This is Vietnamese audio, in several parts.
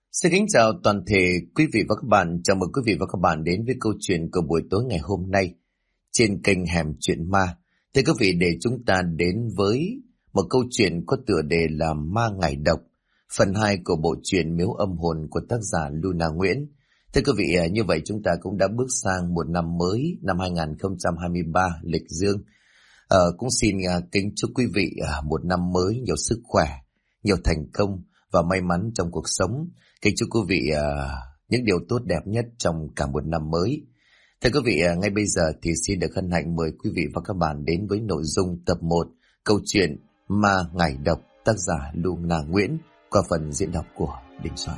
Xin kính chào toàn thể quý vị và các bạn. Chào mừng quý vị và các bạn đến với câu chuyện của buổi tối ngày hôm nay trên kênh Hẻm Chuyện Ma. Thưa quý vị, để chúng ta đến với một câu chuyện có tựa đề là Ma Ngải Độc, phần 2 của bộ truyện Miếu Âm Hồn của tác giả Luna Nguyễn. Thưa quý vị, như vậy chúng ta cũng đã bước sang một năm mới, năm 2023 lịch dương. Cũng xin kính chúc quý vị một năm mới nhiều sức khỏe, nhiều thành công và may mắn trong cuộc sống. Kính chúc quý vị những điều tốt đẹp nhất trong cả một năm mới. Thưa quý vị, ngay bây giờ thì xin được hân hạnh mời quý vị và các bạn đến với nội dung tập 1 câu chuyện Ma Ngải Độc, tác giả Luna Nguyễn, qua phần diễn đọc của Đình Soạn.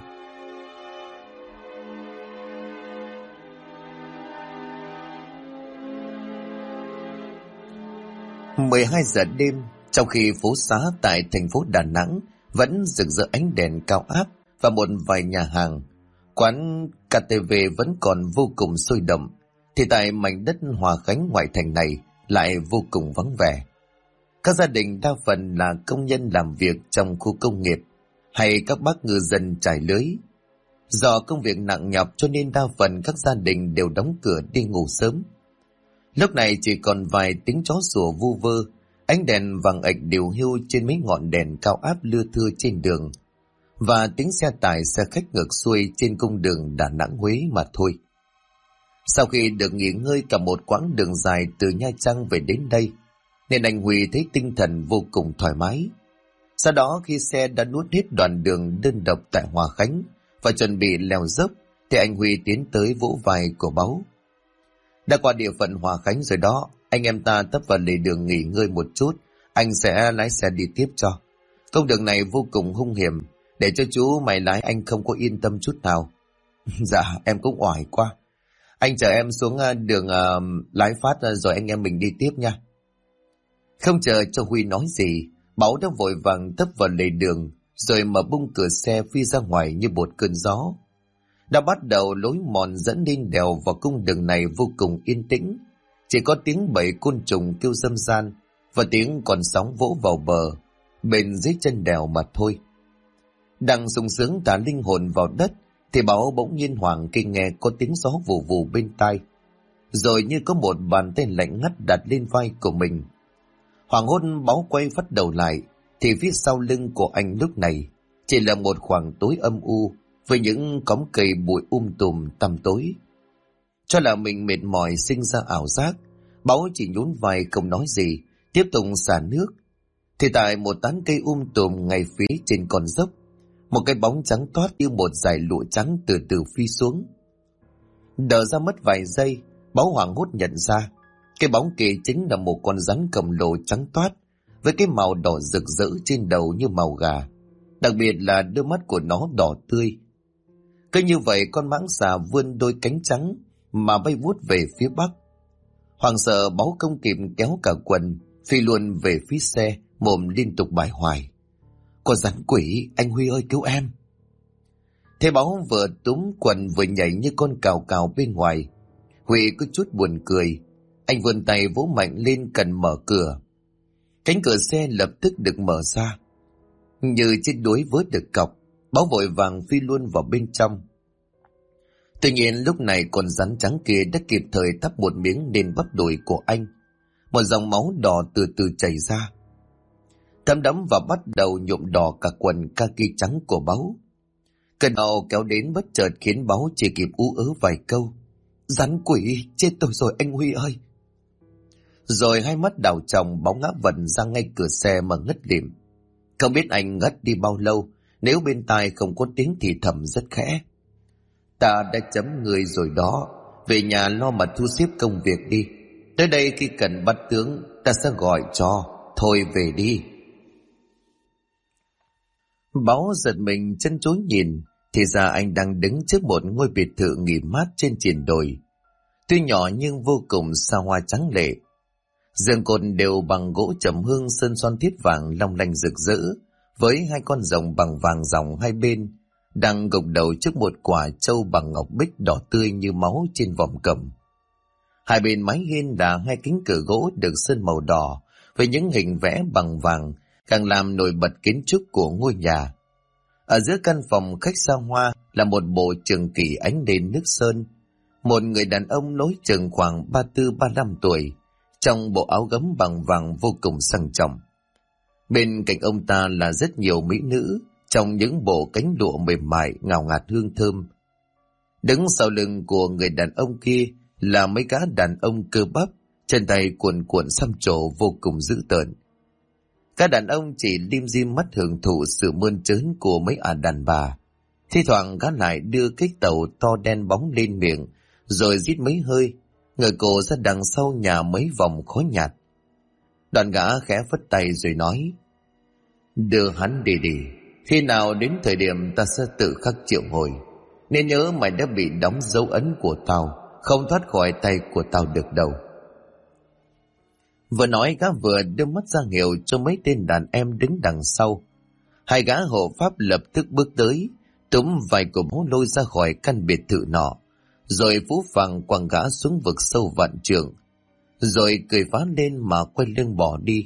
Mười 12 giờ đêm, trong khi phố xá tại thành phố Đà Nẵng vẫn rực rỡ ánh đèn cao áp và một vài nhà hàng, quán KTV vẫn còn vô cùng sôi động, thì tại mảnh đất Hòa Khánh ngoại thành này lại vô cùng vắng vẻ. Các gia đình đa phần là công nhân làm việc trong khu công nghiệp hay các bác ngư dân trải lưới. Do công việc nặng nhọc cho nên đa phần các gia đình đều đóng cửa đi ngủ sớm. Lúc này chỉ còn vài tiếng chó sủa vu vơ, ánh đèn vàng ạch điều hiu trên mấy ngọn đèn cao áp lưa thưa trên đường, và tiếng xe tải xe khách ngược xuôi trên cung đường Đà Nẵng Huế mà thôi. Sau khi được nghỉ ngơi cả một quãng đường dài từ Nha Trang về đến đây, nên anh Huy thấy tinh thần vô cùng thoải mái. Sau đó khi xe đã nuốt hết đoạn đường đơn độc tại Hòa Khánh và chuẩn bị leo dốc, thì anh Huy tiến tới vỗ vai của Báu. Đã qua địa phận Hòa Khánh rồi đó, anh em ta tấp vào lề đường nghỉ ngơi một chút, anh sẽ lái xe đi tiếp cho. Công đường này vô cùng hung hiểm, để cho chú mày lái anh không có yên tâm chút nào. Dạ, em cũng oải quá. Anh chở em xuống đường lái phát rồi anh em mình đi tiếp nha. Không chờ cho Huy nói gì, Báu đã vội vàng tấp vào lề đường, rồi mở bung cửa xe phi ra ngoài như một cơn gió. Đã bắt đầu lối mòn dẫn lên đèo vào cung đường này vô cùng yên tĩnh. Chỉ có tiếng bầy côn trùng kêu râm ran và tiếng con sóng vỗ vào bờ bên dưới chân đèo mà thôi. Đang sung sướng thả linh hồn vào đất thì Báu bỗng nhiên hoảng khi nghe có tiếng gió vù vù bên tai, rồi như có một bàn tay lạnh ngắt đặt lên vai của mình. Hoảng hốt Báu quay phát đầu lại thì phía sau lưng của anh lúc này chỉ là một khoảng tối âm u với những cóm cây bụi tùm tăm tối. Cho là mình mệt mỏi sinh ra ảo giác, Báu chỉ nhún vai không nói gì, tiếp tục xả nước. Thì tại một tán cây tùm ngay phía trên con dốc, một cái bóng trắng toát như một dải lụa trắng từ từ phi xuống. Đợi ra mất vài giây, Báu hoảng hốt nhận ra cái bóng kia chính là một con rắn khổng lồ trắng toát với cái màu đỏ rực rỡ trên đầu như màu gà, đặc biệt là đôi mắt của nó đỏ tươi. Cứ như vậy con mãng xà vươn đôi cánh trắng mà bay vút về phía bắc. Hoàng sợ Báu không kịp kéo cả quần, phi luôn về phía xe, mồm liên tục bái hoài: "Có rắn quỷ, anh Huy ơi cứu em!" Thế Báu vừa túm quần vừa nhảy như con cào cào bên ngoài. Huy có chút buồn cười, anh vươn tay vỗ mạnh lên cần mở cửa. Cánh cửa xe lập tức được mở ra. Như trên đuối vớt được cọc, Báu vội vàng phi luôn vào bên trong. Tuy nhiên lúc này con rắn trắng kia đã kịp thời thắp một miếng lên bắp đùi của anh. Một dòng máu đỏ từ từ chảy ra, thấm đẫm và bắt đầu nhuộm đỏ cả quần kaki trắng của Báu. Cơn đau kéo đến bất chợt khiến Báu chỉ kịp ú ớ vài câu: "Rắn quỷ, chết tôi rồi anh Huy ơi!" Rồi hai mắt đảo tròng, Báu ngã vần ra ngay cửa xe mà ngất lịm. Không biết anh ngất đi bao lâu, nếu bên tai không có tiếng thì thầm rất khẽ: "Ta đã chấm người rồi đó, về nhà lo mà thu xếp công việc đi. Tới đây khi cần bắt tướng, ta sẽ gọi cho. Thôi về đi." Báu giật mình chân chối nhìn, thì ra anh đang đứng trước một ngôi biệt thự nghỉ mát trên triền đồi. Tuy nhỏ nhưng vô cùng xa hoa trắng lệ. Giường cột đều bằng gỗ trầm hương sơn son thiết vàng long lanh rực rỡ, với hai con rồng bằng vàng ròng hai bên, đang gục đầu trước một quả trâu bằng ngọc bích đỏ tươi như máu trên vòm cầm. Hai bên mái hiên là hai cánh cửa gỗ được sơn màu đỏ với những hình vẽ bằng vàng, càng làm nổi bật kiến trúc của ngôi nhà. Ở giữa căn phòng khách xa hoa là một bộ trường kỷ ánh đèn nước sơn. Một người đàn ông nối chừng khoảng 34-35 tuổi, trong bộ áo gấm bằng vàng vô cùng sang trọng. Bên cạnh ông ta là rất nhiều mỹ nữ, trong những bộ cánh lụa mềm mại ngào ngạt hương thơm. Đứng sau lưng của người đàn ông kia là mấy gã đàn ông cơ bắp, chân tay cuồn cuộn xăm trổ vô cùng dữ tợn. Các đàn ông chỉ lim dim mắt hưởng thụ sự mơn trớn của mấy đàn bà. Thi thoảng gã lại đưa cái tàu to đen bóng lên miệng, rồi rít mấy hơi, người cổ ra đằng sau nhà mấy vòng khói nhạt. Đoàn gã khẽ phất tay rồi nói: đưa hắn đi đi, khi nào đến thời điểm ta sẽ tự khắc triệu hồi. Nên nhớ mày đã bị đóng dấu ấn của tao, không thoát khỏi tay của tao được đâu. Vừa nói gã vừa đưa mắt ra hiệu cho mấy tên đàn em đứng đằng sau. Hai gã hộ pháp lập tức bước tới, túm vai của bố lôi ra khỏi căn biệt thự nọ, rồi phú phàng quăng gã xuống vực sâu vạn trượng, rồi cười phá lên mà quay lưng bỏ đi.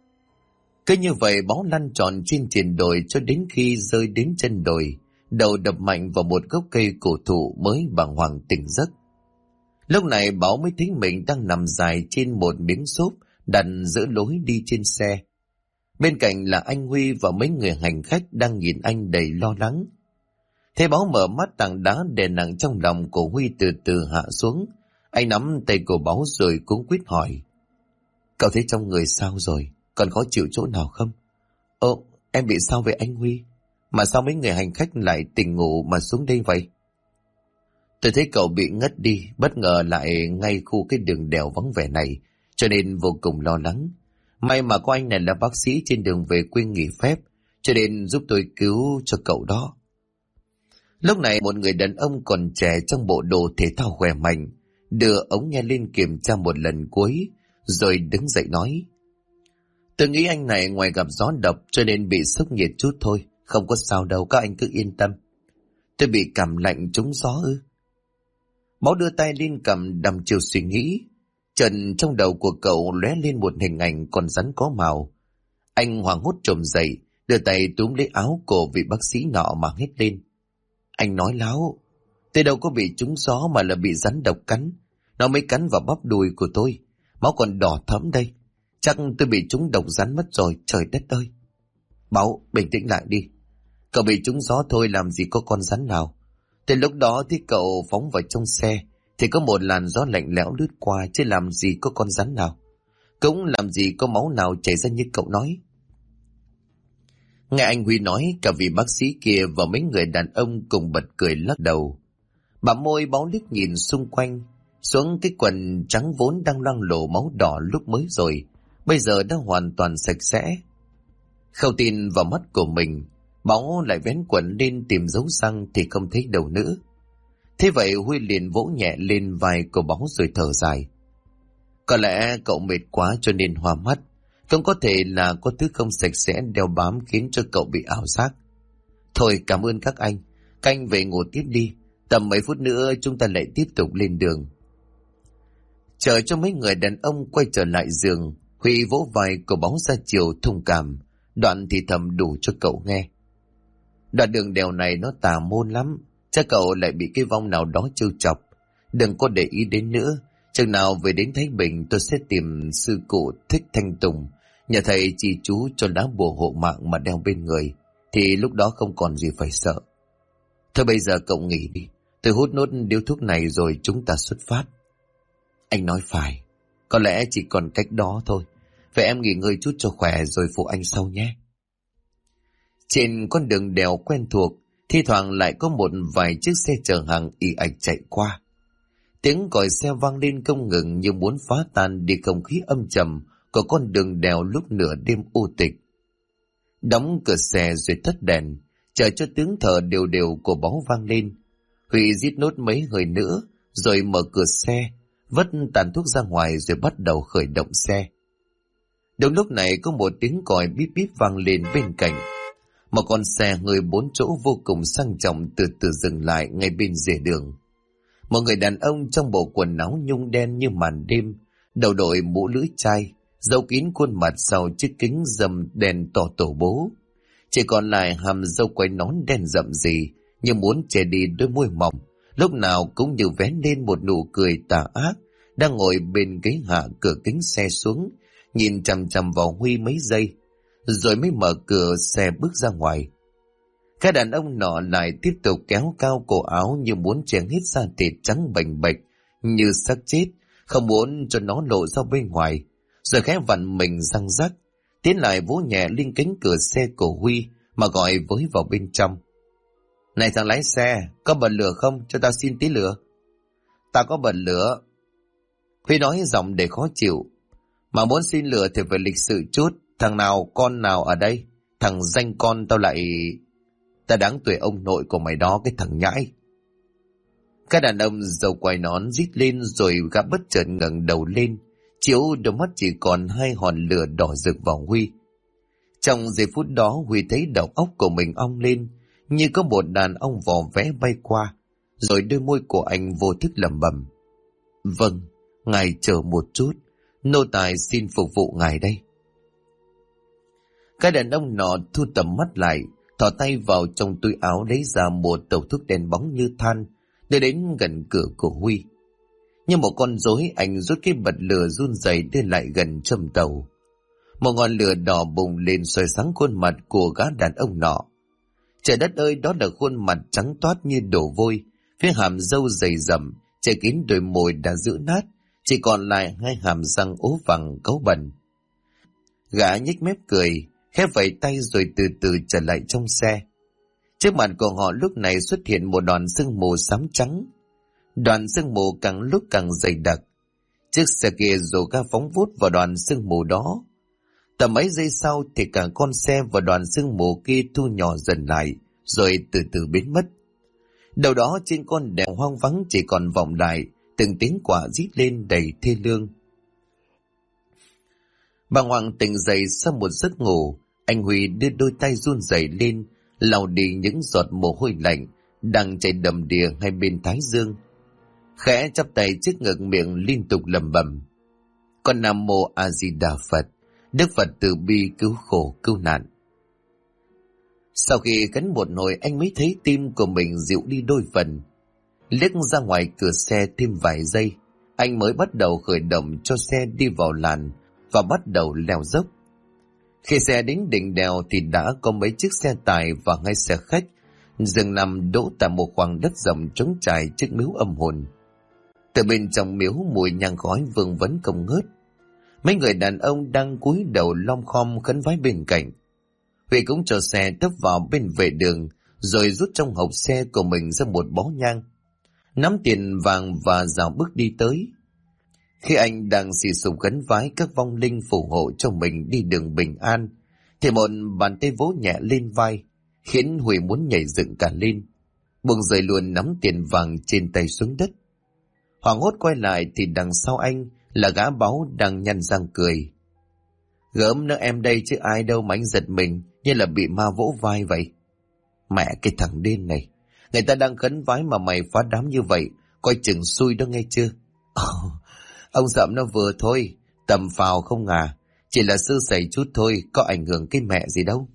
Cứ như vậy báo lăn tròn trên triền đồi cho đến khi rơi đến chân đồi, đầu đập mạnh vào một gốc cây cổ thụ mới bàng hoàng tỉnh giấc. Lúc này Bảo mới thấy mình đang nằm dài trên một miếng xốp đặt giữa lối đi trên xe. Bên cạnh là anh Huy và mấy người hành khách đang nhìn anh đầy lo lắng. Thế Bảo mở mắt, tảng đá đè nặng trong lòng của Huy từ từ hạ xuống. Anh nắm tay của Bảo rồi cuống quýt hỏi: cậu thấy trong người sao rồi? Còn khó chịu chỗ nào không? Em bị sao vậy anh Huy? Mà sao mấy người hành khách lại tỉnh ngủ mà xuống đây vậy? Tôi thấy cậu bị ngất đi, bất ngờ lại ngay khu cái đường đèo vắng vẻ này, cho nên vô cùng lo lắng. May mà có anh này là bác sĩ trên đường về quê nghỉ phép, cho nên giúp tôi cứu cho cậu đó. Lúc này một người đàn ông còn trẻ trong bộ đồ thể thao khỏe mạnh đưa ống nghe lên kiểm tra một lần cuối, rồi đứng dậy nói: tôi nghĩ anh này ngoài gặp gió độc cho nên bị sốc nhiệt chút thôi, không có sao đâu, các anh cứ yên tâm. Tôi bị cảm lạnh trúng gió ư? Máu đưa tay lên cầm đăm chiều suy nghĩ. Trần trong đầu của cậu lóe lên một hình ảnh con rắn có màu. Anh hoảng hốt trồm dậy, đưa tay túm lấy áo của vị bác sĩ nọ mà hét lên: anh nói láo, tôi đâu có bị trúng gió mà là bị rắn độc cắn. Nó mới cắn vào bắp đùi của tôi, máu còn đỏ thẫm đây. Chắc tôi bị trúng độc rắn mất rồi, trời đất ơi. Bảo, bình tĩnh lại đi. Cậu bị trúng gió thôi, làm gì có con rắn nào. Từ lúc đó thì cậu phóng vào trong xe thì có một làn gió lạnh lẽo lướt qua, chứ làm gì có con rắn nào. Cũng làm gì có máu nào chảy ra như cậu nói. Nghe anh Huy nói, cả vị bác sĩ kia và mấy người đàn ông cùng bật cười lắc đầu. Bà môi Báo liếc nhìn xung quanh, xuống cái quần trắng vốn đang loang lổ máu đỏ lúc mới rồi, bây giờ đã hoàn toàn sạch sẽ. Không tin vào mắt của mình, Báo lại vén quần lên tìm dấu răng thì không thấy đâu nữa. Thế vậy Huy liền vỗ nhẹ lên vai của Báo rồi thở dài. Có lẽ cậu mệt quá cho nên hoa mắt. Không có thể là có thứ không sạch sẽ đeo bám khiến cho cậu bị ảo giác. Thôi cảm ơn các anh. Các anh về ngủ tiếp đi. Tầm mấy phút nữa chúng ta lại tiếp tục lên đường. Chờ cho mấy người đàn ông quay trở lại giường, Huy vỗ vai của Báo ra chiều thông cảm, đoạn thì thầm đủ cho cậu nghe. Đoạn đường đèo này nó tà môn lắm, chắc cậu lại bị cái vong nào đó trêu chọc. Đừng có để ý đến nữa. Chừng nào về đến Thái Bình tôi sẽ tìm sư cụ Thích Thanh Tùng, nhờ thầy chỉ chú cho lá bùa hộ mạng mà đeo bên người, thì lúc đó không còn gì phải sợ. Thôi bây giờ cậu nghỉ đi, tôi hút nốt điếu thuốc này rồi chúng ta xuất phát. Anh nói phải, có lẽ chỉ còn cách đó thôi. Vậy em nghỉ ngơi chút cho khỏe rồi phụ anh sau nhé. Trên con đường đèo quen thuộc, thi thoảng lại có một vài chiếc xe chở hàng ì ạch chạy qua. Tiếng còi xe vang lên không ngừng như muốn phá tan đi không khí âm trầm của con đường đèo lúc nửa đêm u tịch. Đóng cửa xe rồi tắt đèn, chờ cho tiếng thở đều đều của Báo vang lên. Huy rít nốt mấy hơi nữa, rồi mở cửa xe, vất tàn thuốc ra ngoài rồi bắt đầu khởi động xe. Đúng lúc này có một tiếng còi bíp bíp vang lên bên cạnh. Một con xe hơi 4 chỗ vô cùng sang trọng từ từ dừng lại ngay bên rìa đường. Một người đàn ông trong bộ quần áo nhung đen như màn đêm, đầu đội mũ lưỡi chai, giấu kín khuôn mặt sau chiếc kính râm đèn to tổ bố. Chỉ còn lại hàm râu quai nón đen rậm rì, như muốn che đi đôi môi mỏng, lúc nào cũng như vén lên một nụ cười tà ác, đang ngồi bên ghế hạ cửa kính xe xuống, nhìn chằm chằm vào Huy mấy giây, rồi mới mở cửa xe bước ra ngoài. Cái đàn ông nọ lại tiếp tục kéo cao cổ áo như muốn che hết da thịt trắng bềnh bệch như xác chết, không muốn cho nó lộ ra bên ngoài, rồi khẽ vặn mình răng rắc, tiến lại vỗ nhẹ lên cánh cửa xe của Huy mà gọi với vào bên trong. Này thằng lái xe, có bật lửa không? Cho tao xin tí lửa. Tao có bật lửa. Huy nói giọng để khó chịu. Mà muốn xin lửa thì phải lịch sự chút. Thằng nào con nào ở đây? Thằng danh con tao lại... Ta đáng tuổi ông nội của mày đó, cái thằng nhãi. Các đàn ông dầu quai nón rít lên, rồi gã bất chợt ngẩng đầu lên, chiếu đôi mắt chỉ còn hai hòn lửa đỏ rực vào Huy. Trong giây phút đó, Huy thấy đầu óc của mình ong lên, như có một đàn ong vò vẽ bay qua, rồi đôi môi của anh vô thức lẩm bẩm. Vâng, ngài chờ một chút, nô tài xin phục vụ ngài đây. Cái đàn ông nọ thu tầm mắt lại, thò tay vào trong túi áo lấy ra một tàu thuốc đen bóng như than, đưa đến gần cửa của Huy. Như một con rối, anh rút cái bật lửa run rẩy đưa lại gần châm tàu. Một ngọn lửa đỏ bùng lên soi sáng khuôn mặt của gã đàn ông nọ. Trời đất ơi, đó là khuôn mặt trắng toát như đổ vôi, phía hàm râu dày rậm, che kín đôi môi đã giữ nát, chỉ còn lại hai hàm răng ố vàng cáu bẩn. Gã nhếch mép cười, khẽ vẫy tay rồi từ từ trở lại trong xe. Trước mặt của họ lúc này xuất hiện một đoàn sương mù xám trắng. Đoàn sương mù càng lúc càng dày đặc. Chiếc xe kia rồ ga phóng vút vào đoàn sương mù đó. Tầm mấy giây sau thì cả con xe và đoàn sương mù kia thu nhỏ dần lại, rồi từ từ biến mất. Đầu đó trên con đèo hoang vắng chỉ còn vọng lại từng tiếng quả rít lên đầy thê lương. Bà Hoàng tỉnh dậy sau một giấc ngủ. Anh Huy đưa đôi tay run rẩy lên, lau đi những giọt mồ hôi lạnh đang chảy đầm đìa hai bên thái dương. Khẽ chắp tay trước ngực, miệng liên tục lẩm bẩm: Con Nam Mô A Di Đà Phật, Đức Phật từ bi cứu khổ cứu nạn. Sau khi cắn một hồi, anh mới thấy tim của mình dịu đi đôi phần. Liếc ra ngoài cửa xe thêm vài giây, anh mới bắt đầu khởi động cho xe đi vào làn và bắt đầu leo dốc. Khi xe đến đỉnh đèo thì đã có mấy chiếc xe tải và hai xe khách dừng nằm đỗ tại một khoảng đất rộng trống trải trước miếu âm hồn. Từ bên trong miếu mùi nhang khói vương vấn không ngớt. Mấy người đàn ông đang cúi đầu lom khom khấn vái bên cạnh. Huy cũng cho xe tấp vào bên vệ đường, rồi rút trong hộp xe của mình ra một bó nhang, nắm tiền vàng và dạo bước đi tới. Khi anh đang xì xục khấn vái các vong linh phù hộ cho mình đi đường bình an, thì một bàn tay vỗ nhẹ lên vai, khiến Huy muốn nhảy dựng cả lên, buông rời luôn nắm tiền vàng trên tay xuống đất. Hoảng hốt quay lại thì đằng sau anh là gã báo đang nhăn răng cười. Gớm nữa em đây chứ ai đâu mà anh giật mình như là bị ma vỗ vai vậy. Mẹ cái thằng điên này, người ta đang khấn vái mà mày phá đám như vậy, coi chừng xui đó nghe chưa. Ông Dậm nó vừa thôi, tầm phào không à, chỉ là sơ sẩy chút thôi, có ảnh hưởng cái mẹ gì đâu.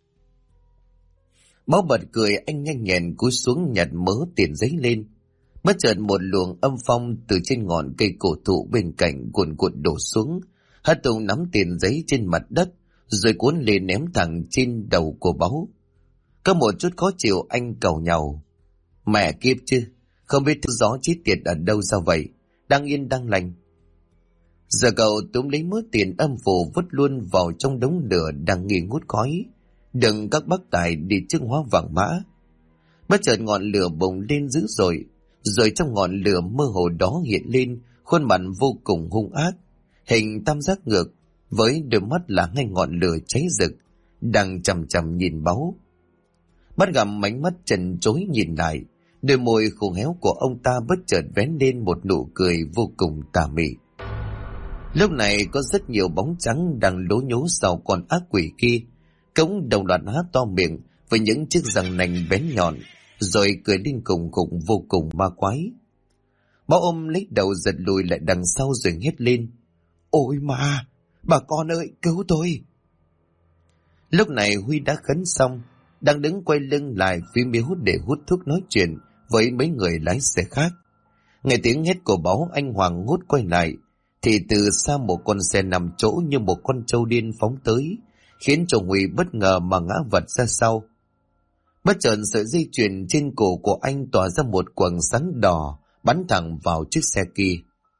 Báo bật cười, anh nhanh nhẹn cúi xuống nhặt mớ tiền giấy lên. Bất chợt một luồng âm phong từ trên ngọn cây cổ thụ bên cạnh cuồn cuộn đổ xuống, hất tung nắm tiền giấy trên mặt đất, rồi cuốn lên ném thẳng trên đầu của Báu. Có một chút khó chịu, anh càu nhàu: Mẹ kiếp chứ, không biết thứ gió chết tiệt ở đâu ra vậy, đang yên đang lành. Giờ cậu túm lấy mớ tiền âm phủ vứt luôn vào trong đống lửa đang nghi ngút khói, đừng các bác tài đi trưng hóa vàng mã. Bất chợt ngọn lửa bùng lên dữ dội, rồi trong ngọn lửa mơ hồ đó hiện lên khuôn mặt vô cùng hung ác, hình tam giác ngược, với đôi mắt là hai ngọn lửa cháy rực, đang chằm chằm nhìn Báu. Bắt gặp ánh mắt trần trối nhìn lại, đôi môi khô héo của ông ta bất chợt vén lên một nụ cười vô cùng tà mị. Lúc này có rất nhiều bóng trắng đang lố nhố sau con ác quỷ kia, cũng đồng loạt há to miệng với những chiếc răng nanh bén nhọn, rồi cười lên cùng cùng vô cùng ma quái. Báu ôm lấy đầu giật lùi lại đằng sau rồi hét lên: Ôi ma, bà con ơi cứu tôi! Lúc này Huy đã khấn xong, đang đứng quay lưng lại phía miếu để hút thuốc nói chuyện với mấy người lái xe khác. Nghe tiếng hét của Báu, anh hoảng hốt quay lại, thì từ xa một con xe nằm chỗ như một con trâu điên phóng tới, khiến cho Huy bất ngờ mà ngã vật ra sau. Bất chợt sợi dây chuyền trên cổ của anh tỏa ra một quầng sáng đỏ, bắn thẳng vào chiếc xe kia.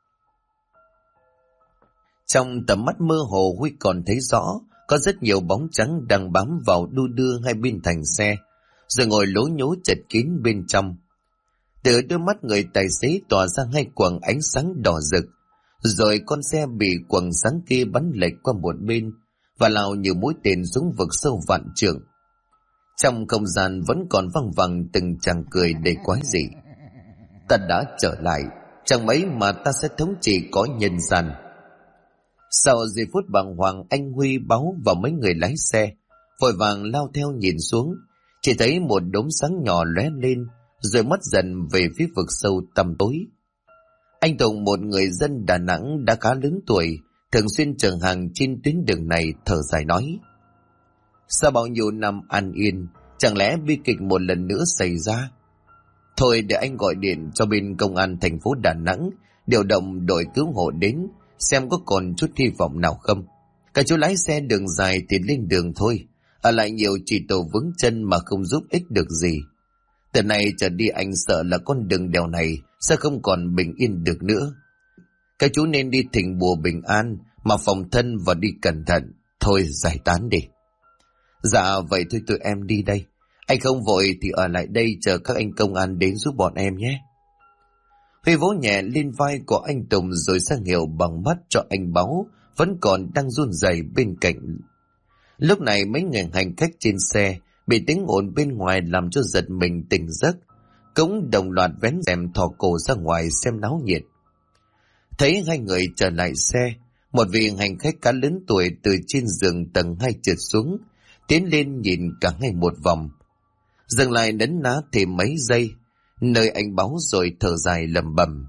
Trong tầm mắt mơ hồ, Huy còn thấy rõ có rất nhiều bóng trắng đang bám vào đu đưa hai bên thành xe, rồi ngồi lố nhố chật kín bên trong. Từ đôi mắt người tài xế tỏa ra hai quầng ánh sáng đỏ rực, rồi con xe bị quầng sáng kia bắn lệch qua một bên và lao như mũi tên xuống vực sâu vạn trượng. Trong không gian vẫn còn văng vẳng từng tràng cười đầy quái dị. Ta đã trở lại, chẳng mấy mà ta sẽ thống trị cõi nhân gian. Sau giây phút bàng hoàng, anh Huy, Báu và mấy người lái xe vội vàng lao theo nhìn xuống, chỉ thấy một đốm sáng nhỏ lóe lên rồi mất dần về phía vực sâu tăm tối. Anh Tùng, một người dân Đà Nẵng đã khá lớn tuổi, thường xuyên chở hàng trên tuyến đường này, thở dài nói: sau bao nhiêu năm an yên, chẳng lẽ bi kịch một lần nữa xảy ra? Thôi để anh gọi điện cho bên công an thành phố Đà Nẵng điều động đội cứu hộ đến, xem có còn chút hy vọng nào không. Cả chú lái xe đường dài thì lên đường thôi, ở lại nhiều chỉ tổ vướng chân mà không giúp ích được gì. Từ nay trở đi anh sợ là con đường đèo này sẽ không còn bình yên được nữa. Các chú nên đi thỉnh bùa bình an mà phòng thân và đi cẩn thận. Thôi giải tán đi. Dạ vậy thôi tụi em đi đây. Anh không vội thì ở lại đây chờ các anh công an đến giúp bọn em nhé. Huy vỗ nhẹ lên vai của anh Tùng rồi ra hiệu bằng mắt cho anh Báu vẫn còn đang run rẩy bên cạnh. Lúc này mấy người hành khách trên xe bị tiếng ồn bên ngoài làm cho giật mình tỉnh giấc, cũng đồng loạt vén rèm thò cổ ra ngoài xem náo nhiệt. Thấy hai người trở lại xe, một vị hành khách khá lớn tuổi từ trên giường tầng 2 trượt xuống, tiến lên nhìn cả hai một vòng, dừng lại nấn ná thêm mấy giây nơi anh Báu rồi thở dài lẩm bẩm: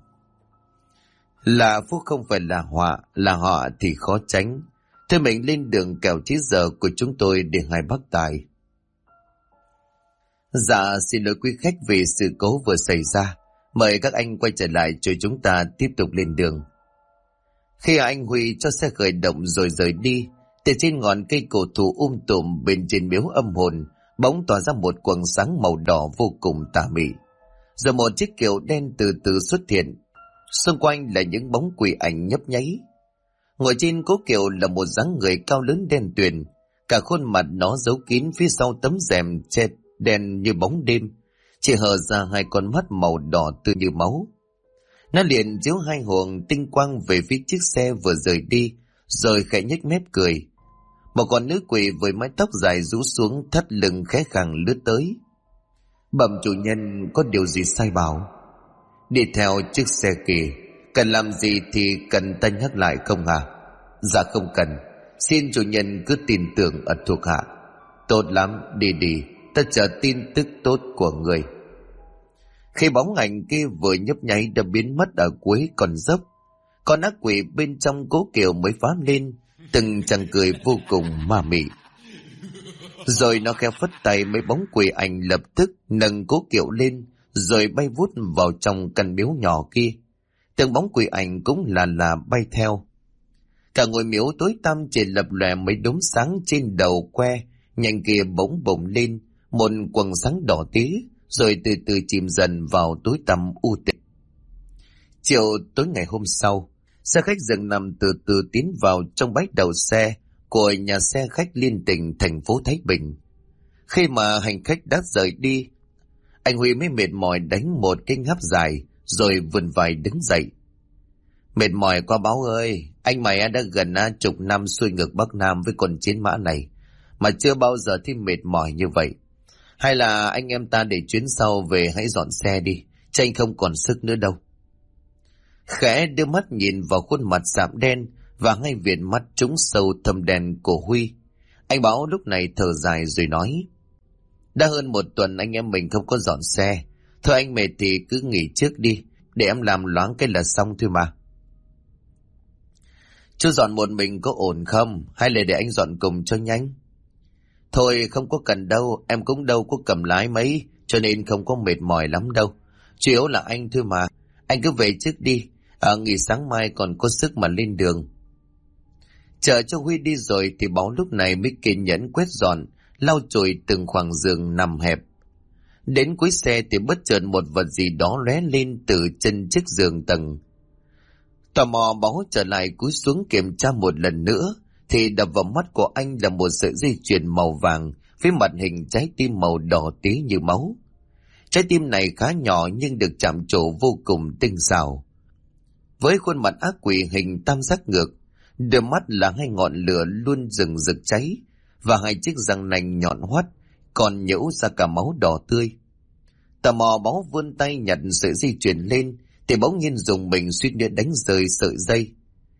là phúc không phải là họa, là họa thì khó tránh. Thôi mình lên đường kẻo chí giờ của chúng tôi để hai bác tài. Dạ xin lỗi quý khách vì sự cố vừa xảy ra, mời các anh quay trở lại cho chúng ta tiếp tục lên đường. Khi anh Huy cho xe khởi động rồi rời đi, từ trên ngọn cây cổ thụ tùm bên trên miếu âm hồn bỗng tỏa ra một quầng sáng màu đỏ vô cùng tà mị. Rồi một chiếc kiệu đen từ từ xuất hiện, xung quanh là những bóng quỷ ảnh nhấp nháy. Ngồi trên cố kiệu là một dáng người cao lớn đen tuyền, cả khuôn mặt nó giấu kín phía sau tấm rèm che đen như bóng đêm, chỉ hở ra hai con mắt màu đỏ tươi như máu. Nó liền chiếu hai luồng tinh quang về phía chiếc xe vừa rời đi, rồi khẽ nhếch mép cười. Một con nữ quỷ với mái tóc dài rũ xuống thắt lưng khẽ khàng lướt tới. Bẩm chủ nhân, có điều gì sai bảo? Đi theo chiếc xe kia, cần làm gì thì cần ta nhắc lại không hả? Dạ không cần, xin chủ nhân cứ tin tưởng ở thuộc hạ. Tốt lắm, đi đi, ta chờ tin tức tốt của người. Khi bóng ảnh kia vừa nhấp nháy đã biến mất ở cuối con dốc, con ác quỷ bên trong cố kiệu mới phá lên từng chàng cười vô cùng ma mị. Rồi nó khẽ phất tay, mấy bóng quỷ ảnh lập tức nâng cố kiệu lên rồi bay vút vào trong căn miếu nhỏ kia. Từng bóng quỷ ảnh cũng là bay theo. Cả ngôi miếu tối tăm chỉ lập lòe mấy đốm sáng trên đầu que, nhanh kia bỗng bùng lên một quầng sáng đỏ tí, rồi từ từ chìm dần vào tối tăm u tịch. Chiều tối ngày hôm sau, xe khách dừng nằm từ từ tiến vào trong bãi đậu xe của nhà xe khách Liên Tỉnh thành phố Thái Bình. Khi mà hành khách đã rời đi, anh Huy mới mệt mỏi đánh một cái ngáp dài rồi vươn vai đứng dậy. Mệt mỏi quá Báo ơi, anh mày đã gần chục năm xuôi ngược Bắc Nam với con chiến mã này mà chưa bao giờ thấy mệt mỏi như vậy. Hay là anh em ta để chuyến sau về hãy dọn xe đi, chứ anh không còn sức nữa đâu. Khẽ đưa mắt nhìn vào khuôn mặt sạm đen và hai viền mắt trũng sâu thâm đen của Huy, anh Báo lúc này thở dài rồi nói: đã hơn một tuần anh em mình không có dọn xe. Thôi anh mệt thì cứ nghỉ trước đi, để em làm loáng cái là xong thôi mà. Chú dọn một mình có ổn không, hay là để anh dọn cùng cho nhanh? Thôi không có cần đâu, em cũng đâu có cầm lái mấy, cho nên không có mệt mỏi lắm đâu. Chủ yếu là anh thôi mà, anh cứ về trước đi, nghỉ sáng mai còn có sức mà lên đường. Chờ cho Huy đi rồi thì Báo lúc này mới kiên nhẫn quét dọn, lau chùi từng khoảng giường nằm hẹp. Đến cuối xe thì bất chợt một vật gì đó lóe lên từ chân chiếc giường tầng. Tò mò Báo trở lại cúi xuống kiểm tra một lần nữa, thì đập vào mắt của anh là một sợi dây chuyền màu vàng với mặt hình trái tim màu đỏ tí như máu. Trái tim này khá nhỏ nhưng được chạm trổ vô cùng tinh xảo. Với khuôn mặt ác quỷ hình tam giác ngược, đôi mắt là hai ngọn lửa luôn rừng rực cháy, và hai chiếc răng nanh nhọn hoắt còn nhễu ra cả máu đỏ tươi. Tò mò Báo vươn tay nhặt sợi dây chuyền lên thì bỗng nhiên dùng mình suýt nữa đánh rơi sợi dây.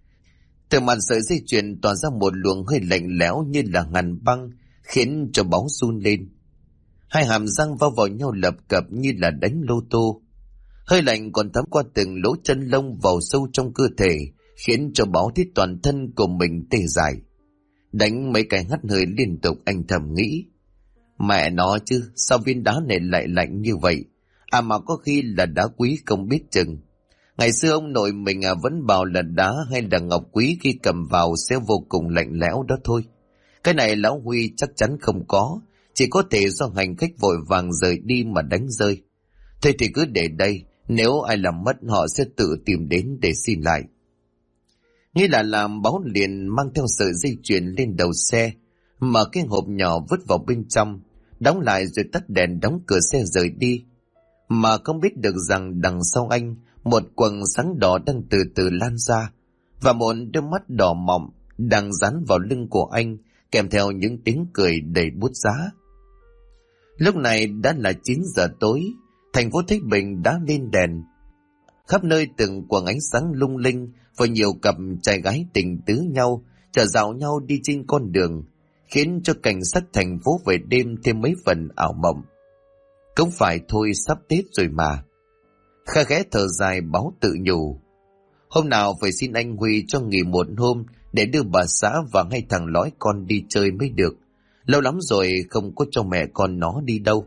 Từ mặt sợi dây chuyền tỏa ra một luồng hơi lạnh lẽo như là ngàn băng, khiến cho Báo run lên. Hai hàm răng vào nhau lập cập như là đánh lô tô. Hơi lạnh còn thấm qua từng lỗ chân lông vào sâu trong cơ thể, khiến cho Báo thấy toàn thân của mình tê dại. Đánh mấy cái hắt hơi liên tục, anh thầm nghĩ. Mẹ nó chứ, sao viên đá này lại lạnh như vậy? Mà có khi là đá quý không biết chừng. Ngày xưa ông nội mình vẫn bảo là đá hay là ngọc quý khi cầm vào sẽ vô cùng lạnh lẽo đó thôi. Cái này lão Huy chắc chắn không có, chỉ có thể do hành khách vội vàng rời đi mà đánh rơi. Thế thì cứ để đây, nếu ai làm mất họ sẽ tự tìm đến để xin lại. Nghĩ là làm, Báo liền mang theo sợi dây chuyền lên đầu xe, mở cái hộp nhỏ vứt vào bên trong, đóng lại rồi tắt đèn đóng cửa xe rời đi. Mà không biết được rằng đằng sau anh, một quầng sáng đỏ đang từ từ lan ra, và một đôi mắt đỏ mọng đang dán vào lưng của anh, kèm theo những tiếng cười đầy bút giá. Lúc này đã là 9 giờ tối, thành phố Thái Bình đã lên đèn. Khắp nơi từng quầng ánh sáng lung linh và nhiều cặp trai gái tình tứ nhau, chở dạo nhau đi trên con đường, khiến cho cảnh sắc thành phố về đêm thêm mấy phần ảo mộng. Cũng phải thôi, sắp Tết rồi mà. Kha khẽ thở dài, Báo tự nhủ. Hôm nào phải xin anh Huy cho nghỉ một hôm để đưa bà xã và hai thằng lõi con đi chơi mới được. Lâu lắm rồi không có cho mẹ con nó đi đâu.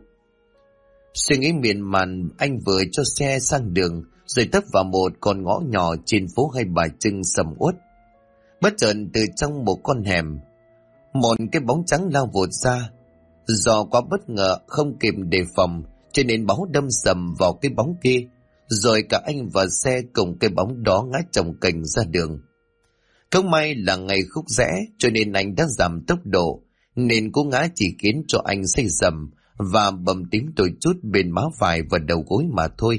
Suy nghĩ miên man, anh vừa cho xe sang đường rồi tấp vào một con ngõ nhỏ trên phố Hai Bà Trưng sầm uất. Bất chợt từ trong một con hẻm, một cái bóng trắng lao vụt ra. Do quá bất ngờ không kịp đề phòng, cho nên Báo đâm sầm vào cái bóng kia, rồi cả anh và xe cùng cái bóng đó ngã chồng cành ra đường. Không may là ngày khúc rẽ, cho nên anh đã giảm tốc độ, nên cú ngã chỉ khiến cho anh say sầm và bầm tím đôi chút bên má phải và đầu gối mà thôi.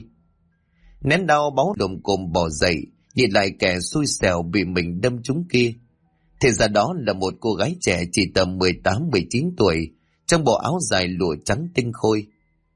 Nén đau, Báo lồm cồm bò dậy, nhìn lại kẻ xui xẻo bị mình đâm trúng kia. Thì ra đó là một cô gái trẻ chỉ tầm 18-19 tuổi, trong bộ áo dài lụa trắng tinh khôi.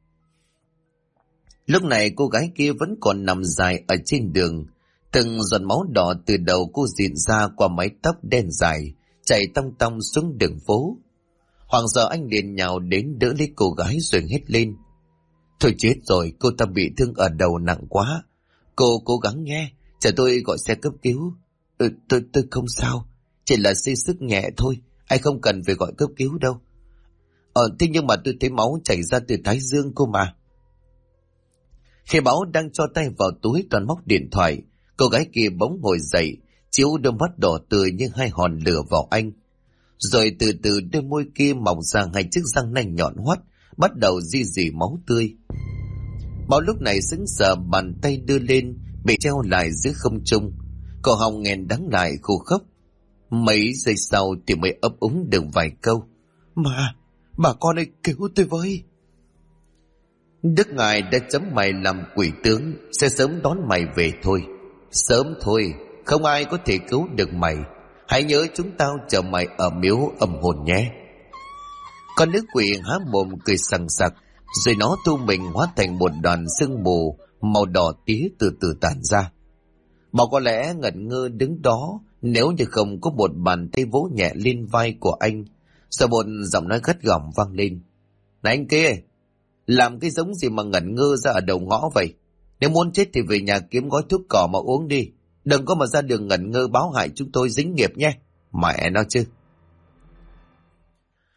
Lúc này cô gái kia vẫn còn nằm dài ở trên đường, từng giọt máu đỏ từ đầu cô rịn ra qua mái tóc đen dài, chảy tong tong xuống đường phố. Hoảng sợ anh liền nhào đến đỡ lấy cô gái rồi hét lên. Thôi chết rồi, cô ta bị thương ở đầu nặng quá. Cô cố gắng nghe, chờ tôi gọi xe cấp cứu. Tôi không sao, chỉ là xây sức nhẹ thôi, anh không cần phải gọi cấp cứu đâu. Thế nhưng mà tôi thấy máu chảy ra từ thái dương cô mà. Khi Báo đang cho tay vào túi toàn móc điện thoại, cô gái kia bỗng ngồi dậy, chiếu đôi mắt đỏ tươi như hai hòn lửa vào anh. Rồi từ từ đôi môi kia mọc ra hai chiếc răng nanh nhọn hoắt, bắt đầu rỉ rỉ máu tươi. Báo lúc này sững sờ, bàn tay đưa lên, bị treo lại giữa không trung. Cổ họng nghẹn đắng lại khô khốc. Mấy giây sau thì mới ấp úng được vài câu. Bà con ơi, cứu tôi với. Đức ngài đã chấm mày làm quỷ tướng, sẽ sớm đón mày về thôi. Sớm thôi, không ai có thể cứu được mày. Hãy nhớ chúng tao chờ mày ở miếu âm hồn nhé. Con nữ quỷ há mồm cười sằng sặc, rồi nó thu mình hóa thành một đoàn sương mù màu đỏ tía từ từ tản ra. Bảo có lẽ ngẩn ngơ đứng đó, nếu như không có một bàn tay vỗ nhẹ lên vai của anh, rồi một giọng nói gắt gỏng vang lên. Này anh kia, làm cái giống gì mà ngẩn ngơ ra ở đầu ngõ vậy? Nếu muốn chết thì về nhà kiếm gói thuốc cỏ mà uống đi. Đừng có mà ra đường ngẩn ngơ báo hại chúng tôi dính nghiệp nhé. Mẹ nó chứ.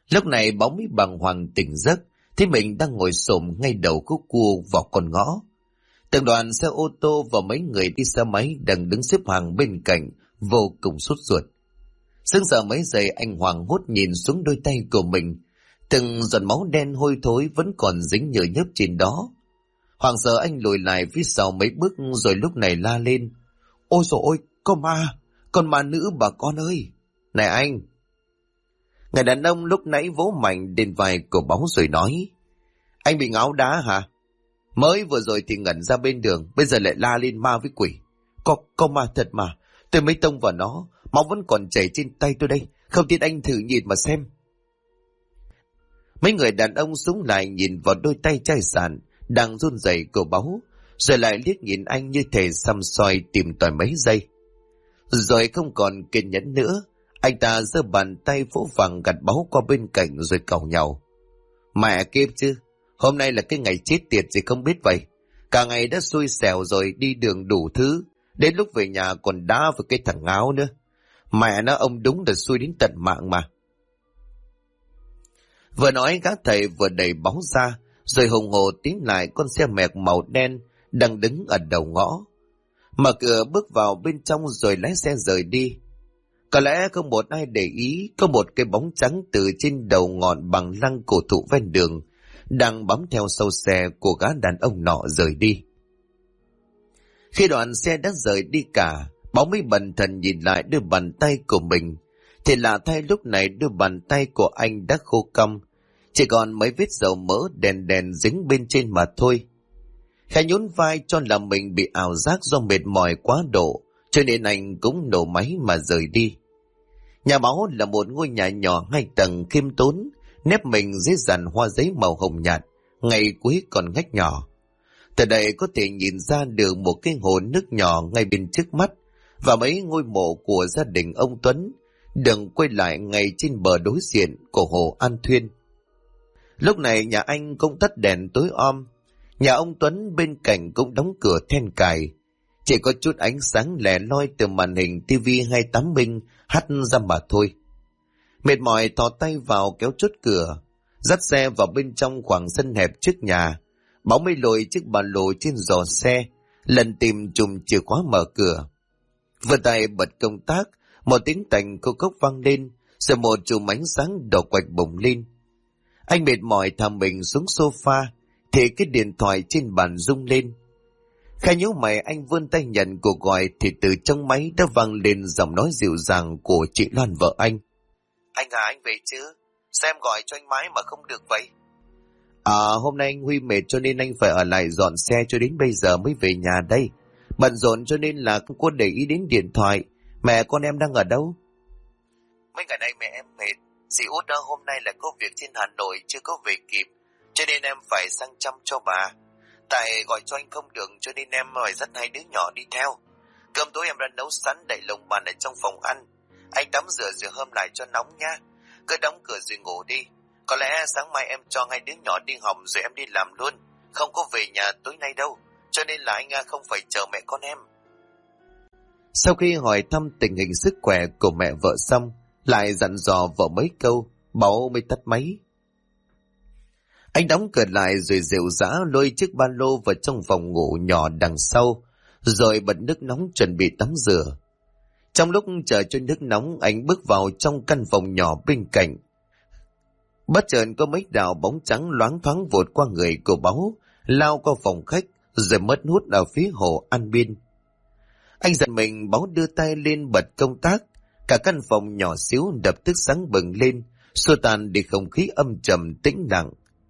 Lúc này Báo mới bàng hoàng tỉnh giấc, thấy mình đang ngồi xổm ngay đầu khúc cua vào con ngõ. Từng đoàn xe ô tô và mấy người đi xe máy đang đứng xếp hàng bên cạnh, vô cùng sốt ruột. Sững sờ mấy giây, anh hoảng hốt nhìn xuống đôi tay của mình, từng giọt máu đen hôi thối vẫn còn dính nhờ nhớp trên đó. Hoảng sợ anh lùi lại phía sau mấy bước, rồi lúc này la lên: Ôi dồi ôi, con ma nữ bà con ơi! Này anh! Người đàn ông lúc nãy vỗ mạnh lên vai của Báu rồi nói: Anh bị ngáo đá hả? Mới vừa rồi thì ngẩn ra bên đường, bây giờ lại la lên ma với quỷ. Có ma thật mà, tôi mới tông vào nó, máu vẫn còn chảy trên tay tôi đây, không tin anh thử nhìn mà xem. Mấy người đàn ông súng lại nhìn vào đôi tay chai sạn đang run rẩy của Báu, rồi lại liếc nhìn anh như thể săm soi tìm tòi mấy giây. Rồi không còn kiên nhẫn nữa, anh ta giơ bàn tay vỗ vàng gạt Báu qua bên cạnh rồi càu nhàu: Mẹ kiếp chứ, hôm nay là cái ngày chết tiệt gì không biết vậy. Cả ngày đã xui xẻo rồi, đi đường đủ thứ, đến lúc về nhà còn đá với cái thằng ngáo nữa. Mẹ nó, ông đúng là xui đến tận mạng mà. Vừa nói gã thầy vừa đẩy Báu ra, rồi hùng hồ tiến lại con xe mẹc màu đen đang đứng ở đầu ngõ. Mở cửa bước vào bên trong rồi lái xe rời đi. Có lẽ không một ai để ý, có một cái bóng trắng từ trên đầu ngọn bằng lăng cổ thụ ven đường đang bám theo sau xe của gã đàn ông nọ rời đi. Khi đoàn xe đã rời đi cả, Báo mới bần thần nhìn lại đôi bàn tay của mình, thì lạ thay lúc này đôi bàn tay của anh đã khô cong, chỉ còn mấy vết dầu mỡ đèn đèn dính bên trên mà thôi. Khẽ nhún vai cho là mình bị ảo giác do mệt mỏi quá độ, cho nên anh cũng nổ máy mà rời đi. Nhà Báo là một ngôi nhà nhỏ 2 tầng khiêm tốn, nếp mình dưới dàn hoa giấy màu hồng nhạt, ngày cuối còn ngách nhỏ. Từ đây có thể nhìn ra được một cái hồ nước nhỏ ngay bên trước mắt và mấy ngôi mộ của gia đình ông Tuấn đừng quay lại ngay trên bờ đối diện của hồ An Thuyên. Lúc này nhà anh cũng tắt đèn tối om, nhà ông Tuấn bên cạnh cũng đóng cửa then cài, chỉ có chút ánh sáng lẻ loi từ màn hình tivi 28 inch hắt ra mà thôi. Mệt mỏi thò tay vào kéo chốt cửa, dắt xe vào bên trong khoảng sân hẹp trước nhà. Báo mới lội chiếc ba lô trên giò xe, lần tìm chùm chìa khóa mở cửa. Vừa tay bật công tắc, một tiếng tành khô khốc vang lên, rồi một chùm ánh sáng đỏ quạch bùng lên. Anh mệt mỏi thả mình xuống sofa, thì cái điện thoại trên bàn rung lên. Khẽ nhíu mày, anh vươn tay nhận cuộc gọi thì từ trong máy đã vang lên giọng nói dịu dàng của chị Loan vợ anh. Anh à, anh về chứ? Sao em gọi cho anh mãi mà không được vậy? Hôm nay anh Huy mệt cho nên anh phải ở lại dọn xe cho đến bây giờ mới về nhà đây. Bận rộn cho nên là không có để ý đến điện thoại. Mẹ con em đang ở đâu? Mấy ngày nay mẹ em mệt. Dì Út hôm nay là có việc trên Hà Nội chưa có về kịp, cho nên em phải sang chăm cho bà. Tại gọi cho anh không được cho nên em phải dắt 2 đứa nhỏ đi theo. Cơm tối em đã nấu sẵn đầy lồng bàn ở trong phòng ăn. Anh tắm rửa hâm lại cho nóng nha. Cứ đóng cửa rồi ngủ đi. Có lẽ sáng mai em cho 2 đứa nhỏ đi học rồi em đi làm luôn. Không có về nhà tối nay đâu, cho nên là anh không phải chờ mẹ con em. Sau khi hỏi thăm tình hình sức khỏe của mẹ vợ xong, lại dặn dò vợ mấy câu, Báo mới tắt máy. Anh đóng cửa lại rồi dịu dã lôi chiếc ba lô vào trong phòng ngủ nhỏ đằng sau, rồi bật nước nóng chuẩn bị tắm rửa. Trong lúc chờ cho nước nóng, anh bước vào trong căn phòng nhỏ bên cạnh. Bất chợt có mấy đạo bóng trắng loáng thoáng vụt qua người của Báo, lao qua phòng khách rồi mất hút ở phía hồ An Biên. Anh giật mình, Báo đưa tay lên bật công tắc, cả căn phòng nhỏ xíu đập tức sáng bừng lên, xua tan đi không khí âm trầm tĩnh lặng.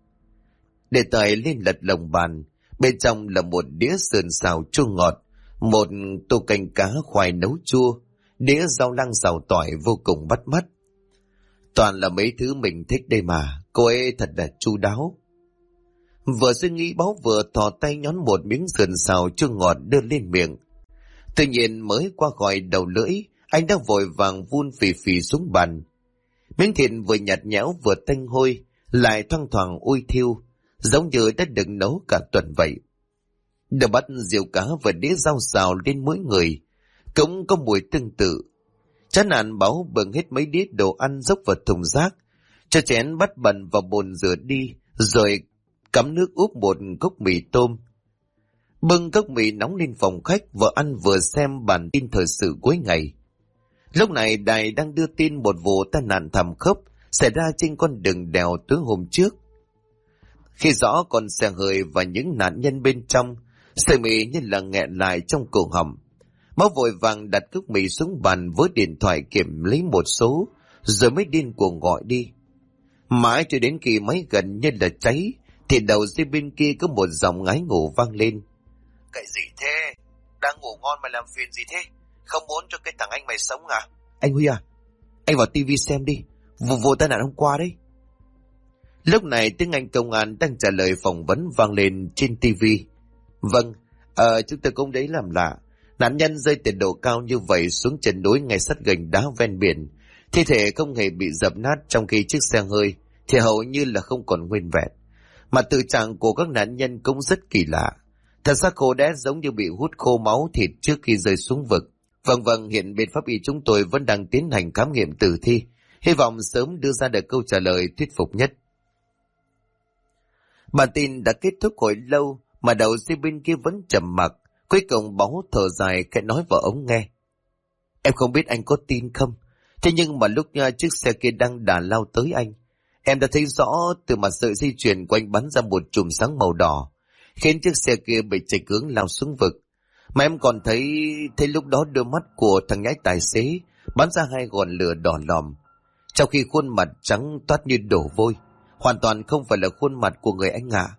Để tay lên lật lồng bàn, bên trong là một đĩa sườn xào chua ngọt, một tô canh cá khoai nấu chua, đĩa rau lăng xào tỏi vô cùng bắt mắt. Toàn là mấy thứ mình thích đây mà, cô ấy thật là chu đáo. Vừa suy nghĩ, Báo vừa thò tay nhón một miếng sườn xào chua ngọt đưa lên miệng. Tuy nhiên mới qua khỏi đầu lưỡi, anh đã vội vàng vun phì phì xuống bàn. Miếng thịt vừa nhạt nhẽo vừa tanh hôi, lại thoang thoảng ôi thiêu, giống như đã được nấu cả tuần vậy. Đồ bắt rượu cá và đĩa rau xào lên mỗi người, cũng có mùi tương tự. Chán nản, Báo bưng hết mấy đĩa đồ ăn dốc vào thùng rác, cho chén bát bẩn vào bồn rửa đi, rồi cắm nước úp một cốc mì tôm. Bưng cốc mì nóng lên phòng khách, vợ ăn vừa xem bản tin thời sự cuối ngày. Lúc này đài đang đưa tin một vụ tai nạn thảm khốc xảy ra trên con đường đèo tối hôm trước. Khi rõ con xe hơi và những nạn nhân bên trong, sợi mì như là nghẹn lại trong cổ họng. Máu vội vàng đặt cốc mì xuống bàn với điện thoại kiểm lấy một số, rồi mới điên cuồng gọi đi. Mãi cho đến khi máy gần như là cháy, thì đầu dây bên kia có một giọng ngái ngủ vang lên. Cái gì thế? Đang ngủ ngon mà làm phiền gì thế? Không muốn cho cái thằng anh mày sống à? Anh Huy à, anh vào tivi xem đi, vụ tai nạn hôm qua đấy. Lúc này tiếng Anh công an đang trả lời phỏng vấn vang lên trên tivi. Vâng, chúng tôi cũng đấy làm lạ. Nạn nhân rơi từ độ cao như vậy xuống chân núi ngay sát gành đá ven biển. Thi thể không hề bị dập nát, trong khi chiếc xe hơi thì hầu như là không còn nguyên vẹn. Mà tự trạng của các nạn nhân cũng rất kỳ lạ. Thật xác khô đét giống như bị hút khô máu thịt trước khi rơi xuống vực. Vâng, hiện bên pháp y chúng tôi vẫn đang tiến hành khám nghiệm tử thi. Hy vọng sớm đưa ra được câu trả lời thuyết phục nhất. Bản tin đã kết thúc hồi lâu mà đầu dây bên kia vẫn trầm mặc. Cuối cùng Báo thở dài khẽ nói vào ống nghe. Em không biết anh có tin không? Thế nhưng mà lúc chiếc xe kia đang đà lao tới anh, em đã thấy rõ từ mặt sợi dây chuyền của anh bắn ra một chùm sáng màu đỏ, khiến chiếc xe kia bị chệch hướng lao xuống vực. Mà em còn thấy lúc đó đôi mắt của thằng nhãi tài xế bắn ra hai ngọn lửa đỏ lòm, trong khi khuôn mặt trắng toát như đổ vôi, hoàn toàn không phải là khuôn mặt của người anh ạ.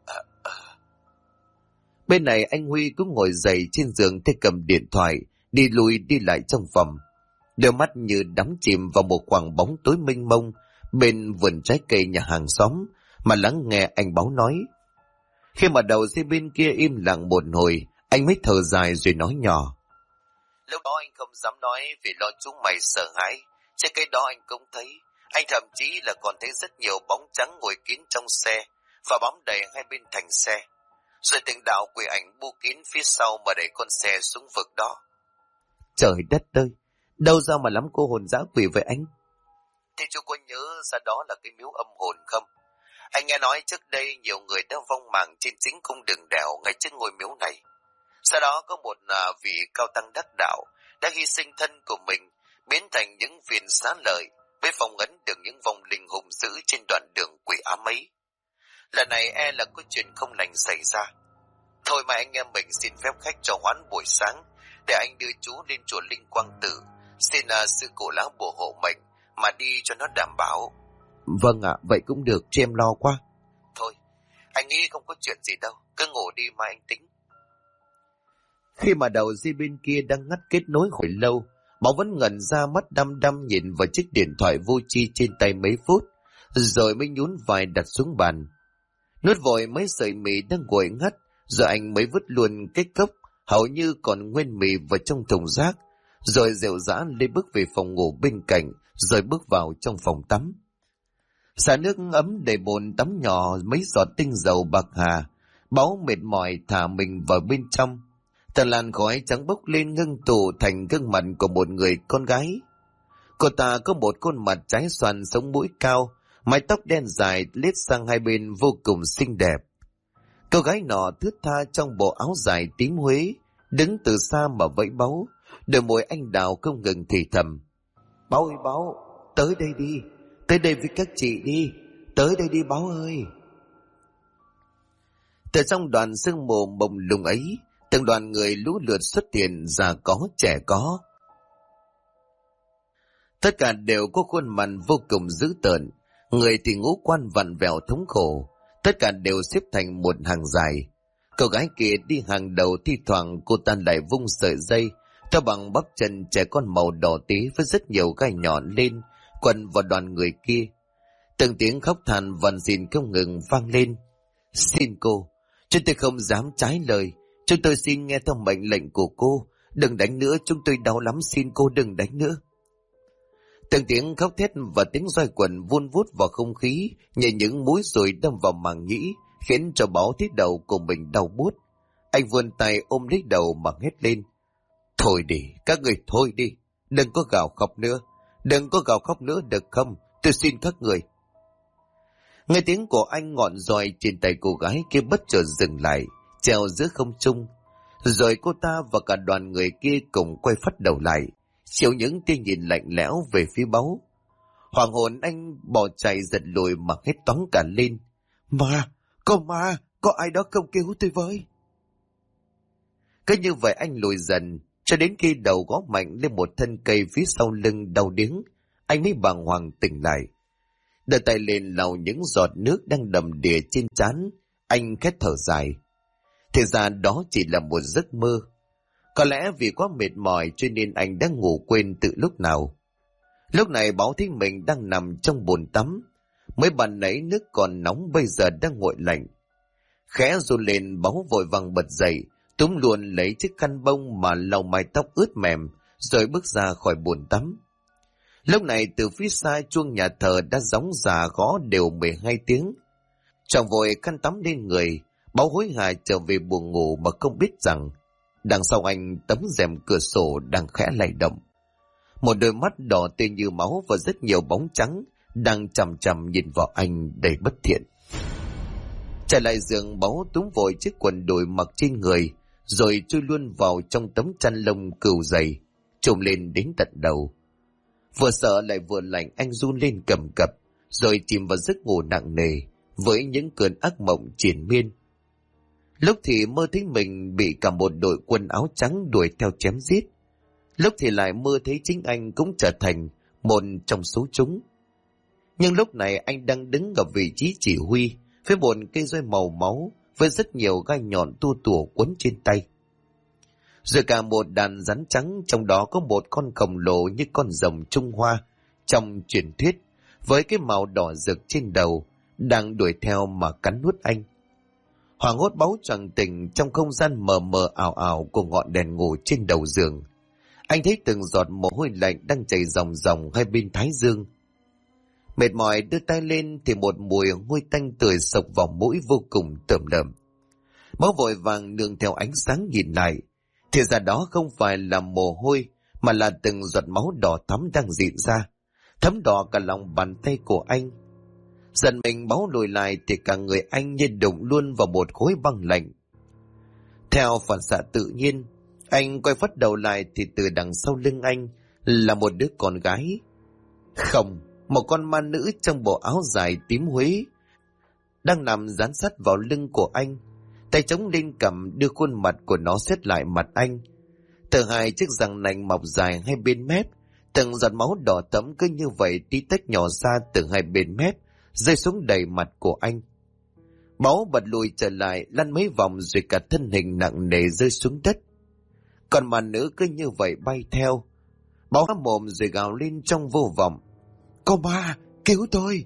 Bên này anh Huy cũng ngồi dậy trên giường, tay cầm điện thoại, đi lui đi lại trong phòng. Đôi mắt như đắm chìm vào một khoảng bóng tối mênh mông bên vườn trái cây nhà hàng xóm, mà lắng nghe anh Báo nói. Khi mà đầu dây bên kia im lặng một hồi, anh mới thở dài rồi nói nhỏ. Lúc đó anh không dám nói vì lo chúng mày sợ hãi. Trên cái đó anh cũng thấy. Anh thậm chí là còn thấy rất nhiều bóng trắng ngồi kín trong xe và bám đầy hai bên thành xe. Rồi từng đạo quỷ ảnh bu kín phía sau mà đẩy con xe xuống vực đó. Trời đất ơi, đâu ra mà lắm cô hồn dã quỷ vậy anh? Thì chú có nhớ ra đó là cái miếu âm hồn không? Anh nghe nói trước đây nhiều người đã vong mạng trên chính cung đường đèo ngay trước ngôi miếu này. Sau đó có một vị cao tăng đắc đạo đã hy sinh thân của mình, biến thành những viên xá lợi, với phong ấn được những vong linh hùng dữ trên đoạn đường quỷ ám ấy. Lần này e là có chuyện không lành xảy ra. Thôi mà anh em mình xin phép khách cho hoãn buổi sáng, để anh đưa chú lên chùa Linh Quang Tử, xin sư cụ lão bùa hộ mệnh mà đi cho nó đảm bảo. Vâng ạ, vậy cũng được, cho em lo quá. Thôi, anh nghĩ không có chuyện gì đâu, cứ ngủ đi mà anh tính. Khi mà đầu dây bên kia đang ngắt kết nối hồi lâu, Bảo vẫn ngẩn ra mắt đăm đăm nhìn vào chiếc điện thoại vô tri trên tay mấy phút, rồi mới nhún vai đặt xuống bàn. Nuốt vội mấy sợi mì đang nguội ngắt, rồi anh mới vứt luôn cái cốc hầu như còn nguyên mì vào trong thùng rác, rồi dịu dã lên bước về phòng ngủ bên cạnh, rồi bước vào trong phòng tắm. Xả nước ấm đầy bồn tắm nhỏ mấy giọt tinh dầu bạc hà, Báo mệt mỏi thả mình vào bên trong. Tàn làn khói trắng bốc lên ngưng tụ thành gương mặt của một người con gái. Cô ta có một khuôn mặt trái xoan, sống mũi cao, mái tóc đen dài lết sang hai bên vô cùng xinh đẹp. Cô gái nọ thướt tha trong bộ áo dài tím Huế, đứng từ xa mà vẫy Báo, đôi môi anh đào không ngừng thì thầm. Báo ơi Báo, tới đây đi, tới đây với các chị đi, tới đây đi Báo ơi. Từ trong đoàn sương mù mông lung ấy, từng đoàn người lũ lượt xuất hiện, già có trẻ có. Tất cả đều có khuôn mặt vô cùng dữ tợn, người thì ngũ quan vặn vẹo thống khổ, tất cả đều xếp thành một hàng dài. Cô gái kia đi hàng đầu, thi thoảng cô ta lại vung sợi dây theo bằng bắp chân trẻ con màu đỏ tí với rất nhiều gai nhọn lên, quần vào đoàn người kia. Từng tiếng khóc than van xin không ngừng vang lên. Xin cô, chúng tôi không dám trái lời, chúng tôi xin nghe theo mệnh lệnh của cô, đừng đánh nữa, chúng tôi đau lắm, xin cô đừng đánh nữa. Từng tiếng khóc thét và tiếng roi quần vun vút vào không khí như những mũi dùi đâm vào màng nhĩ, khiến cho Báo thấy đầu của mình đau buốt. Anh vươn tay ôm lấy đầu mà hét lên. Thôi đi, các người thôi đi, đừng có gào khóc nữa, đừng có gào khóc nữa được không, tôi xin các người. Nghe tiếng của anh, ngọn roi trên tay cô gái kia bất chợt dừng lại, treo giữa không trung. Rồi cô ta và cả đoàn người kia cùng quay phắt đầu lại, chiếu những tia nhìn lạnh lẽo về phía báu. Hoàng hồn anh bỏ chạy giật lùi mà hét toáng cả lên. Ma, có ai đó không cứu tôi với. Cứ như vậy anh lùi dần, cho đến khi đầu gõ mạnh lên một thân cây phía sau lưng đau điếng, anh mới bàng hoàng tỉnh lại. Đưa tay lên lau những giọt nước đang đầm đìa trên trán, anh khét thở dài. Thì ra đó chỉ là một giấc mơ. Có lẽ vì quá mệt mỏi cho nên anh đã ngủ quên từ lúc nào. Lúc này Báo thấy mình đang nằm trong bồn tắm. Mới bàn nãy nước còn nóng bây giờ đang nguội lạnh. Khẽ run lên, Báo vội vàng bật dậy, túm luôn lấy chiếc khăn bông mà lau mái tóc ướt mềm, rồi bước ra khỏi bồn tắm. Lúc này từ phía xa chuông nhà thờ đã gióng già gõ đều 12 tiếng. Chàng vội khăn tắm lên người, Báo hối hả trở về buồng ngủ mà không biết rằng đằng sau anh tấm rèm cửa sổ đang khẽ lay động. Một đôi mắt đỏ tươi như máu và rất nhiều bóng trắng đang chằm chằm nhìn vào anh đầy bất thiện. Trở lại giường, Báo túm vội chiếc quần đùi mặc trên người, rồi chui luôn vào trong tấm chăn lông cừu dày, trùm lên đến tận đầu. Vừa sợ lại vừa lạnh, anh run lên cầm cập, rồi chìm vào giấc ngủ nặng nề với những cơn ác mộng triền miên. Lúc thì mơ thấy mình bị cả một đội quân áo trắng đuổi theo chém giết, lúc thì lại mơ thấy chính anh cũng trở thành một trong số chúng. Nhưng lúc này anh đang đứng ở vị trí chỉ huy với một cây roi màu máu với rất nhiều gai nhọn tua tủa quấn trên tay. Rồi cả một đàn rắn trắng, trong đó có một con khổng lồ như con rồng Trung Hoa trong truyền thuyết, với cái màu đỏ rực trên đầu, đang đuổi theo mà cắn nuốt anh. Hoảng hốt Báo choàng tỉnh trong không gian mờ mờ ảo ảo của ngọn đèn ngủ trên đầu giường. Anh thấy từng giọt mồ hôi lạnh đang chảy ròng ròng hai bên thái dương. Mệt mỏi đưa tay lên thì một mùi hôi tanh tươi sộc vào mũi vô cùng tởm lợm. Báo vội vàng nương theo ánh sáng nhìn lại, thì ra đó không phải là mồ hôi mà là từng giọt máu đỏ thắm đang rịn ra, thấm đỏ cả lòng bàn tay của anh. Dần mình Báo lùi lại thì cả người anh như đụng luôn vào một khối băng lạnh. Theo phản xạ tự nhiên, anh quay phắt đầu lại thì từ đằng sau lưng anh là một đứa con gái. Không, một con ma nữ trong bộ áo dài tím Huế đang nằm dán sát vào lưng của anh, tay chống lên cằm, đưa khuôn mặt của nó xét lại mặt anh. Từ hai chiếc răng nanh mọc dài hai bên mép, từng giọt máu đỏ thẫm cứ như vậy tí tách nhỏ ra từ hai bên mép, rơi xuống đầy mặt của anh. Báo bật lùi trở lại, lăn mấy vòng rồi cả thân hình nặng nề rơi xuống đất. Còn mà nữ cứ như vậy bay theo. Báo há mồm rồi gào lên trong vô vọng. Có ma, cứu tôi!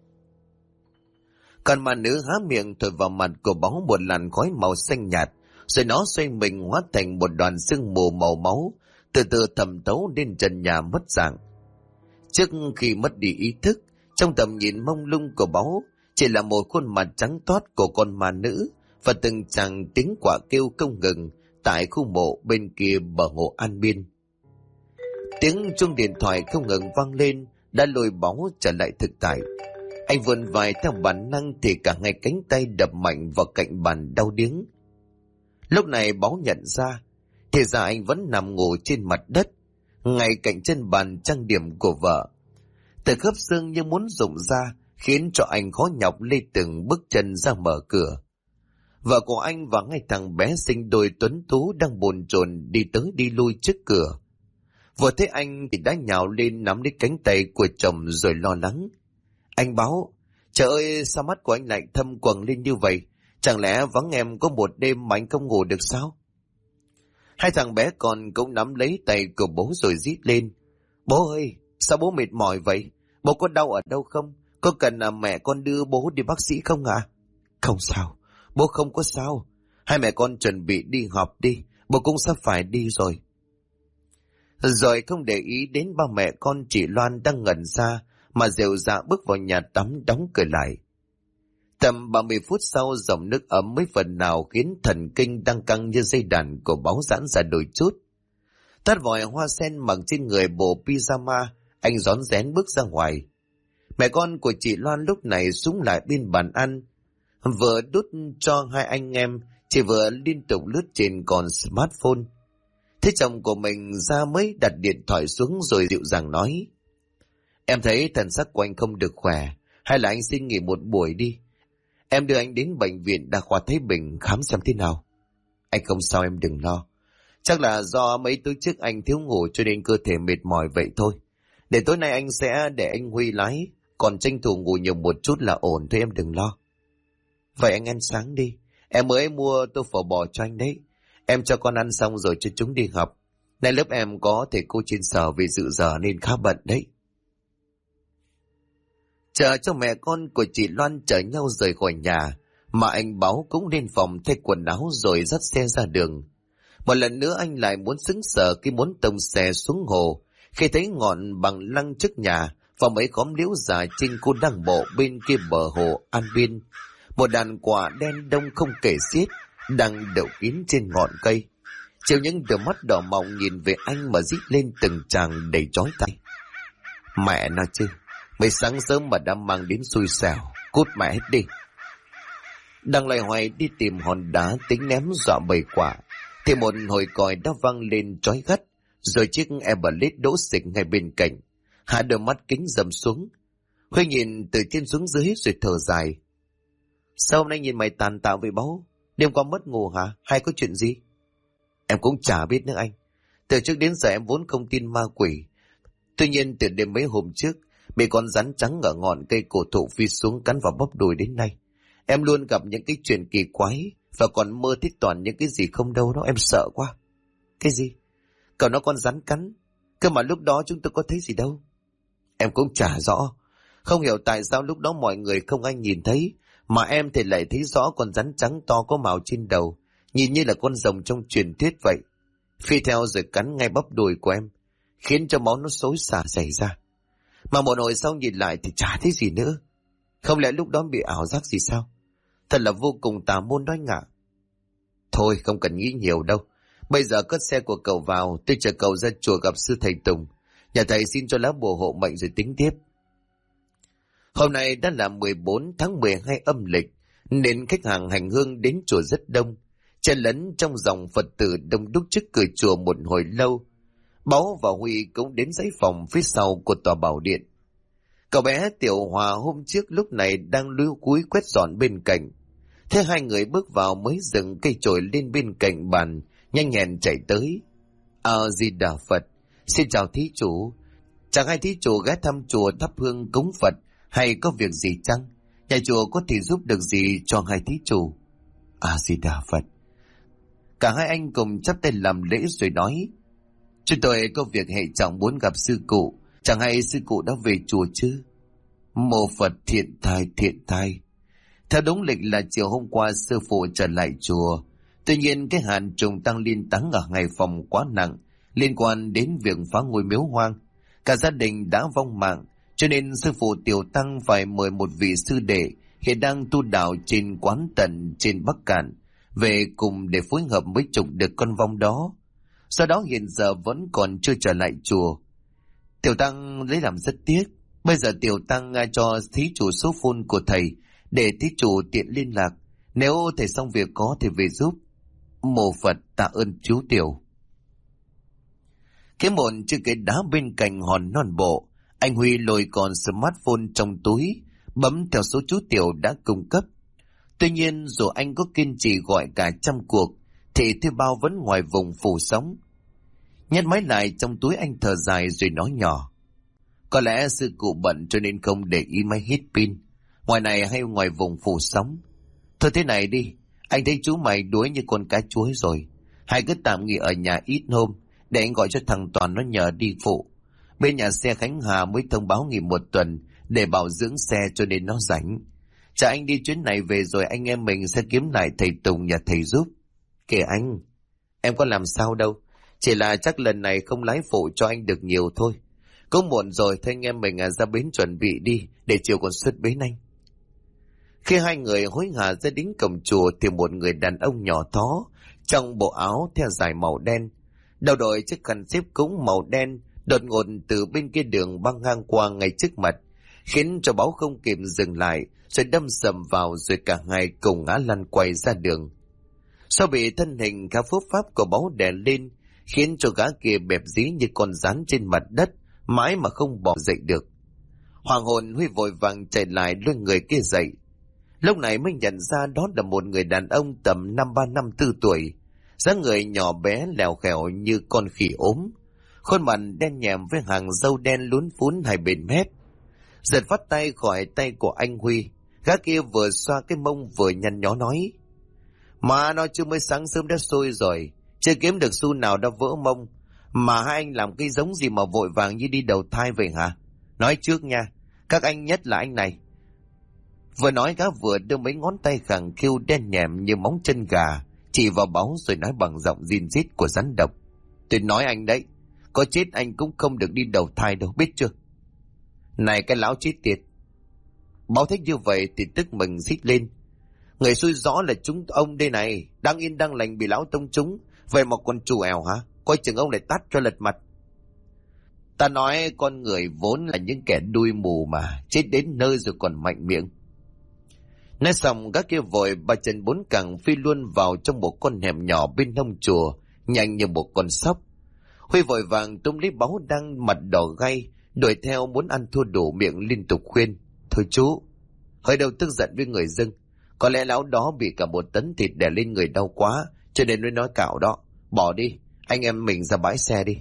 Còn mà nữ há miệng thổi vào mặt của Báo một làn khói màu xanh nhạt, rồi nó xoay mình hóa thành một đoàn sương mù màu máu, từ từ thẩm thấu lên trần nhà mất dạng. Trước khi mất đi ý thức, trong tầm nhìn mông lung của Báo chỉ là một khuôn mặt trắng toát của con ma nữ và từng chàng tiếng quạ kêu không ngừng tại khu mộ bên kia bờ hồ An Biên. Tiếng chuông điện thoại không ngừng vang lên đã lôi Báo trở lại thực tại. Anh vươn vai theo bản năng thì cả hai cánh tay đập mạnh vào cạnh bàn đau điếng. Lúc này Báo nhận ra, thì ra anh vẫn nằm ngủ trên mặt đất, ngay cạnh chân bàn trang điểm của vợ. Từ khớp xương như muốn rụng ra, khiến cho anh khó nhọc lê từng bước chân ra mở cửa. Vợ của anh và ngay thằng bé sinh đôi tuấn tú đang bồn chồn đi tới đi lui trước cửa. Vừa thấy anh thì đã nhào lên nắm lấy cánh tay của chồng rồi lo lắng. Anh Báo, trời ơi sao mắt của anh lại thâm quầng lên như vậy? Chẳng lẽ vắng em có một đêm mà anh không ngủ được sao? Hai thằng bé con cũng nắm lấy tay của bố rồi rít lên. Bố ơi, sao bố mệt mỏi vậy? Bố có đau ở đâu không? Có cần mẹ con đưa bố đi bác sĩ không ạ? Không sao, bố không có sao. Hai mẹ con chuẩn bị đi họp đi, bố cũng sắp phải đi rồi. Rồi không để ý đến ba mẹ con chị Loan đang ngẩn ra mà rệu rã bước vào nhà tắm đóng cửa lại. Tầm 30 phút sau, dòng nước ấm mới phần nào khiến thần kinh đang căng như dây đàn của Báo giãn ra đôi chút. Tắt vòi hoa sen mặc trên người bộ pyjama, anh rón rén bước ra ngoài. Mẹ con của chị Loan lúc này súng lại bên bàn ăn, vừa đút cho hai anh em, chị vừa liên tục lướt trên con smartphone. Thế chồng của mình ra mới đặt điện thoại xuống rồi dịu dàng nói: Em thấy thần sắc của anh không được khỏe, hay là anh xin nghỉ một buổi đi. Em đưa anh đến bệnh viện Đa khoa Thái Bình khám xem thế nào. Anh không sao, em đừng lo. Chắc là do mấy tối trước anh thiếu ngủ cho nên cơ thể mệt mỏi vậy thôi. Để tối nay anh sẽ để anh Huy lái, còn tranh thủ ngủ nhiều một chút là ổn thôi, em đừng lo. Vậy anh ăn sáng đi, em mới mua tô phở bò cho anh đấy. Em cho con ăn xong rồi cho chúng đi học. Nay lớp em có thầy cô trên sở về dự giờ nên khá bận đấy. Chờ cho mẹ con của chị Loan chở nhau rời khỏi nhà, mà anh Báo cũng lên phòng thay quần áo rồi dắt xe ra đường. Một lần nữa anh lại muốn sững sờ khi muốn tông xe xuống hồ, khi thấy ngọn bằng lăng trước nhà và mấy khóm liễu già trên khu đăng bộ bên kia bờ hồ An Biên. Một đàn quả đen đông không kể xiết đang đậu kín trên ngọn cây, chiều những đôi mắt đỏ mọng nhìn về anh mà rít lên từng tràng đầy chói tai. Mẹ nó chứ, mới sáng sớm mà đã mang đến xui xẻo, cút mẹ hết đi. Đang loay hoay đi tìm hòn đá tính ném dọa bầy quả, thì một hồi còi đã vang lên chói gắt, rồi chiếc Everlet đỗ xịch ngay bên cạnh. Hạ đôi mắt kính dầm xuống, Huy nhìn từ trên xuống dưới rồi thở dài. Sao hôm nay nhìn mày tàn tạ vậy Báu? Đêm qua mất ngủ hả? Hay có chuyện gì? Em cũng chả biết nữa anh. Từ trước đến giờ em vốn không tin ma quỷ. Tuy nhiên từ đêm mấy hôm trước, bị con rắn trắng ở ngọn cây cổ thụ phi xuống cắn vào bắp đùi đến nay. Em luôn gặp những cái chuyện kỳ quái và còn mơ thích toàn những cái gì không đâu đó, em sợ quá. Cái gì? Cậu nói con rắn cắn. Cơ mà lúc đó chúng tôi có thấy gì đâu. Em cũng chả rõ. Không hiểu tại sao lúc đó mọi người không ai nhìn thấy, mà em thì lại thấy rõ con rắn trắng to có màu trên đầu, nhìn như là con rồng trong truyền thuyết vậy. Phi theo rồi cắn ngay bắp đùi của em, khiến cho máu nó xối xả chảy ra. Mà một hồi sau nhìn lại thì chả thấy gì nữa. Không lẽ lúc đó bị ảo giác gì sao? Thật là vô cùng tà môn đó anh ạ. Thôi không cần nghĩ nhiều đâu. Bây giờ cất xe của cậu vào, tôi chờ cậu ra chùa gặp sư thầy Tùng. Nhà thầy xin cho lá bùa hộ mệnh rồi tính tiếp. Hôm nay đã là 14 tháng 12 âm lịch, nên khách hàng hành hương đến chùa rất đông. Chen lấn trong dòng Phật tử đông đúc trước cửa chùa một hồi lâu. Báu và Huy cũng đến dãy phòng phía sau của tòa bảo điện. Cậu bé Tiểu Hòa hôm trước lúc này đang lúi cúi quét dọn bên cạnh. Thế hai người bước vào mới dừng cây chổi lên bên cạnh bàn, nhanh nhẹn chạy tới. Di Đà Phật, xin chào thí chủ. Chẳng hai thí chủ ghé thăm chùa thắp hương cúng Phật hay có việc gì chăng? Nhà chùa có thể giúp được gì cho hai thí chủ? Di Đà Phật. Cả hai anh cùng chắp tay làm lễ rồi nói: Chúng tôi có việc hệ trọng muốn gặp sư cụ, chẳng hay sư cụ đã về chùa chứ? Mô Phật thiện thai. Theo đúng lịch là chiều hôm qua sư phụ trở lại chùa. Tuy nhiên cái hạn trùng tăng liên táng ở Hải Phòng quá nặng, liên quan đến việc phá ngôi miếu hoang. Cả gia đình đã vong mạng, cho nên sư phụ Tiểu Tăng phải mời một vị sư đệ hiện đang tu đạo trên quán Tần trên Bắc Cạn về cùng để phối hợp mới trục được con vong đó. Do đó hiện giờ vẫn còn chưa trở lại chùa. Tiểu Tăng lấy làm rất tiếc. Bây giờ Tiểu Tăng cho thí chủ số phone của thầy để thí chủ tiện liên lạc. Nếu thầy xong việc có thể về giúp. Mô Phật tạ ơn chú Tiểu. Cái mồn chưa cái đá bên cạnh hòn non bộ, anh Huy lôi con smartphone trong túi, bấm theo số chú Tiểu đã cung cấp. Tuy nhiên dù anh có kiên trì gọi cả trăm cuộc, thì thuê bao vẫn ngoài vùng phủ sóng. Nhét máy lại trong túi anh thở dài rồi nói nhỏ: Có lẽ sư cụ bận cho nên không để ý máy hết pin. Ngoài này hay ngoài vùng phủ sóng. Thôi thế này đi, anh thấy chú mày đuối như con cá chuối rồi. Hãy cứ tạm nghỉ ở nhà ít hôm, để anh gọi cho thằng Toàn nó nhờ đi phụ. Bên nhà xe Khánh Hà mới thông báo nghỉ một tuần để bảo dưỡng xe cho nên nó rảnh. Chờ anh đi chuyến này về rồi anh em mình sẽ kiếm lại thầy Tùng nhà thầy giúp. Kể anh, em có làm sao đâu. Chỉ là chắc lần này không lái phụ cho anh được nhiều thôi. Cũng muộn rồi, thôi anh em mình ra bến chuẩn bị đi, để chiều còn xuất bến anh. Khi hai người hối hả ra đến cổng chùa thì một người đàn ông nhỏ thó, trong bộ áo theo dài màu đen, đầu đội chiếc khăn xếp cúng màu đen, đột ngột từ bên kia đường băng ngang qua ngay trước mặt, khiến cho Báo không kịp dừng lại, rồi đâm sầm vào, rồi cả hai cùng ngã lăn quay ra đường. Sau bị thân hình khá phúc pháp của Báo đè lên, khiến cho gã kia bẹp dí như con rắn trên mặt đất, mãi mà không bò dậy được. Hoàng hồn, Huy vội vàng chạy lại lôi người kia dậy. Lúc này mới nhận ra đó là một người đàn ông tầm 53-54 tuổi, dáng người nhỏ bé lèo khèo như con khỉ ốm, khuôn mặt đen nhèm với hàng râu đen lún phún hai bên mép. Giật phát tay khỏi tay của anh Huy, gã kia vừa xoa cái mông vừa nhăn nhó nói: "Mà nó chưa mới sáng sớm đã sôi rồi, chưa kiếm được xu nào đã vỡ mông, mà hai anh làm cái giống gì mà vội vàng như đi đầu thai vậy hả? Nói trước nha, các anh nhất là anh này." Vừa nói gã vừa đưa mấy ngón tay khẳng khiu đen nhèm như móng chân gà chỉ vào Báo, rồi nói bằng giọng rin rít của rắn độc: "Tôi nói anh đấy, có chết anh cũng không được đi đầu thai đâu, biết chưa?" "Này cái lão chết tiệt!" Báo thích như vậy thì tức mình xích lên: "Người xui rõ là chúng ông đây này, đang yên đang lành bị lão tông trúng, vậy mà còn chủ ẻo hả? Coi chừng ông lại tát cho lật mặt." "Ta nói con người vốn là những kẻ đuôi mù mà, chết đến nơi rồi còn mạnh miệng." Nói xong gã kia vội ba chân bốn cẳng phi luôn vào trong một con hẻm nhỏ bên hông chùa, nhanh như một con sóc. Huy vội vàng túm lấy Báo đang mặt đỏ gay, đuổi theo muốn ăn thua đủ miệng liên tục khuyên: "Thôi chú, hơi đâu tức giận với người dưng. Có lẽ lão đó bị cả một tấn thịt đè lên người đau quá, cho nên mới nói cạo đó. Bỏ đi, anh em mình ra bãi xe đi."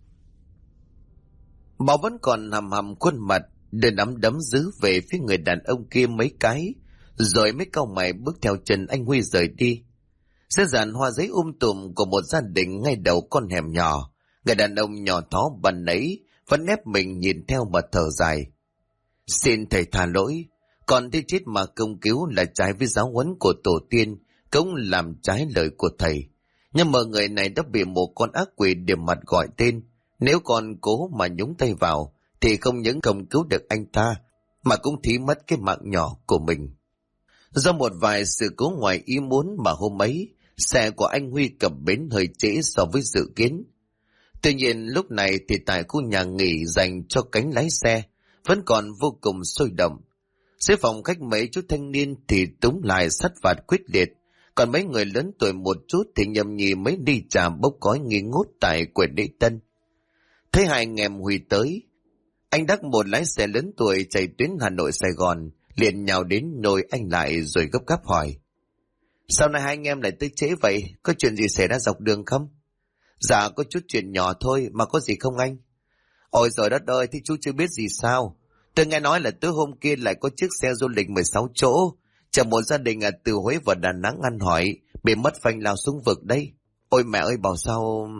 Báo vẫn còn hầm hầm khuôn mặt, đưa nắm đấm giữ về phía người đàn ông kia mấy cái, rồi mới cau mày bước theo chân anh Huy rời đi. Xe dàn hoa giấy tùm của một gia đình ngay đầu con hẻm nhỏ, người đàn ông nhỏ thó bần ấy vẫn ép mình nhìn theo mà thở dài: "Xin thầy tha lỗi, còn thế chết mà công cứu là trái với giáo huấn của tổ tiên, cũng làm trái lời của thầy. Nhưng mà người này đã bị một con ác quỷ điểm mặt gọi tên, nếu còn cố mà nhúng tay vào thì không những không cứu được anh ta mà cũng thí mất cái mạng nhỏ của mình." Do một vài sự cố ngoài ý muốn mà hôm ấy xe của anh Huy cập bến hơi trễ so với dự kiến. Tuy nhiên lúc này thì tại khu nhà nghỉ dành cho cánh lái xe vẫn còn vô cùng sôi động. Dưới phòng khách mấy chút thanh niên thì túm lại sắt vạt quyết liệt, còn mấy người lớn tuổi một chút thì nhầm nhì mấy đi trà bốc khói nghi ngút tại quầy lễ tân. Thấy hai anh em Huy tới, anh Đắc, một lái xe lớn tuổi chạy tuyến Hà Nội Sài Gòn, liền nhào đến nôi anh lại rồi gấp gáp hỏi: "Sao nay hai anh em lại tới trễ vậy? Có chuyện gì xảy ra dọc đường không?" "Dạ có chút chuyện nhỏ thôi, mà có gì không anh?" "Ôi giời đất ơi, thì chú chưa biết gì sao? Tôi nghe nói là tối hôm kia lại có chiếc xe du lịch 16 chỗ chở một gia đình từ Huế vào Đà Nẵng ăn hỏi, bị mất phanh lao xuống vực đây. Ôi mẹ ơi, bảo sao..."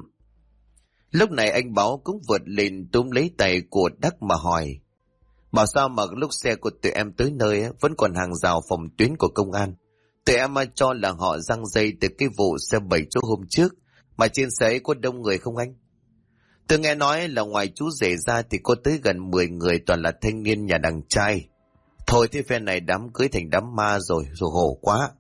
Lúc này anh Báo cũng vượt lên túm lấy tay của Đắc mà hỏi: "Bảo sao mà lúc xe của tụi em tới nơi vẫn còn hàng rào phòng tuyến của công an? Tụi em cho là họ giăng dây từ cái vụ xe 7 chỗ hôm trước, mà trên xe ấy có đông người không anh?" "Tôi nghe nói là ngoài chú rể ra thì có tới gần 10 người, toàn là thanh niên nhà đằng trai. Thôi thế phe này đám cưới thành đám ma rồi hổ quá."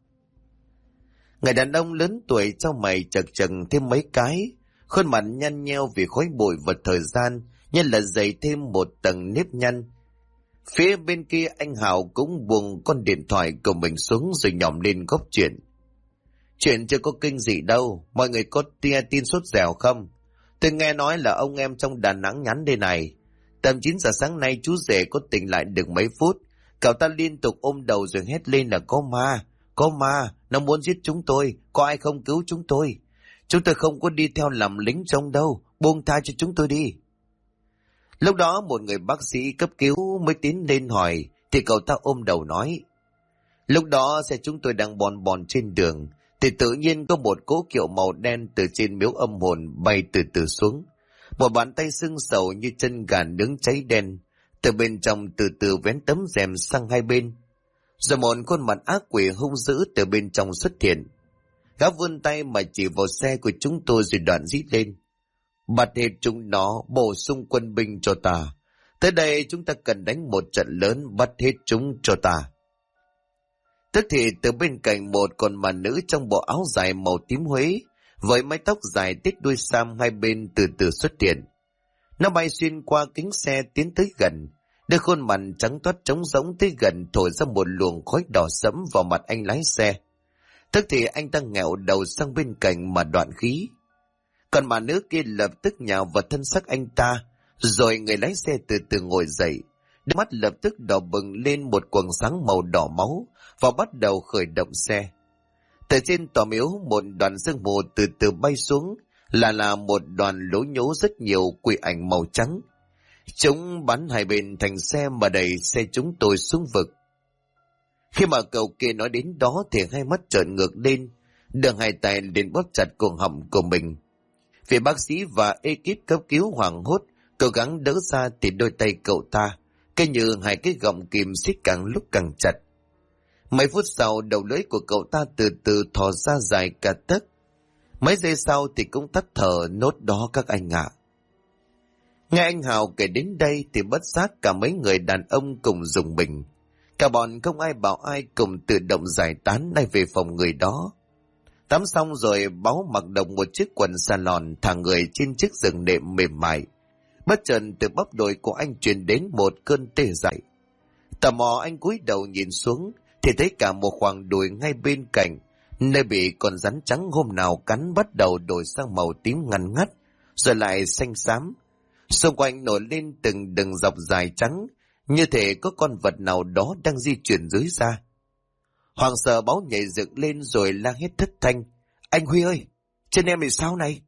Người đàn ông lớn tuổi trong mày chật chừng thêm mấy cái, khuôn mặt nhăn nheo vì khói bụi và thời gian, như là dày thêm một tầng nếp nhăn. Phía bên kia anh Hào cũng buông con điện thoại của mình xuống rồi nhỏm lên góp chuyện: "Chuyện chưa có kinh gì đâu, mọi người có tin sốt dẻo không? Tôi nghe nói là ông em trong Đà Nẵng nhắn đây này. Tầm 9 giờ sáng nay chú rể có tỉnh lại được mấy phút, cậu ta liên tục ôm đầu rồi hét lên là có ma, nó muốn giết chúng tôi, có ai không cứu chúng tôi? Chúng tôi không có đi theo làm lính trong đâu, buông tha cho chúng tôi đi." Lúc đó một người bác sĩ cấp cứu mới tiến lên hỏi, thì cậu ta ôm đầu nói: "Lúc đó xe chúng tôi đang bòn bòn trên đường, thì tự nhiên có một cỗ kiệu màu đen từ trên miếu âm hồn bay từ từ xuống. Một bàn tay sưng sầu như chân gà nướng cháy đen, từ bên trong từ từ vén tấm rèm sang hai bên. Rồi một khuôn mặt ác quỷ hung dữ từ bên trong xuất hiện. Gã vươn tay mà chỉ vào xe của chúng tôi rồi đoạn rít lên: Bắt hết chúng nó, bổ sung quân binh cho ta. Tới đây chúng ta cần đánh một trận lớn, bắt hết chúng cho ta." Tức thì từ bên cạnh một con mà nữ trong bộ áo dài màu tím Huế, với mái tóc dài tít đuôi sam hai bên từ từ xuất hiện. Nó bay xuyên qua kính xe tiến tới gần, Đôi khuôn mặt trắng toát trống rỗng tới gần thổi ra một luồng khói đỏ sẫm vào mặt anh lái xe. Tức thì anh ta nghẹo đầu sang bên cạnh mà đoạn khí. Còn mà nữ kia lập tức nhào vào thân xác anh ta, rồi người lái xe từ từ ngồi dậy. Đôi mắt lập tức đỏ bừng lên một quầng sáng màu đỏ máu và bắt đầu khởi động xe. Từ trên tòa miếu một đoàn sương mù từ từ bay xuống, là một đoàn lố nhố rất nhiều quỷ ảnh màu trắng. Chúng bắn hai bên thành xe mà đẩy xe chúng tôi xuống vực. Khi mà cậu kia nói đến đó thì hai mắt trợn ngược lên, đưa hai tay lên bóp chặt cổ họng của mình. Phía bác sĩ và ekip cấp cứu hoảng hốt cố gắng đỡ ra thì đôi tay cậu ta cứ như hai cái gọng kìm siết càng lúc càng chặt. Mấy phút sau đầu lưỡi của cậu ta từ từ thò ra dài cả tấc. Mấy giây sau thì cũng tắt thở nốt đó các anh ạ. Nghe anh Hào kể đến đây thì bất giác cả mấy người đàn ông cùng rùng mình. Cả bọn không ai bảo ai cùng tự động giải tán nay về phòng người đó. Tắm xong rồi Báo mặc đồng một chiếc quần salon thả người trên chiếc giường nệm mềm mại. Bất chợt từ bắp đùi của anh truyền đến một cơn tê dại. Tò mò anh cúi đầu nhìn xuống thì thấy cả một khoảng đùi ngay bên cạnh, nơi bị con rắn trắng hôm nào cắn bắt đầu đổi sang màu tím ngăn ngắt, rồi lại xanh xám. Xung quanh nổi lên từng đường dọc dài trắng, như thể có con vật nào đó đang di chuyển dưới da. Hoàng sợ Báo nhảy dựng lên rồi la hét thất thanh: "Anh Huy ơi, chân em bị sao này?"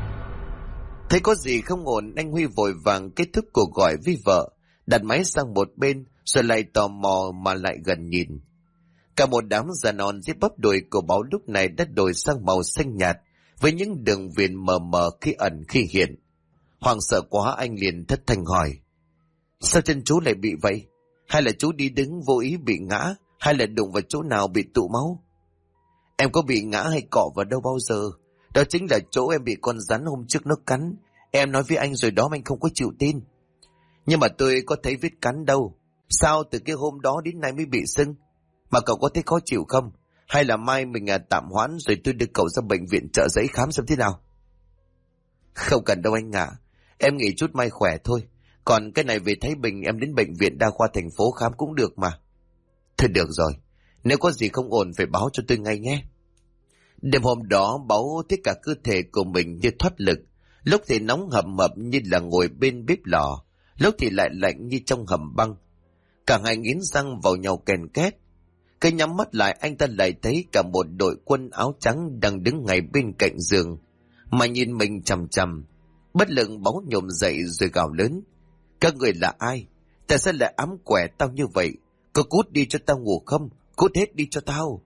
Thấy có gì không ổn, anh Huy vội vàng kết thúc cuộc gọi với vợ, đặt máy sang một bên, rồi lại tò mò mà lại gần nhìn. Cả một đám da non dưới bắp đùi của Báo lúc này đã đổi sang màu xanh nhạt, với những đường viền mờ mờ khi ẩn khi hiện. Hoàng sợ quá anh liền thất thanh hỏi: "Sao chân chú lại bị vậy? Hay là chú đi đứng vô ý bị ngã, hay là đụng vào chỗ nào bị tụ máu?" "Em có bị ngã hay cọ vào đâu bao giờ. Đó chính là chỗ em bị con rắn hôm trước nó cắn. Em nói với anh rồi đó mà anh không có chịu tin." "Nhưng mà tôi có thấy vết cắn đâu. Sao từ cái hôm đó đến nay mới bị sưng? Mà cậu có thấy khó chịu không? Hay là mai mình tạm hoãn rồi tôi đưa cậu ra bệnh viện Chợ Giấy khám xem thế nào?" "Không cần đâu anh ạ. Em nghỉ chút mai khỏe thôi. Còn cái này về Thái Bình em đến bệnh viện đa khoa thành phố khám cũng được mà." "Thôi được rồi. Nếu có gì không ổn phải báo cho tôi ngay nhé." Đêm hôm đó Báo thấy cả cơ thể của mình như thoát lực. Lúc thì nóng hầm hập như là ngồi bên bếp lò, lúc thì lại lạnh như trong hầm băng. Cả hai nghiến răng vào nhau kèn két. Cứ nhắm mắt lại anh ta lại thấy cả một đội quân áo trắng đang đứng ngay bên cạnh giường mà nhìn mình chằm chằm. Bất lực Báo nhổm dậy rồi gào lớn: "Các người là ai? Tại sao lại ám quẻ tao như vậy? Có cút đi cho tao ngủ không? Cút hết đi cho tao!"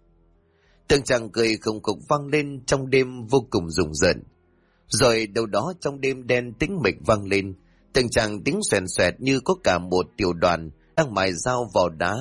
Từng chàng cười khùng khục vang lên trong đêm vô cùng rùng rợn. Rồi đâu đó trong đêm đen tĩnh mịch vang lên từng chàng tiếng xoèn xoẹt như có cả một tiểu đoàn đang mài dao vào đá.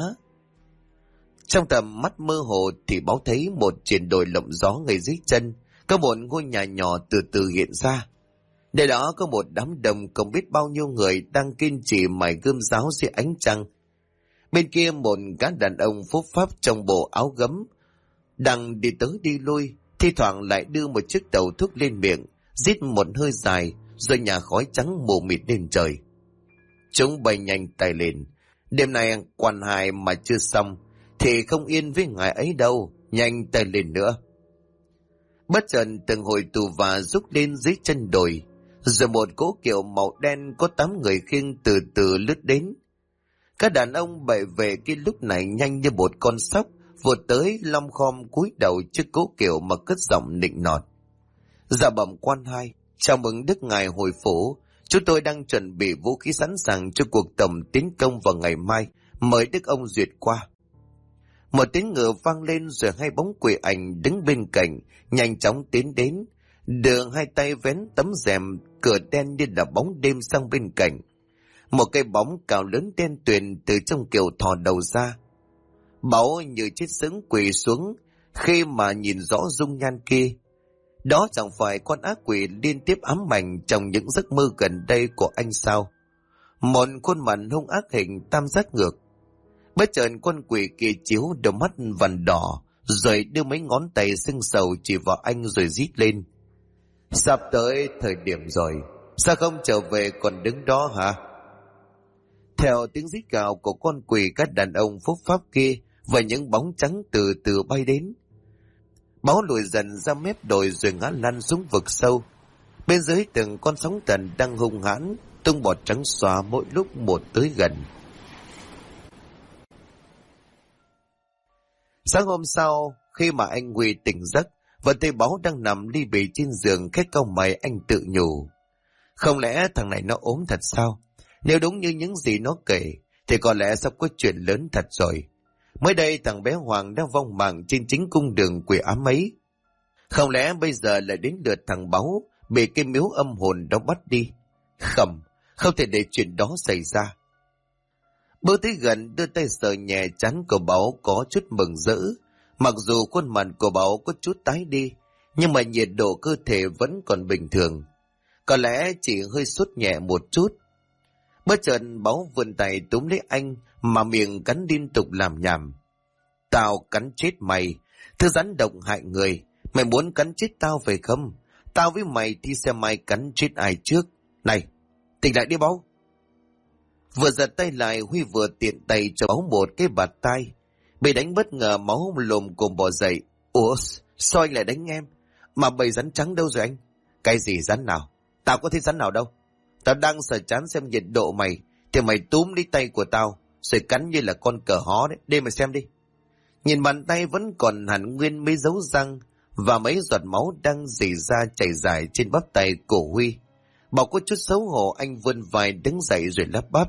Trong tầm mắt mơ hồ thì Báo thấy một triển đồi lộng gió ngay dưới chân, có một ngôi nhà nhỏ từ từ hiện ra. Nơi đó có một đám đông không biết bao nhiêu người đang kiên trì mài gươm giáo dưới ánh trăng. Bên kia một gã đàn ông phúc pháp trong bộ áo gấm đang đi tới đi lui, thi thoảng lại đưa một chiếc đầu thuốc lên miệng, rít một hơi dài, rồi nhà khói trắng mù mịt lên trời. Chúng bay nhanh tay lên. Đêm nay quan hài mà chưa xong thì không yên với ngài ấy đâu, nhanh tay lên nữa. Bất chợt từng hồi tù và rúc lên dưới chân đồi, rồi một cỗ kiệu màu đen có 8 người khiêng từ từ lướt đến. Các đàn ông bậy vệ cái lúc này nhanh như một con sóc vụt tới lom khom cúi đầu trước cỗ kiệu mà cất giọng nịnh nọt: "Dạ bẩm quan hai, chào mừng đức ngài hồi phủ. Chúng tôi đang chuẩn bị vũ khí sẵn sàng cho cuộc tổng tiến công vào ngày mai, mời đức ông duyệt qua." Một tiếng ngựa vang lên rồi hai bóng quỷ ảnh đứng bên cạnh nhanh chóng tiến đến, đưa hai tay vén tấm rèm cửa đen như là bóng đêm sang bên cạnh. Một cái bóng cao lớn đen tuyền từ trong kiệu thò đầu ra. Báo như chết sững quỳ xuống khi mà nhìn rõ dung nhan kia. Đó chẳng phải con ác quỷ liên tiếp ám ảnh trong những giấc mơ gần đây của anh sao? Một khuôn mặt hung ác hình tam giác ngược. Bất chợt con quỷ kia chiếu đôi mắt vằn đỏ, rồi đưa mấy ngón tay sưng sầu chỉ vào anh rồi rít lên: "Sắp tới thời điểm rồi, sao không trở về còn đứng đó hả?" Theo tiếng rít gào của con quỷ, các đàn ông phúc pháp kia và những bóng trắng từ từ bay đến. Báo lùi dần ra mép đồi rồi ngã lăn xuống vực sâu. Bên dưới từng con sóng thần đang hung hãn tung bọt trắng xóa mỗi lúc một tới gần. Sáng hôm sau, khi mà anh Huy tỉnh giấc và thấy Báo đang nằm li bì trên giường, khét cau mày, anh tự nhủ: không lẽ thằng này nó ốm thật sao? Nếu đúng như những gì nó kể thì có lẽ sắp có chuyện lớn thật rồi. Mới đây thằng bé Hoàng đang vong mạng trên chính cung đường quỷ ám ấy. Không lẽ bây giờ lại đến lượt thằng Báo bị cái miếu âm hồn đó bắt đi? Không thể để chuyện đó xảy ra. Bước tới gần, đưa tay sờ nhẹ trán của Báo, có chút mừng rỡ. Mặc dù khuôn mặt của Báo có chút tái đi, nhưng mà nhiệt độ cơ thể vẫn còn bình thường. Có lẽ chỉ hơi sốt nhẹ một chút. Bất chợt Báo vươn tay túm lấy anh mà miệng cắn liên tục làm nhảm: tao cắn chết mày, thứ rắn độc hại người. Mày muốn cắn chết tao phải không? Tao với mày thì xem mày cắn chết ai trước. Này, tỉnh lại đi Báo. Vừa giật tay lại, Huy vừa tiện tay cho Báo một cái bạt tai. Bị đánh bất ngờ, máu lồm cồm bò dậy. Ủa, sao anh lại đánh em? Mà bầy rắn trắng đâu rồi anh? Cái gì rắn nào? Tao có thấy rắn nào đâu. Tao đang sờ chán xem nhiệt độ mày, thì mày túm lấy tay của tao rồi cắn như là con cờ hó đấy. Đây mày xem đi. Nhìn bàn tay vẫn còn hẳn nguyên mấy dấu răng và mấy giọt máu đang rỉ ra chảy dài trên bắp tay của Huy. Bảo có chút xấu hổ, anh vươn vai đứng dậy rồi lắp bắp: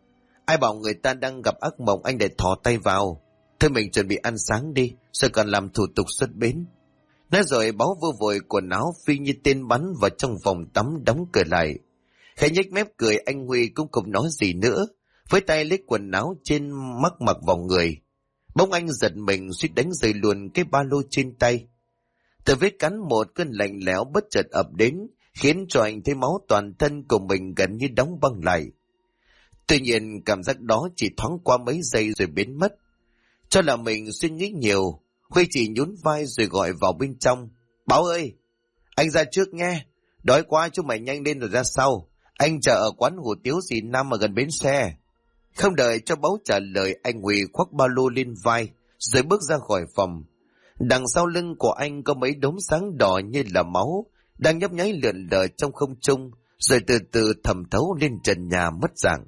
ai bảo người ta đang gặp ác mộng anh để thò tay vào. Thôi mình chuẩn bị ăn sáng đi, rồi còn làm thủ tục xuất bến. Nói rồi Báo vô vội quần áo phi như tên bắn vào trong phòng tắm, đóng cửa lại. Khẽ nhếch mép cười, anh Huy cũng không nói gì nữa, với tay lấy quần áo trên mặc vào người. Bỗng anh giật mình, suýt đánh rơi luôn cái ba lô trên tay. Từ vết cắn, một cơn lạnh lẽo bất chợt ập đến, khiến cho anh thấy máu toàn thân của mình gần như đóng băng lại. Tuy nhiên cảm giác đó chỉ thoáng qua mấy giây rồi biến mất. Cho là mình suy nghĩ nhiều, Huy chỉ nhún vai rồi gọi vào bên trong: Báo ơi, anh ra trước nghe, đói quá chúng mày nhanh lên rồi ra sau. Anh chờ ở quán hủ tiếu dì Năm ở gần bến xe. Không đợi cho Báo trả lời, anh Huy khoác ba lô lên vai rồi bước ra khỏi phòng. Đằng sau lưng của anh có mấy đốm sáng đỏ như là máu đang nhấp nháy lượn lờ trong không trung, rồi từ từ thẩm thấu lên trần nhà mất dạng.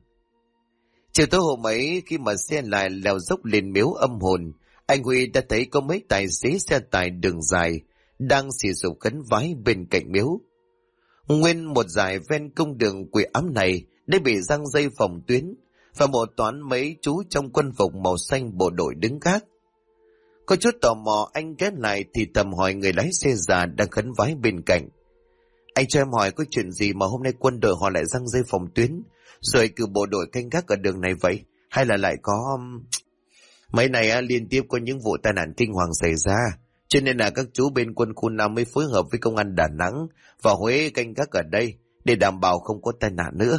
Chiều tối hôm ấy, khi mà xe lại leo dốc lên miếu âm hồn, anh Huy đã thấy có mấy tài xế xe tải đường dài đang xì xục khấn vái bên cạnh miếu. Nguyên một dải ven công đường quỷ ám này đã bị giăng dây phòng tuyến, và một toán mấy chú trong quân phục màu xanh bộ đội đứng gác. Có chút tò mò, anh ghé lại thì thầm hỏi người lái xe già đang khấn vái bên cạnh: anh cho em hỏi có chuyện gì mà hôm nay quân đội họ lại giăng dây phòng tuyến rồi cử bộ đội canh gác ở đường này vậy? Hay là lại có... Mấy này liên tiếp có những vụ tai nạn kinh hoàng xảy ra, cho nên là các chú bên quân khu 5 mới phối hợp với công an Đà Nẵng và Huế canh gác ở đây để đảm bảo không có tai nạn nữa.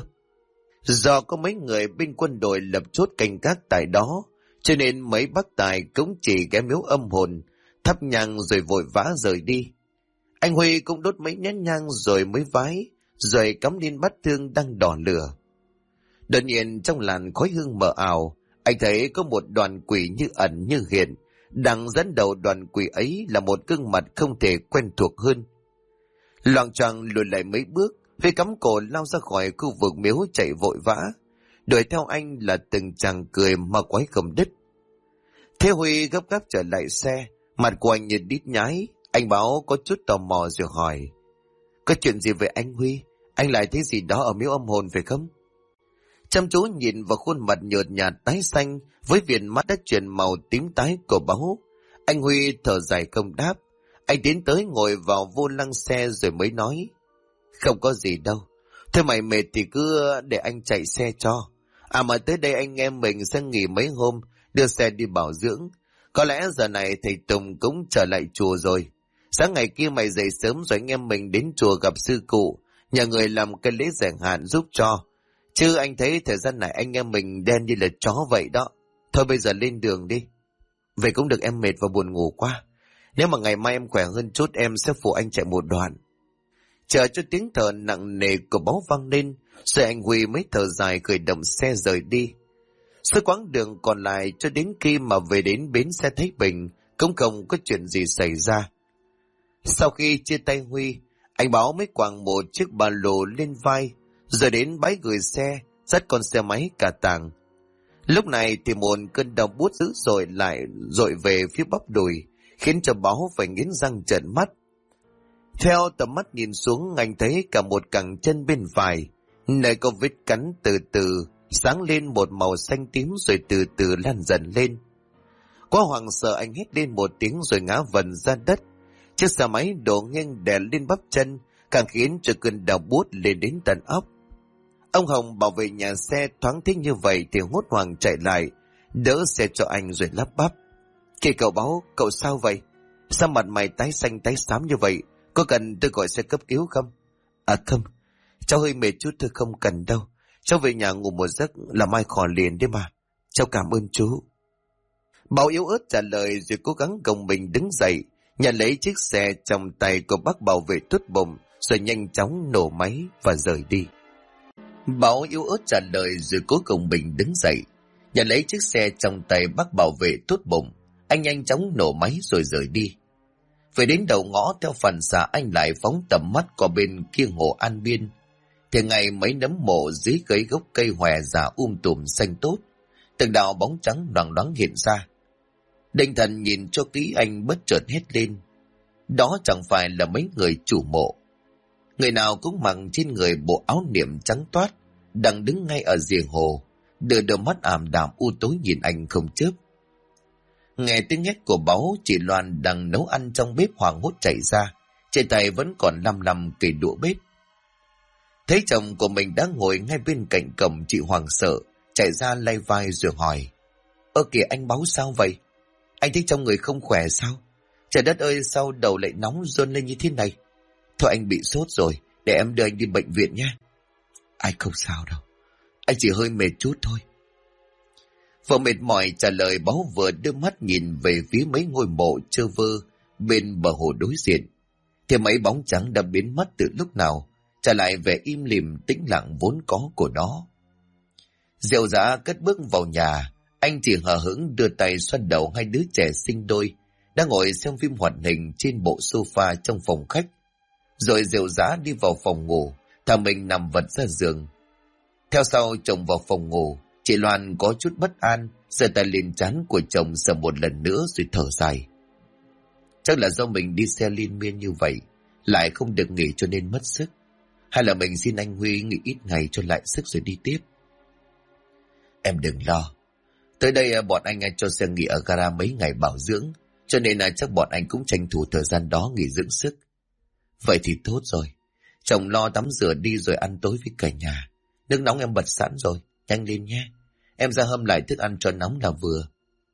Do có mấy người bên quân đội lập chốt canh gác tại đó, cho nên mấy bác tài cũng chỉ ghé miếu âm hồn, thắp nhang rồi vội vã rời đi. Anh Huy cũng đốt mấy nén nhang rồi mới vái, rồi cắm lên bát hương đang đỏ lửa. Đột nhiên trong làn khói hương mờ ảo, anh thấy có một đoàn quỷ như ẩn như hiện. Đằng dẫn đầu đoàn quỷ ấy là một gương mặt không thể quen thuộc hơn. Loạng choạng lùi lại mấy bước, Huy cắm cổ lao ra khỏi khu vực miếu chạy vội vã. Đuổi theo anh là từng chàng cười mà quái không đứt. Thế Huy gấp gáp trở lại xe, mặt của anh như đít nhái. Anh Báo có chút tò mò rồi hỏi: có chuyện gì vậy anh Huy? Anh lại thấy gì đó ở miếu âm hồn phải không? Chăm chú nhìn vào khuôn mặt nhợt nhạt tái xanh với viền mắt đã chuyển màu tím tái của Báo, anh Huy thở dài không đáp. Anh tiến tới ngồi vào vô lăng xe rồi mới nói: không có gì đâu, thế mày mệt thì cứ để anh chạy xe cho. À mà tới đây anh em mình sẽ nghỉ mấy hôm, đưa xe đi bảo dưỡng. Có lẽ giờ này thầy Tùng cũng trở lại chùa rồi. Sáng ngày kia mày dậy sớm rồi anh em mình đến chùa gặp sư cụ, nhờ người làm cái lễ giải hạn giúp cho. Chứ anh thấy thời gian này anh em mình đen như là chó vậy đó. Thôi bây giờ lên đường đi. Vậy cũng được, em mệt và buồn ngủ quá. Nếu mà ngày mai em khỏe hơn chút em sẽ phụ anh chạy một đoạn. Chờ cho tiếng thở nặng nề của Báo vang lên, rồi anh Huy mới thở dài khởi động xe rời đi. Suốt quãng đường còn lại cho đến khi mà về đến bến xe Thái Bình, cũng không có chuyện gì xảy ra. Sau khi chia tay Huy, anh Báo mới quàng một chiếc ba lô lên vai, rồi đến bãi gửi xe, dắt con xe máy cả tàng. Lúc này thì một cơn đau buốt dữ dội lại dội về phía bắp đùi, khiến cho Báo phải nghiến răng trợn mắt. Theo tầm mắt nhìn xuống, anh thấy cả một cẳng chân bên phải, nơi có vết cắn từ từ sáng lên một màu xanh tím rồi từ từ lan dần lên. Quá hoảng sợ, anh hét lên một tiếng rồi ngã vần ra đất. Chiếc xe máy đổ nghiêng đè lên bắp chân, càng khiến cho cơn đau buốt lên đến tận óc. Ông Hồng bảo vệ nhà xe thoáng thấy như vậy thì hốt hoảng chạy lại, đỡ xe cho anh rồi lắp bắp: "Kìa cậu Báo, cậu sao vậy? Sao mặt mày tái xanh tái xám như vậy? Có cần tôi gọi xe cấp cứu không?" "À không, cháu hơi mệt chút thôi, không cần đâu. Cháu về nhà ngủ một giấc là mai khỏi liền đấy mà. Cháu cảm ơn chú." Báo yếu ớt trả lời rồi cố gắng gồng mình đứng dậy, nhận lấy chiếc xe trong tay của bác bảo vệ tốt bụng, rồi nhanh chóng nổ máy và rời đi. Báo yếu ớt trả lời rồi cố gồng mình đứng dậy, nhận lấy chiếc xe trong tay bác bảo vệ tốt bụng, anh nhanh chóng nổ máy rồi rời đi. Về đến đầu ngõ, theo phản xạ anh lại phóng tầm mắt qua bên kia hồ An Biên. Thì ngày mấy nấm mộ dưới cây gốc cây hòe già tùm xanh tốt, từng đạo bóng trắng loằng loáng hiện ra. Định thần nhìn cho kỹ, anh bất chợt hét lên: đó chẳng phải là mấy người chủ mộ. Người nào cũng mặc trên người bộ áo niệm trắng toát, đang đứng ngay ở rìa hồ, đưa đôi mắt ảm đạm u tối nhìn anh không chớp. Nghe tiếng hét của Báu, chị Loan đang nấu ăn trong bếp hoảng hốt chạy ra, trên tay vẫn còn lăm cây đũa bếp. Thấy chồng của mình đang ngồi ngay bên cạnh cổng, chị hoảng sợ chạy ra lay vai rồi hỏi: "Ơ kìa, anh Báu sao vậy? Anh thấy trong người không khỏe sao? Trời đất ơi, sao đầu lại nóng run lên như thế này? Thôi anh bị sốt rồi, để em đưa anh đi bệnh viện nhé." "Anh không sao đâu, anh chỉ hơi mệt chút thôi." Vợ mệt mỏi trả lời. Báu vừa đưa mắt nhìn về phía mấy ngôi mộ trơ vơ bên bờ hồ đối diện, thì mấy bóng trắng đã biến mất từ lúc nào, trả lại vẻ im lìm tĩnh lặng vốn có của nó. Diệu Dã cất bước vào nhà, anh chỉ hờ hững đưa tay xoa đầu hai đứa trẻ sinh đôi đang ngồi xem phim hoạt hình trên bộ sofa trong phòng khách. Rồi Diệu Dã đi vào phòng ngủ, thả mình nằm vật ra giường. Theo sau chồng vào phòng ngủ, chị Loan có chút bất an, giơ tay lên trán của chồng sờ một lần nữa rồi thở dài. Chắc là do mình đi xe liên miên như vậy, lại không được nghỉ cho nên mất sức. Hay là mình xin anh Huy nghỉ ít ngày cho lại sức rồi đi tiếp. "Em đừng lo. Tới đây bọn anh cho xe nghỉ ở gara mấy ngày bảo dưỡng, cho nên chắc bọn anh cũng tranh thủ thời gian đó nghỉ dưỡng sức." "Vậy thì tốt rồi. Chồng lo tắm rửa đi rồi ăn tối với cả nhà. Nước nóng em bật sẵn rồi, nhanh lên nhé. Em ra hâm lại thức ăn cho nóng là vừa."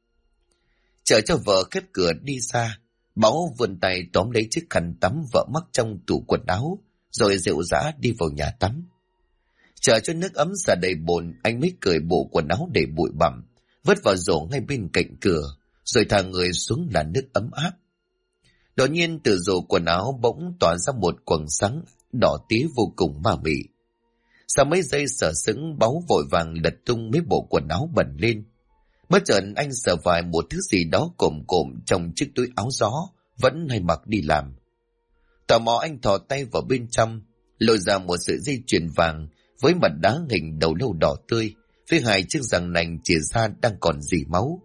Chờ cho vợ khép cửa đi xa, Báu vươn tay tóm lấy chiếc khăn tắm vợ mắc trong tủ quần áo, rồi Diệu Dã đi vào nhà tắm. Chờ cho nước ấm xả đầy bồn, anh mới cởi bộ quần áo để bụi bặm, vứt vào rổ ngay bên cạnh cửa, rồi thả người xuống là nước ấm áp. Đột nhiên từ rổ quần áo bỗng tỏa ra một quầng sáng đỏ tía vô cùng ma mị. Sau mấy giây sờ sững, Báu vội vàng lật tung mấy bộ quần áo bẩn lên. Bất chợt anh sờ phải một thứ gì đó cộm cộm trong chiếc túi áo gió vẫn hay mặc đi làm. Tò mò anh thò tay vào bên trong, lôi ra một sợi dây chuyền vàng với mặt đá hình đầu lâu đỏ tươi, với hai chiếc răng nành chìa ra đang còn rỉ máu.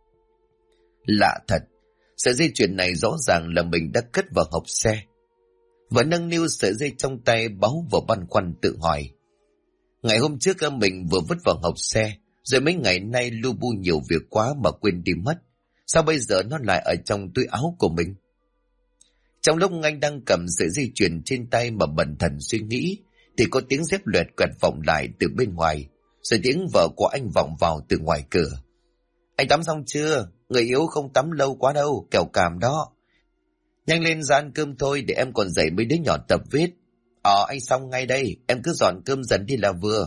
Lạ thật, sợi dây chuyền này rõ ràng là mình đã cất vào hộp xe. Và nâng niu sợi dây trong tay, Báu vào băn khoăn tự hỏi: ngày hôm trước mình vừa vứt vào hộp xe, rồi mấy ngày nay lu bu nhiều việc quá mà quên đi mất. Sao bây giờ nó lại ở trong túi áo của mình? Trong lúc anh đang cầm sợi dây chuyền trên tay mà bần thần suy nghĩ, thì có tiếng dép loẹt quẹt vọng lại từ bên ngoài, rồi tiếng vợ của anh vọng vào từ ngoài cửa: "Anh tắm xong chưa? Người yếu không tắm lâu quá đâu, kẻo cảm đó. Nhanh lên ra ăn cơm thôi, để em còn dạy mấy đứa nhỏ tập viết." Anh xong ngay đây, em cứ dọn cơm dần đi là vừa."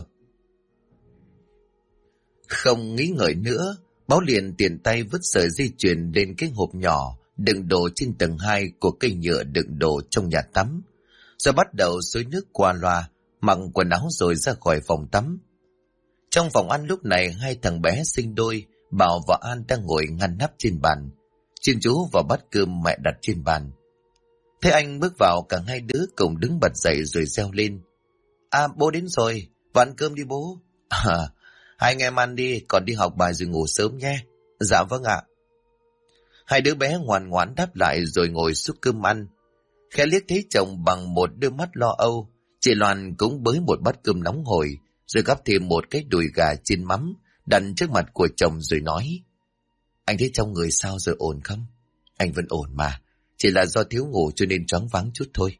Không nghĩ ngợi nữa, Báo liền tiện tay vứt sợi dây chuyền lên cái hộp nhỏ đựng đồ trên tầng 2 của cây nhựa đựng đồ trong nhà tắm, rồi bắt đầu xối nước qua loa, mặc quần áo rồi ra khỏi phòng tắm. Trong phòng ăn lúc này, hai thằng bé sinh đôi, Bảo và An đang ngồi ngăn nắp trên bàn, chuyên chú vào bát cơm mẹ đặt trên bàn. Thế anh bước vào, cả hai đứa cùng đứng bật dậy rồi reo lên. À, bố đến rồi, vào ăn cơm đi bố. À, hai anh em ăn đi, còn đi học bài rồi ngủ sớm nhé. Dạ vâng ạ. Hai đứa bé ngoan ngoãn đáp lại rồi ngồi xúc cơm ăn. Khẽ liếc thấy chồng bằng một đôi mắt lo âu, chị Loan cũng bới một bát cơm nóng hổi, rồi gắp thêm một cái đùi gà chiên mắm, đặt trước mặt của chồng rồi nói. Anh thấy trong người sao rồi, ổn không? Anh vẫn ổn mà, chỉ là do thiếu ngủ cho nên choáng váng chút thôi.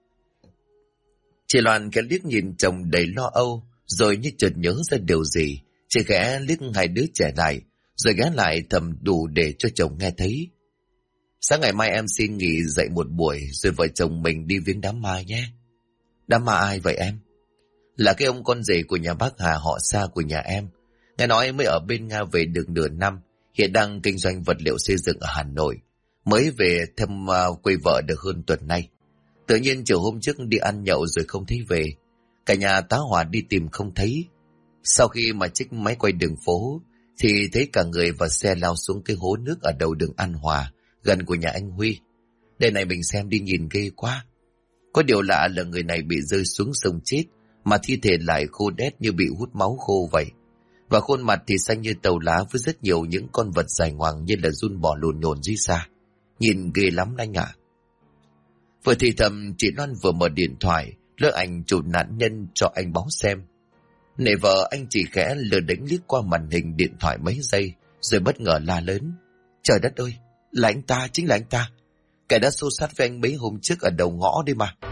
Chị Loan khẽ liếc nhìn chồng đầy lo âu, rồi như chợt nhớ ra điều gì, chị khẽ liếc hai đứa trẻ lại, rồi ghé lại thầm đủ để cho chồng nghe thấy. Sáng ngày mai em xin nghỉ dậy một buổi, rồi vợ chồng mình đi viếng đám ma nhé. Đám ma ai vậy em? Là cái ông con rể của nhà bác Hà, họ Sa của nhà em. Nghe nói mới ở bên Nga về được nửa năm, hiện đang kinh doanh vật liệu xây dựng ở Hà Nội. Mới về thăm quê vợ được hơn tuần nay. Tự nhiên chiều hôm trước đi ăn nhậu rồi không thấy về. Cả nhà tá hỏa đi tìm không thấy. Sau khi mà trích máy quay đường phố, thì thấy cả người và xe lao xuống cái hố nước ở đầu đường An Hòa, gần của nhà anh Huy. Đây này, mình xem đi, nhìn ghê quá. Có điều lạ là người này bị rơi xuống sông chết, mà thi thể lại khô đét như bị hút máu khô vậy. Và khuôn mặt thì xanh như tàu lá, với rất nhiều những con vật dài ngoằng như là giun bò lồn nhồn dưới xa. Nhìn ghê lắm anh ạ. Vừa thì thầm, chị Loan vừa mở điện thoại, lỡ ảnh chụp nạn nhân cho anh Báo xem. Nể vợ, anh chỉ khẽ lờ đánh liếc qua màn hình điện thoại mấy giây, rồi bất ngờ la lớn. Trời đất ơi, là anh ta, chính là anh ta. Kẻ đã xô xát với anh mấy hôm trước ở đầu ngõ đi mà.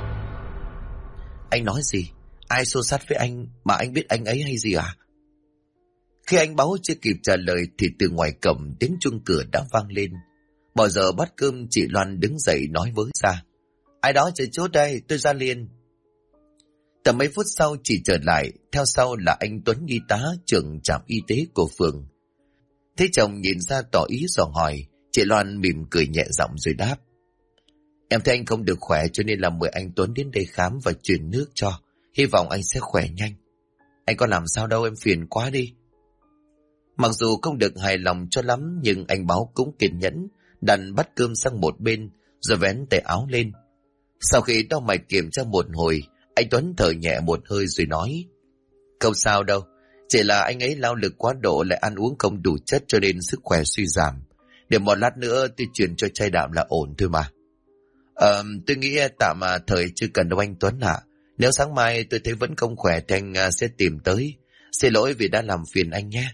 Anh nói gì? Ai xô xát với anh mà anh biết anh ấy hay gì à? Khi anh Báo chưa kịp trả lời thì từ ngoài cổng tiếng chuông cửa đã vang lên. Bỏ giờ bát cơm, chị Loan đứng dậy nói với ra. Ai đó chờ chốt đây, tôi ra liền. Tầm mấy phút sau chị trở lại, theo sau là anh Tuấn, y tá trưởng trạm y tế của phường. Thấy chồng nhìn ra tỏ ý dò hỏi, chị Loan mỉm cười nhẹ giọng rồi đáp. Em thấy anh không được khỏe cho nên là mời anh Tuấn đến đây khám và truyền nước cho. Hy vọng anh sẽ khỏe nhanh. Anh có làm sao đâu, em phiền quá đi. Mặc dù không được hài lòng cho lắm, nhưng anh Báo cũng kiên nhẫn, đặt bát cơm sang một bên, rồi vén tay áo lên. Sau khi đau mày kiểm tra một hồi, anh Tuấn thở nhẹ một hơi rồi nói. Không sao đâu, chỉ là anh ấy lao lực quá độ, lại ăn uống không đủ chất cho nên sức khỏe suy giảm. Để một lát nữa tôi chuyển cho chai đạm là ổn thôi mà. Tôi nghĩ tạm thời chưa cần đâu anh Tuấn ạ. Nếu sáng mai tôi thấy vẫn không khỏe thì anh sẽ tìm tới. Xin lỗi vì đã làm phiền anh nhé.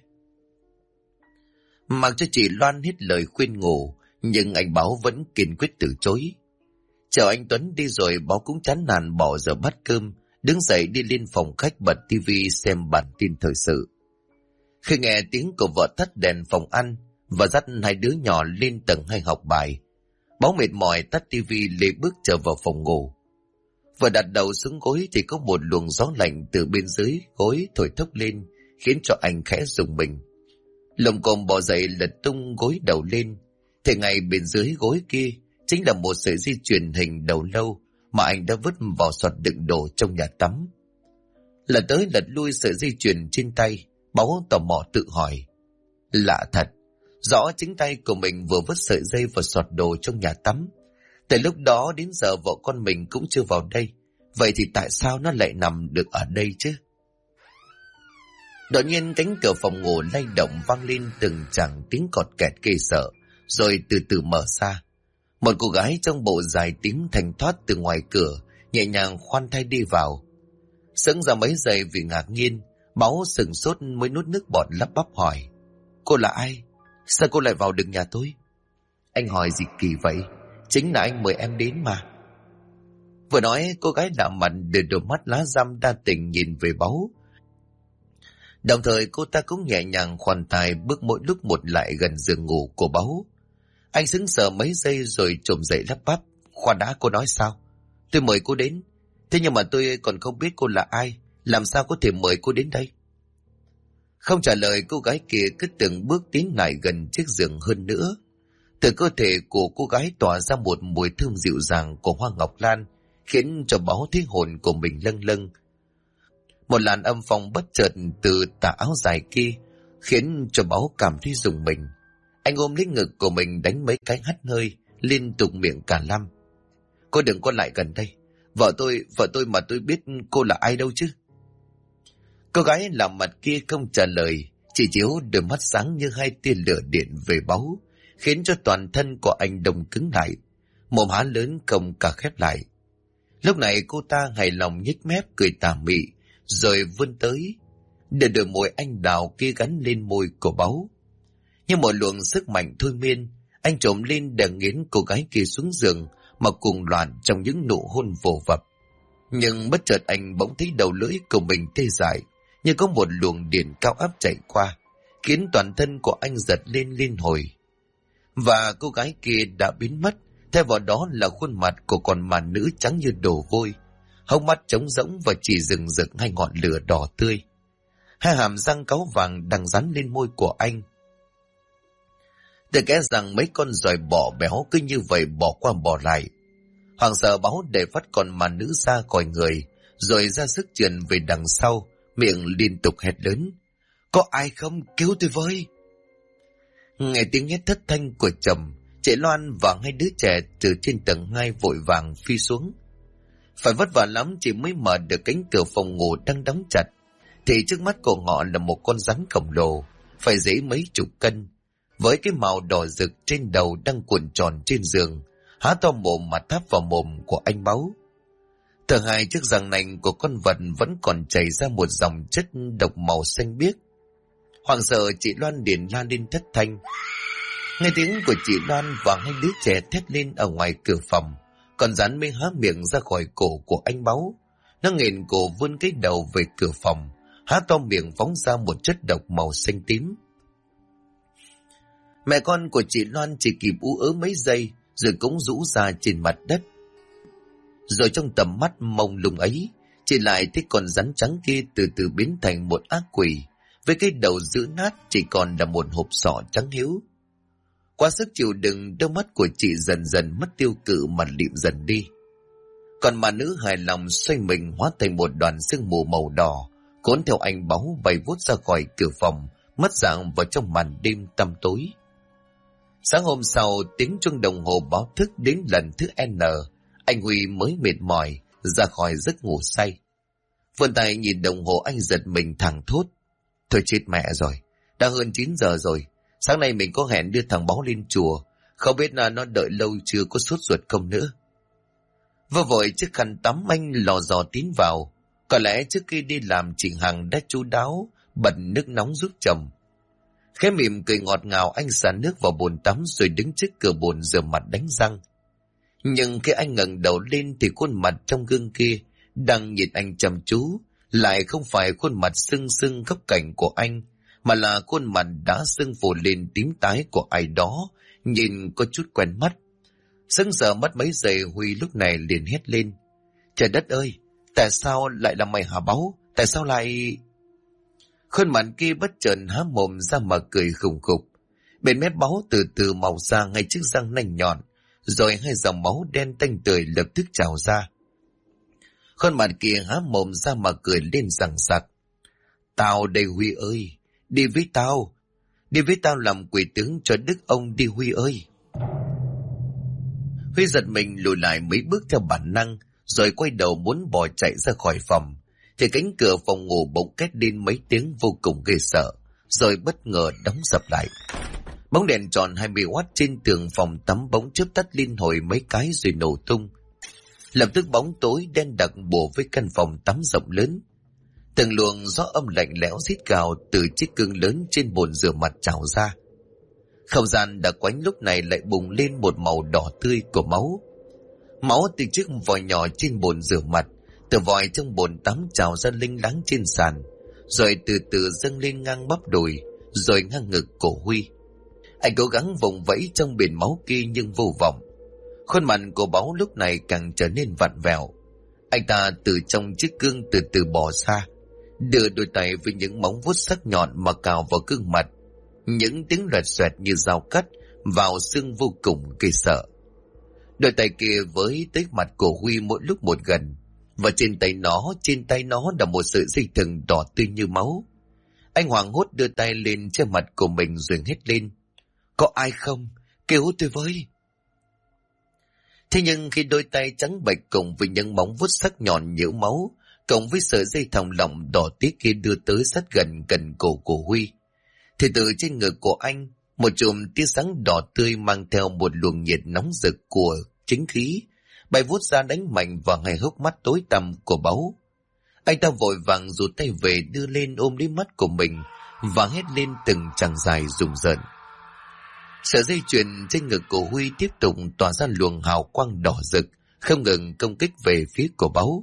Mặc cho chị Loan hết lời khuyên nhủ, nhưng anh Báo vẫn kiên quyết từ chối. Chờ anh Tuấn đi rồi, Báo cũng chán nản bỏ giờ bát cơm, đứng dậy đi lên phòng khách bật tivi xem bản tin thời sự. Khi nghe tiếng của vợ tắt đèn phòng ăn và dắt hai đứa nhỏ lên tầng 2 học bài, Báo mệt mỏi tắt tivi lê bước trở vào phòng ngủ. Vừa đặt đầu xuống gối thì có một luồng gió lạnh từ bên dưới gối thổi thốc lên, khiến cho anh khẽ rùng mình. Lồm cồm bò dậy lật tung gối đầu lên, thì ngay bên dưới gối kia chính là một sợi dây chuyền hình đầu lâu mà anh đã vứt vào sọt đựng đồ trong nhà tắm. Lật tới lật lui sợi dây chuyền trên tay, Báo tò mò tự hỏi. Lạ thật, rõ chính tay của mình vừa vứt sợi dây vào sọt đồ trong nhà tắm. Từ lúc đó đến giờ vợ con mình cũng chưa vào đây, vậy thì tại sao nó lại nằm được ở đây chứ? Đột nhiên cánh cửa phòng ngủ lay động, vang lên từng tràng tiếng cọt kẹt ghê sợ, rồi từ từ mở ra. Một cô gái trong bộ dài tím thanh thoát từ ngoài cửa nhẹ nhàng khoan thai đi vào. Sững ra mấy giây vì ngạc nhiên, Báo sừng sốt mới nuốt nước bọt lắp bắp hỏi. Cô là ai? Sao cô lại vào được nhà tôi? Anh hỏi gì kỳ vậy? Chính là anh mời em đến mà. Vừa nói, cô gái lạ mặt đưa đôi mắt lá răm đa tình nhìn về Báo. Đồng thời cô ta cũng nhẹ nhàng khoan thai bước mỗi lúc một lại gần giường ngủ của Báo. Anh sững sờ mấy giây rồi trồm dậy lắp bắp. Khoan đã, cô nói sao? Tôi mời cô đến. Thế nhưng mà tôi còn không biết cô là ai, làm sao có thể mời cô đến đây? Không trả lời, cô gái kia cứ từng bước tiến lại gần chiếc giường hơn nữa. Từ cơ thể của cô gái tỏa ra một mùi thơm dịu dàng của hoa ngọc lan, khiến cho Báu thấy hồn của mình lâng lâng. Một làn âm phong bất chợt từ tà áo dài kia khiến cho Báu cảm thấy rùng mình. Anh ôm lấy ngực của mình đánh mấy cái hắt hơi, liên tục miệng cả lăm. Cô đừng có lại gần đây. Vợ tôi mà tôi biết cô là ai đâu chứ. Cô gái làm mặt kia không trả lời, chỉ chiếu đôi mắt sáng như hai tia lửa điện về Báu, khiến cho toàn thân của anh đông cứng lại, mồm há lớn không cả khép lại. Lúc này cô ta hài lòng nhếch mép cười tà mị, rồi vươn tới, để đôi môi anh đào kia gắn lên môi của Báu. Như một luồng sức mạnh thôi miên, anh trồm lên để nghiến cô gái kia xuống giường mà cuồng loạn trong những nụ hôn vồ vập. Nhưng bất chợt anh bỗng thấy đầu lưỡi của mình tê dại, như có một luồng điện cao áp chạy qua, khiến toàn thân của anh giật lên liên hồi. Và cô gái kia đã biến mất, thay vào đó là khuôn mặt của con ma nữ trắng như đổ vôi, hốc mắt trống rỗng và chỉ rừng rực hai ngọn lửa đỏ tươi. Hai hàm răng cáu vàng đang dán lên môi của anh. Từ kẽ rằng mấy con giòi bọ béo cứ như vậy bỏ qua bỏ lại. Hoàng sợ Báu để phát con ma nữ ra khỏi người, rồi ra sức trườn về đằng sau, miệng liên tục hét lớn: "Có ai không, cứu tôi với!" Nghe tiếng hét thất thanh của chồng, chị Loan và hai đứa trẻ từ trên tầng 2 vội vàng phi xuống. Phải vất vả lắm chị mới mở được cánh cửa phòng ngủ đang đóng chặt, thì trước mắt của họ là một con rắn khổng lồ, phải dễ mấy chục cân, với cái màu đỏ rực trên đầu đang cuộn tròn trên giường, há to mồm mà tháp vào mồm của anh Báu. Từ hai chiếc răng nanh của con vật vẫn còn chảy ra một dòng chất độc màu xanh biếc. Hoảng sợ chị Loan liền la lên thất thanh. Nghe tiếng của chị Loan và hai đứa trẻ thét lên ở ngoài cửa phòng, con rắn mới há miệng ra khỏi cổ của anh Báu. Nó nghền cổ vươn cái đầu về cửa phòng, há to miệng phóng ra một chất độc màu xanh tím. Mẹ con của chị Loan chỉ kịp ú ớ mấy giây rồi cũng rũ ra trên mặt đất. Rồi trong tầm mắt mông lung ấy, chị lại thấy con rắn trắng kia từ từ biến thành một ác quỷ, với cái đầu dữ nát chỉ còn là một hộp sọ trắng hiếu. Qua sức chịu đựng, đôi mắt của chị dần dần mất tiêu cự mà lịm dần đi. Còn mà nữ hài lòng xoay mình hóa thành một đoàn sương mù màu đỏ, cuốn theo anh Báu bay vút ra khỏi cửa phòng, mất dạng vào trong màn đêm tăm tối. Sáng hôm sau, tiếng chuông đồng hồ báo thức đến lần thứ N, anh Huy mới mệt mỏi ra khỏi giấc ngủ say. Vươn tay nhìn đồng hồ, anh giật mình thẳng thốt: "Thôi chết mẹ rồi, đã hơn 9 giờ rồi. Sáng nay mình có hẹn đưa thằng Báu lên chùa, không biết là nó đợi lâu chưa, có sốt ruột không nữa." Vừa vội chiếc khăn tắm anh lò dò tiến vào. Có lẽ trước khi đi làm chị Hằng đã chu đáo bật nước nóng giúp chồng. Khẽ mỉm cười ngọt ngào, anh xả nước vào bồn tắm rồi đứng trước cửa bồn rửa mặt đánh răng. Nhưng khi anh ngẩng đầu lên thì khuôn mặt trong gương kia đang nhìn anh chăm chú lại không phải khuôn mặt sưng sưng góc cạnh của anh, mà là khuôn mặt đã sưng phù lên tím tái của ai đó, nhìn có chút quen mắt. Sững sờ mất mấy giây, Huy lúc này liền hét lên: "Trời đất ơi, tại sao lại là mày hả Báu? Tại sao lại..." Khuôn mặt kia bất chợt há mồm ra mà cười khủng khục. Bên mép Báu từ từ mọc ra ngay chiếc răng nanh nhọn, rồi hai dòng máu đen tanh tưởi lập tức trào ra. Khuôn mặt kia há mồm ra mà cười lên rằng sặc: "Tao đây Huy ơi, đi với tao làm quỷ tướng cho đức ông đi Huy ơi." Huy giật mình lùi lại mấy bước theo bản năng, rồi quay đầu muốn bỏ chạy ra khỏi phòng, thì cánh cửa phòng ngủ bỗng két lên mấy tiếng vô cùng ghê sợ, rồi bất ngờ đóng sập lại. Bóng đèn tròn 20W trên tường phòng tắm bỗng chớp tắt liên hồi mấy cái rồi nổ tung. Lập tức bóng tối đen đặc bủa với căn phòng tắm rộng lớn. Từng luồng gió âm lạnh lẽo rít gào từ chiếc gương lớn trên bồn rửa mặt trào ra. Không gian đặc quánh lúc này lại bùng lên một màu đỏ tươi của máu. Máu từ chiếc vòi nhỏ trên bồn rửa mặt, từ vòi trong bồn tắm trào ra linh láng trên sàn, rồi từ từ dâng lên ngang bắp đùi, rồi ngang ngực cổ Huy. Anh cố gắng vùng vẫy trong biển máu kia nhưng vô vọng. Khuôn mặt của Báu lúc này càng trở nên vặn vẹo. Anh ta từ trong chiếc gương từ từ bò ra, đưa đôi tay với những móng vuốt sắc nhọn mà cào vào gương mặt. Những tiếng loẹt xoẹt như dao cắt vào xương vô cùng ghê sợ. Đôi tay kia với tới mặt của Huy mỗi lúc một gần, và trên tay nó là một sợi dây thừng đỏ tươi như máu. Anh hoảng hốt đưa tay lên che mặt của mình rồi hét lên: "Có ai không? Cứu tôi với!" Thế nhưng khi đôi tay trắng bệch cùng với những móng vuốt sắc nhọn nhiễu máu, cộng với sợi dây thòng lọng đỏ tía kia đưa tới sát gần gần cổ của Huy, thì từ trên ngực của anh, một chùm tia sáng đỏ tươi mang theo một luồng nhiệt nóng rực của chính khí bay vút ra đánh mạnh vào ngay hốc mắt tối tăm của Báu. Anh ta vội vàng rụt tay về, đưa lên ôm lấy mắt của mình và hét lên từng tràng dài rùng rợn. Sợi dây chuyền trên ngực của Huy tiếp tục tỏa ra luồng hào quang đỏ rực, không ngừng công kích về phía của Báu.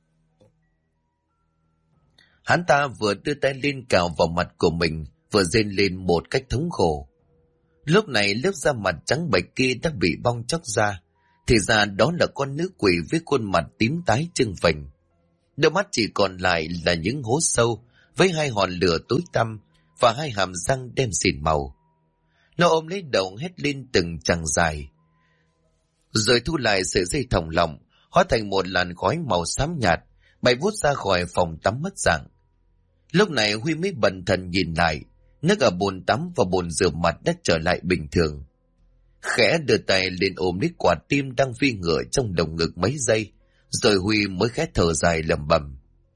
Hắn ta vừa đưa tay lên cào vào mặt của mình, vừa rên lên một cách thống khổ. Lúc này lớp da mặt trắng bệch kia đã bị bong chóc ra, thì ra đó là con nữ quỷ với khuôn mặt tím tái trưng phình. Đôi mắt chỉ còn lại là những hố sâu với hai hòn lửa tối tăm và hai hàm răng đen xỉn màu. Nó ôm lấy đầu hét lên từng tràng dài, rồi thu lại sợi dây thòng lọng, hóa thành một làn khói màu xám nhạt bay vút ra khỏi phòng tắm mất dạng. Lúc này Huy mới bần thần nhìn lại, nước ở bồn tắm và bồn rửa mặt đã trở lại bình thường. Khẽ đưa tay lên ôm lấy quả tim đang phi ngựa trong lồng ngực mấy giây, rồi Huy mới khẽ thở dài lẩm bẩm: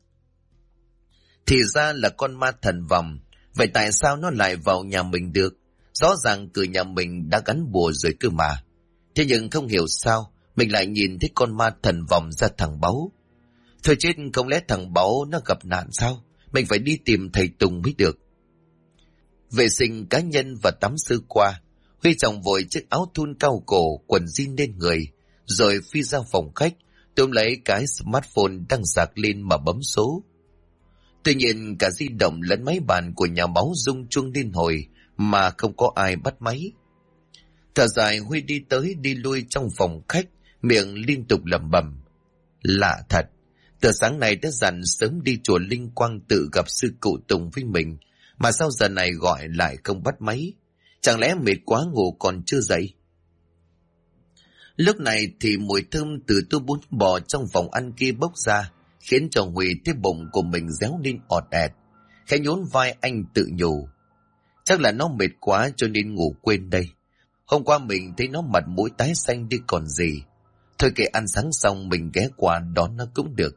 Thì ra là con ma thần vòng, vậy tại sao nó lại vào nhà mình được? Rõ ràng cửa nhà mình đã gắn bùa rồi cơ mà. Thế nhưng không hiểu sao mình lại nhìn thấy con ma thần vòng ra thằng Báu. Thôi chết, không lẽ thằng Báu nó gặp nạn sao? Mình phải đi tìm thầy Tùng mới được. Vệ sinh cá nhân và tắm sơ qua, Huy chồng vội chiếc áo thun cao cổ, quần jean lên người, rồi phi ra phòng khách, túm lấy cái smartphone đang sạc lên mà bấm số. Tuy nhiên cả di động lẫn máy bàn của nhà Báu rung chuông liên hồi mà không có ai bắt máy. Thở dài, Huy đi tới đi lui trong phòng khách, miệng liên tục lẩm bẩm: Lạ thật, từ sáng nay đã dặn sớm đi chùa Linh Quang tự gặp sư cụ Tùng với mình, mà sao giờ này gọi lại không bắt máy? Chẳng lẽ mệt quá ngủ còn chưa dậy? Lúc này thì mùi thơm từ tô bún bò trong phòng ăn kia bốc ra, khiến cho Huy thấy bụng của mình réo lên ọt ẹt. Khẽ nhún vai anh tự nhủ: Chắc là nó mệt quá cho nên ngủ quên đây. Hôm qua mình thấy nó mặt mũi tái xanh đi còn gì. Thôi kệ, ăn sáng xong mình ghé qua đón nó cũng được.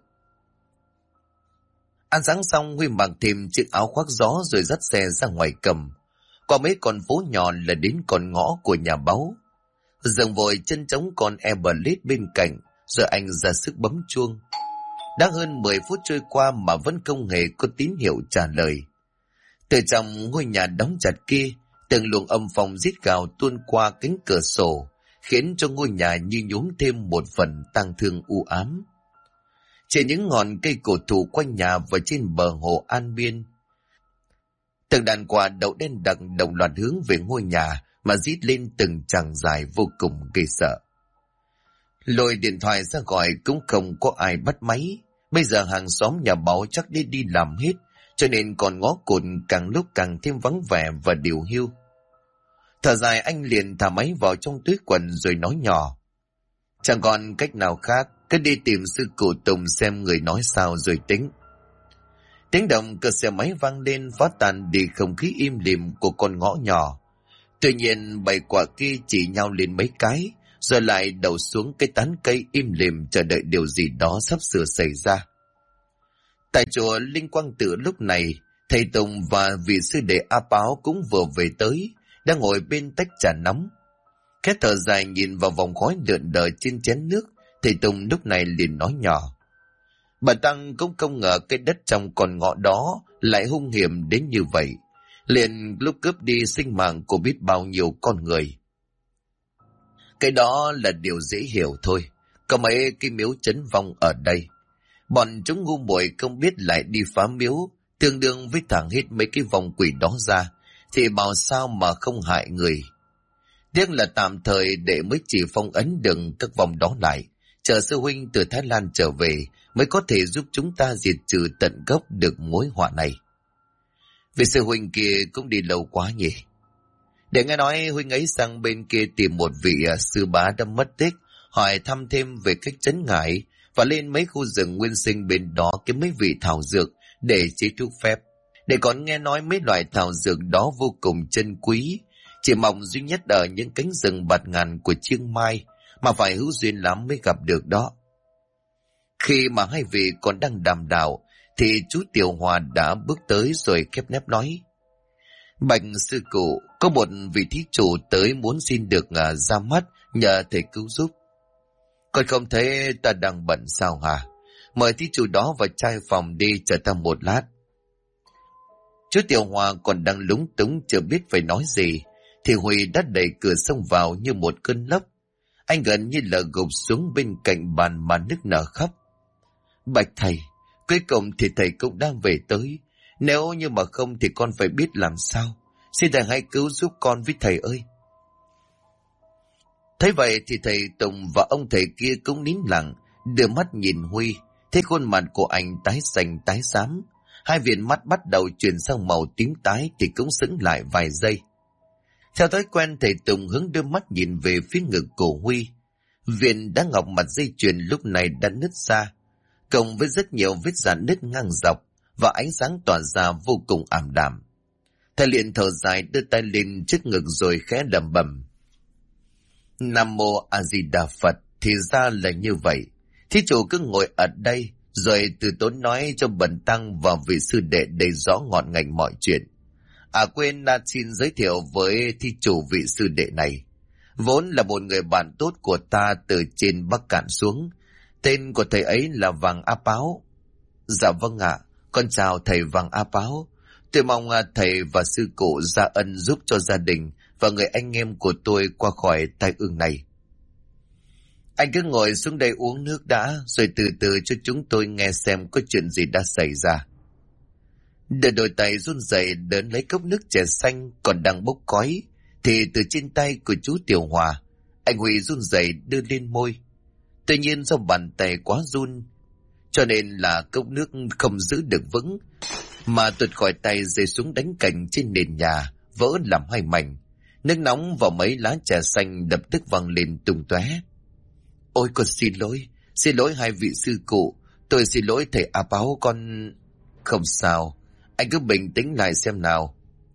Ăn sáng xong, Huy mặc thêm chiếc áo khoác gió rồi dắt xe ra ngoài cầm. Qua mấy con phố nhỏ là đến con ngõ của nhà Báu. Dừng vội chân trống con Everlet bên cạnh, rồi anh ra sức bấm chuông. Đã hơn 10 phút trôi qua mà vẫn không hề có tín hiệu trả lời. Từ trong ngôi nhà đóng chặt kia, từng luồng âm phong rít gào tuôn qua cánh cửa sổ, khiến cho ngôi nhà như nhuốm thêm một phần tang thương u ám. Trên những ngọn cây cổ thụ quanh nhà và trên bờ hồ An Biên, từng đàn quạ đậu đen đặc đồng loạt hướng về ngôi nhà mà rít lên từng tràng dài vô cùng ghê sợ. Lôi điện thoại ra gọi cũng không có ai bắt máy. Bây giờ hàng xóm nhà Báu chắc đi làm hết, cho nên còn ngõ cụt càng lúc càng thêm vắng vẻ và điều hiu. Thở dài, anh liền thả máy vào trong túi quần rồi nói nhỏ: Chẳng còn cách nào khác, cứ đi tìm sư cụ Tùng xem người nói sao rồi tính. Tiếng động cơ xe máy vang lên phá tan đi không khí im lìm của con ngõ nhỏ. Tuy nhiên bầy quạ kia chỉ nhau lên mấy cái, rồi lại đầu xuống cái tán cây im lìm chờ đợi điều gì đó sắp sửa xảy ra. Tại chùa Linh Quang Tự lúc này, thầy Tùng và vị sư đệ A Páo cũng vừa về tới, đang ngồi bên tách trà nóng. Khẽ thở dài nhìn vào vòng khói lượn lờ trên chén nước, thầy Tùng lúc này liền nói nhỏ: Bà Tăng cũng không ngờ cái đất trong con ngõ đó lại hung hiểm đến như vậy, liền lúc cướp đi sinh mạng của biết bao nhiêu con người. Cái đó là điều dễ hiểu thôi, có mấy cái miếu trấn vong ở đây. Bọn chúng ngu muội không biết lại đi phá miếu, tương đương với thẳng hết mấy cái vong quỷ đó ra, thì bảo sao mà không hại người. Tiếc là tạm thời để mới chỉ phong ấn đừng các vong đó lại, chờ sư huynh từ Thái Lan trở về mới có thể giúp chúng ta diệt trừ tận gốc được mối họa này. Vì sư huynh kia cũng đi lâu quá nhỉ. Để nghe nói huynh ấy sang bên kia tìm một vị sư bá đã mất tích, hỏi thăm thêm về cách trấn ngải và lên mấy khu rừng nguyên sinh bên đó kiếm mấy vị thảo dược để chế thuốc phép. Để còn nghe nói mấy loại thảo dược đó vô cùng chân quý, chỉ mong duy nhất ở những cánh rừng bạt ngàn của Chiang Mai, mà phải hữu duyên lắm mới gặp được đó. Khi mà hai vị còn đang đàm đạo thì chú Tiểu Hòa đã bước tới rồi khép nép nói: Bạch sư cụ, có một vị thí chủ tới muốn xin được ra mắt, nhờ thầy cứu giúp. Còn không thấy ta đang bận sao hả? Mời thí chủ đó vào trai phòng đi, chờ ta một lát. Chú Tiểu Hòa còn đang lúng túng chưa biết phải nói gì thì Huy đã đẩy cửa xông vào như một cơn lốc. Anh gần như là gục xuống bên cạnh bàn mà nức nở khóc. Bạch thầy, cuối cùng thì thầy cũng đang về tới. Nếu như mà không thì con phải biết làm sao. Xin thầy hãy cứu giúp con với thầy ơi. Thấy vậy thì thầy Tùng và ông thầy kia cũng nín lặng, đưa mắt nhìn Huy. Thấy khuôn mặt của anh tái xanh tái xám, hai viền mắt bắt đầu chuyển sang màu tím tái thì cũng sững lại vài giây. Theo thói quen, thầy Tùng hướng đôi mắt nhìn về phía ngực của Huy. Viền đá ngọc mặt dây chuyền lúc này đã nứt ra, cộng với rất nhiều vết rạn nứt ngang dọc và ánh sáng tỏa ra vô cùng ảm đạm. Thầy liền thở dài, đưa tay lên trước ngực rồi khẽ lẩm bẩm: Nam mô A Di Đà Phật. Thì ra là như vậy. Thí chủ cứ ngồi ở đây rồi từ tốn nói cho bần tăng và vị sư đệ đầy rõ ngọn ngành mọi chuyện. Quên xin giới thiệu với thí chủ vị sư đệ này. Vốn là một người bạn tốt của ta từ trên Bắc Cạn xuống. Tên của thầy ấy là Vàng A Páo. Dạ vâng ạ, con chào thầy Vàng A Páo. Tôi mong thầy và sư cụ ra ân giúp cho gia đình và người anh em của tôi qua khỏi tai ương này. Anh cứ ngồi xuống đây uống nước đã, rồi từ từ cho chúng tôi nghe xem có chuyện gì đã xảy ra. Để đôi tay run rẩy đớn lấy cốc nước chè xanh còn đang bốc khói, thì từ trên tay của chú Tiểu Hòa, anh Huy run rẩy đưa lên môi. Tuy nhiên do bàn tay quá run, cho nên là cốc nước không giữ được vững, mà tuột khỏi tay rơi xuống đánh cành trên nền nhà, vỡ làm hai mảnh. Nước nóng vào mấy lá trà xanh đập tức văng lên tung tóe. Ôi con xin lỗi hai vị sư cụ, tôi xin lỗi thầy A Báo con... Không sao, anh cứ bình tĩnh lại xem nào.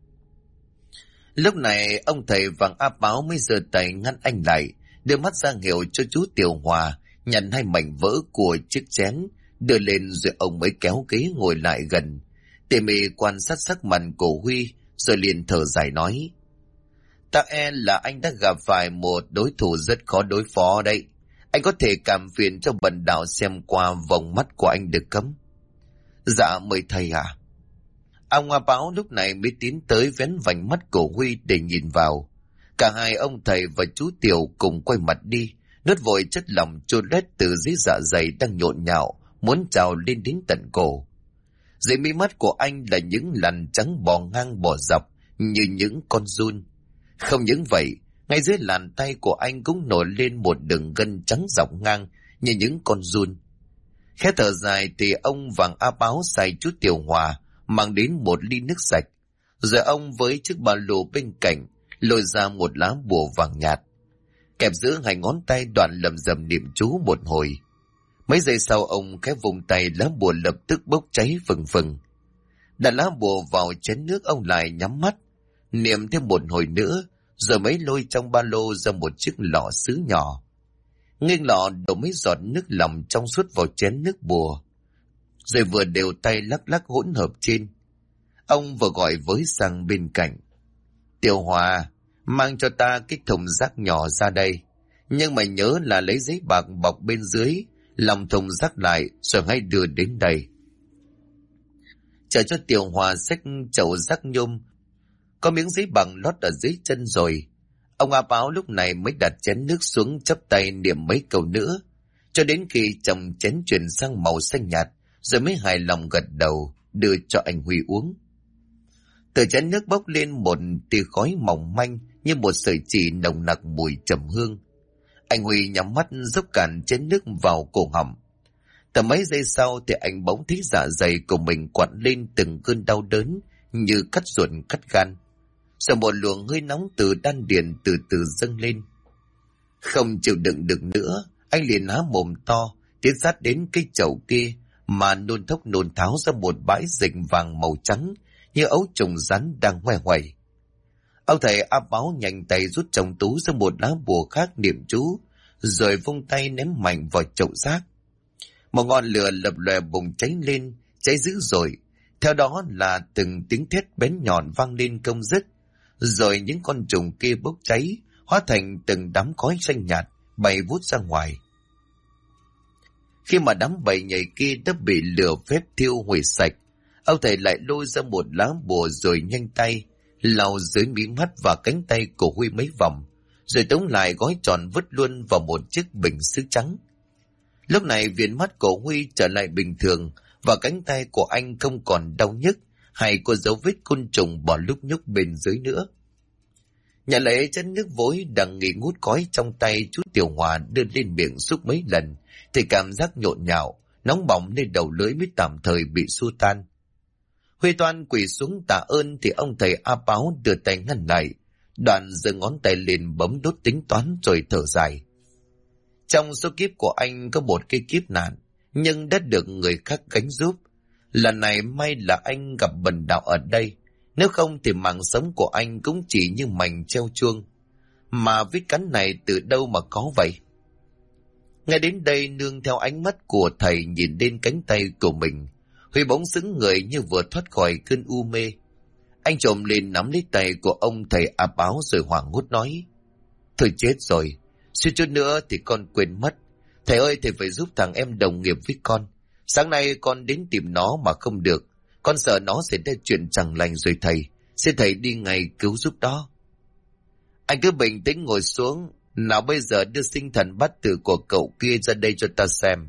Lúc này ông thầy Vàng A Báo mới giơ tay ngăn anh lại, đưa mắt ra hiệu cho chú Tiểu Hòa nhận hai mảnh vỡ của chiếc chén, đưa lên rồi ông mới kéo ghế ngồi lại gần, tỉ mỉ quan sát sắc mặt của Huy, rồi liền thở dài nói: Ta e là anh đã gặp phải một đối thủ rất khó đối phó đấy. Anh có thể cảm phiền cho bần đạo xem qua vòng mắt của anh được không? Dạ mời thầy ạ. Ông Hoa Báo lúc này mới tiến tới vén vành mắt của Huy để nhìn vào. Cả hai ông thầy và chú Tiểu cùng quay mặt đi, nuốt vội chất lỏng trôi lết từ dưới dạ dày đang nhộn nhạo, muốn trào lên đến tận cổ. Dưới mí mắt của anh là những lằn trắng bò ngang bò dọc như những con giun. Không những vậy, ngay dưới làn tay của anh cũng nổi lên một đường gân trắng dọc ngang như những con giun. Khẽ thở dài thì ông Vàng A Báo xài chú Tiểu Hòa mang đến một ly nước sạch, rồi ông với chiếc ba lô bên cạnh lôi ra một lá bùa vàng nhạt, kẹp giữa hai ngón tay, đoạn lầm rầm niệm chú một hồi. Mấy giây sau ông khẽ vùng tay, lá bùa lập tức bốc cháy phừng phừng. Đặt lá bùa vào chén nước, ông lại nhắm mắt niệm thêm một hồi nữa, rồi mới lôi trong ba lô ra một chiếc lọ sứ nhỏ. Nghiêng lọ đổ mấy giọt nước lòng trong suốt vào chén nước bùa, rồi vừa đều tay lắc lắc hỗn hợp trên. Ông vừa gọi với sang bên cạnh: Tiểu Hòa, mang cho ta cái thùng rác nhỏ ra đây, nhưng mà nhớ là lấy giấy bạc bọc bên dưới lòng thùng rác lại, rồi hãy đưa đến đây. Chờ cho Tiểu Hòa xách chậu rác nhôm, có miếng giấy bằng lót ở dưới chân rồi. Ông A Báo lúc này mới đặt chén nước xuống, chắp tay niệm mấy câu nữa, cho đến khi chồng chén chuyển sang màu xanh nhạt, rồi mới hài lòng gật đầu đưa cho anh Huy uống. Từ chén nước bốc lên một tia khói mỏng manh như một sợi chỉ nồng nặc mùi trầm hương. Anh Huy nhắm mắt dốc cạn chén nước vào cổ họng. Tầm mấy giây sau thì anh bỗng thấy dạ dày của mình quặn lên từng cơn đau đớn như cắt ruột cắt gan. Rồi một luồng hơi nóng từ đan điền từ từ dâng lên. Không chịu đựng được nữa, Anh liền há mồm to, tiến sát đến cái chậu kia mà nôn thốc nôn tháo ra một bãi dịch vàng màu trắng như ấu trùng rắn đang hoè hoài. Ông thầy A Báo nhanh tay rút trong túi ra một lá bùa khác niệm chú, rồi vung tay ném mạnh vào chậu rác. Một ngọn lửa lập lòe bùng cháy lên, cháy dữ dội. Theo đó là từng tiếng thét bén nhọn vang lên không dứt, rồi những con trùng kia bốc cháy, hóa thành từng đám khói xanh nhạt, bay vút ra ngoài. Khi mà đám bầy nhảy kia đã bị lửa phép thiêu hủy sạch, ông thầy lại lôi ra một lá bùa rồi nhanh tay lau dưới mí mắt và cánh tay của Huy mấy vòng, rồi tống lại gói tròn vứt luôn vào một chiếc bình sứ trắng. Lúc này viền mắt của Huy trở lại bình thường và cánh tay của anh không còn đau nhức hay có dấu vết côn trùng bò lúc nhúc bên dưới nữa. Nhận lấy chén nước vối đang nghỉ ngút khói trong tay, chú Tiểu Hòa đưa lên miệng xúc mấy lần thì cảm giác nhộn nhạo, nóng bỏng nên đầu lưỡi mới tạm thời bị xua tan. Huy toan quỳ xuống tạ ơn thì ông thầy A Báo đưa tay ngăn lại, đoạn giơ ngón tay lên bấm đốt tính toán rồi thở dài. Trong số kiếp của anh có một cái kiếp nạn, nhưng đã được người khác gánh giúp. Lần này may là anh gặp bần đạo ở đây, nếu không thì mạng sống của anh cũng chỉ như mảnh treo chuông. Mà vết cắn này từ đâu mà có vậy? Ngay đến đây, nương theo ánh mắt của thầy nhìn đến cánh tay của mình, Huy bỗng sững người như vừa thoát khỏi cơn u mê. Anh trồm lên nắm lấy tay của ông thầy A Báo rồi hoảng hốt nói: Thôi chết rồi, suýt chút nữa thì con quên mất. Thầy ơi, thầy phải giúp thằng em đồng nghiệp với con. Sáng nay con đến tìm nó mà không được, con sợ nó sẽ ra chuyện chẳng lành rồi thầy. Xin thầy đi ngay cứu giúp đó. Anh cứ bình tĩnh ngồi xuống. Nào bây giờ đưa sinh thần bát tự của cậu kia ra đây cho ta xem.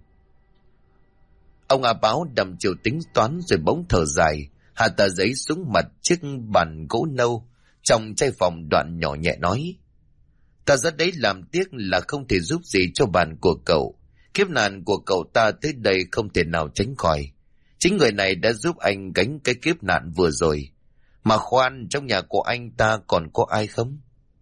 Ông A Báo đầm chiều tính toán rồi bỗng thở dài, hạ tờ giấy xuống mặt chiếc bàn gỗ nâu trong chai phòng, đoạn nhỏ nhẹ nói: Ta rất đấy làm tiếc là không thể giúp gì cho bạn của cậu. Kiếp nạn của cậu ta tới đây không thể nào tránh khỏi. Chính người này đã giúp anh gánh cái kiếp nạn vừa rồi. Mà khoan, trong nhà của anh ta còn có ai không?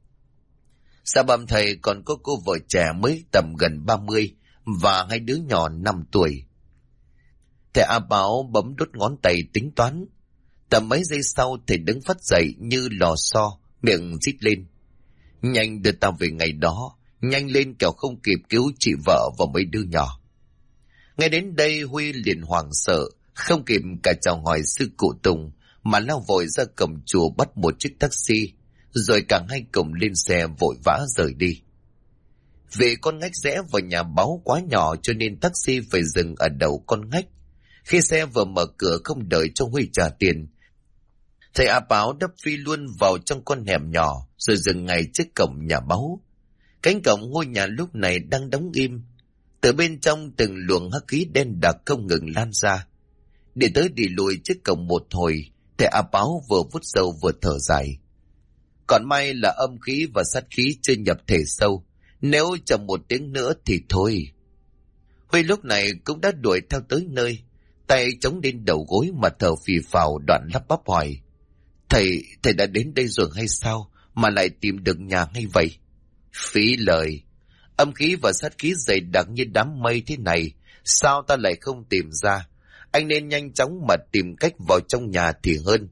Dạ bẩm thầy, còn có cô vợ trẻ mới tầm gần 30 và hai đứa nhỏ 5 tuổi. Thầy A Báo bấm đốt ngón tay tính toán. Tầm mấy giây sau thầy đứng phắt dậy như lò xo, miệng rít lên: Nhanh đưa tao về ngày đó, nhanh lên kẻo không kịp cứu chị vợ và mấy đứa nhỏ. Ngay đến đây Huy liền hoảng sợ, không kịp cả chào hỏi sư cụ Tùng mà lao vội ra cổng chùa bắt một chiếc taxi, rồi cả hai cùng lên xe vội vã rời đi. Vì con ngách rẽ vào nhà Báo quá nhỏ cho nên taxi phải dừng ở đầu con ngách. Khi xe vừa mở cửa không đợi cho Huy trả tiền, thầy A Báo đắp phi luôn vào trong con hẻm nhỏ rồi dừng ngay trước cổng nhà Báo. Cánh cổng ngôi nhà lúc này đang đóng im. Từ bên trong từng luồng hắc khí đen đặc không ngừng lan ra. Đi tới đi lùi trước cổng một hồi, thầy A Báo vừa vút sâu vừa thở dài. Còn may là âm khí và sát khí chưa nhập thể sâu, nếu chậm một tiếng nữa thì thôi. Huy lúc này cũng đã đuổi theo tới nơi, tay chống lên đầu gối mà thở phì phào, đoạn lắp bắp hỏi: Thầy đã đến đây rồi hay sao mà lại tìm được nhà ngay vậy? Phí lời, âm khí và sát khí dày đặc như đám mây thế này, sao ta lại không tìm ra? Anh nên nhanh chóng mà tìm cách vào trong nhà thì hơn.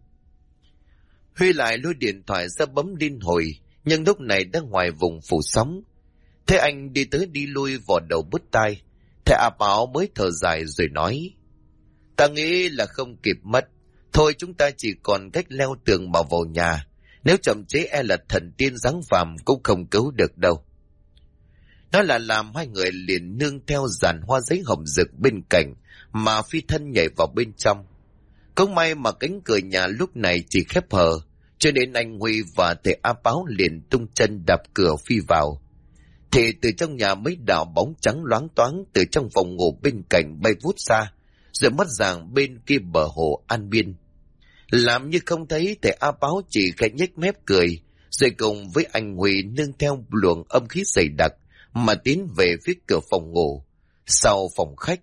Huy lại lôi điện thoại ra bấm liên hồi, nhưng lúc này đang ngoài vùng phủ sóng. Thế anh đi tới đi lui vò đầu bứt tai, thầy A Báo mới thở dài rồi nói: Ta nghĩ là không kịp mất. Thôi chúng ta chỉ còn cách leo tường mà vào nhà. Nếu chậm chế e là thần tiên giáng phàm cũng không cứu được đâu. Nói là làm, hai người liền nương theo giàn hoa giấy hồng rực bên cạnh mà phi thân nhảy vào bên trong. Cũng may mà cánh cửa nhà lúc này chỉ khép hờ, cho nên anh Huy và thầy A Báo liền tung chân đạp cửa phi vào. Thì từ trong nhà mấy đạo bóng trắng loáng toáng từ trong phòng ngủ bên cạnh bay vút ra, rồi mất dạng bên kia bờ hồ An Biên. Làm như không thấy, thầy A Báo chỉ khẽ nhếch mép cười, rồi cùng với anh Huy nương theo luồng âm khí dày đặc mà tiến về phía cửa phòng ngủ, sau phòng khách.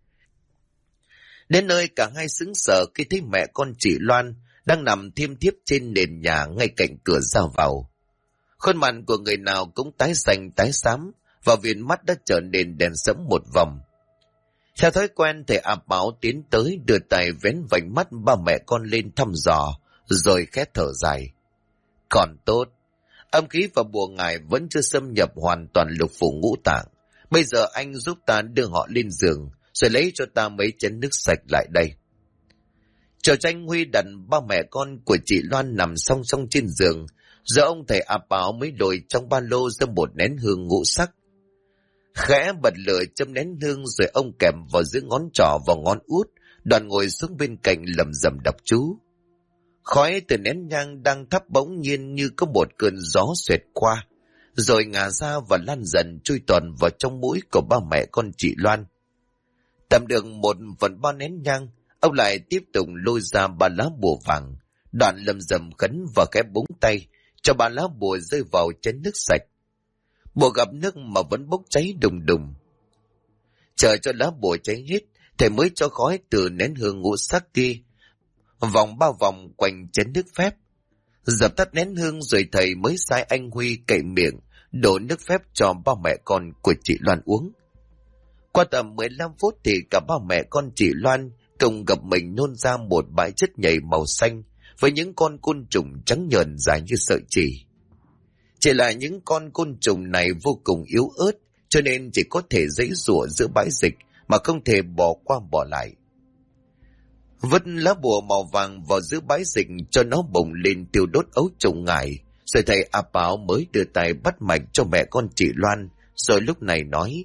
Đến nơi cả hai sững sờ khi thấy mẹ con chị Loan đang nằm thiêm thiếp trên nền nhà ngay cạnh cửa ra vào. Khuôn mặt của người nào cũng tái xanh tái xám, và viền mắt đã trở nên đen sẫm một vòng. Theo thói quen, thầy A Báo tiến tới đưa tay vén vành mắt ba mẹ con lên thăm dò, rồi khẽ thở dài. Còn tốt, âm khí và bùa ngải vẫn chưa xâm nhập hoàn toàn lục phủ ngũ tạng. Bây giờ anh giúp ta đưa họ lên giường, rồi lấy cho ta mấy chén nước sạch lại đây. Chờ cho anh Huy đặt ba mẹ con của chị Loan nằm song song trên giường, giờ ông thầy A Báo mới lôi trong ba lô ra một nén hương ngũ sắc. Khẽ bật lửa châm nén hương rồi ông kèm vào giữa ngón trỏ và ngón út, đoàn ngồi xuống bên cạnh lẩm rẩm đọc chú. Khói từ nén nhang đang thắp bỗng nhiên như có một cơn gió xoẹt qua, rồi ngả ra và lan dần chui toàn vào trong mũi của ba mẹ con chị Loan. Tầm được 1/3 nén nhang, ông lại tiếp tục lôi ra ba lá bùa vàng, đoạn lầm rầm khấn và khẽ búng tay, cho ba lá bùa rơi vào chén nước sạch. Bùa gặp nước mà vẫn bốc cháy đùng đùng. Chờ cho lá bùa cháy hết, thầy mới cho khói từ nén hương ngũ sắc kia vòng 3 vòng quanh chén nước phép. Dập tắt nén hương rồi thầy mới sai anh Huy cậy miệng đổ nước phép cho ba mẹ con của chị Loan uống. Qua tầm 15 phút thì cả ba mẹ con chị Loan cùng gặp mình nôn ra một bãi chất nhầy màu xanh với những con côn trùng trắng nhờn dài như sợi chỉ. Chỉ là những con côn trùng này vô cùng yếu ớt, cho nên chỉ có thể giãy giụa giữa bãi dịch mà không thể bỏ qua bỏ lại. Vứt lá bùa màu vàng vào giữa bãi dịch cho nó bùng lên tiêu đốt ấu trùng ngải, rồi thầy A Báo mới đưa tay bắt mạch cho mẹ con chị Loan, rồi lúc này nói: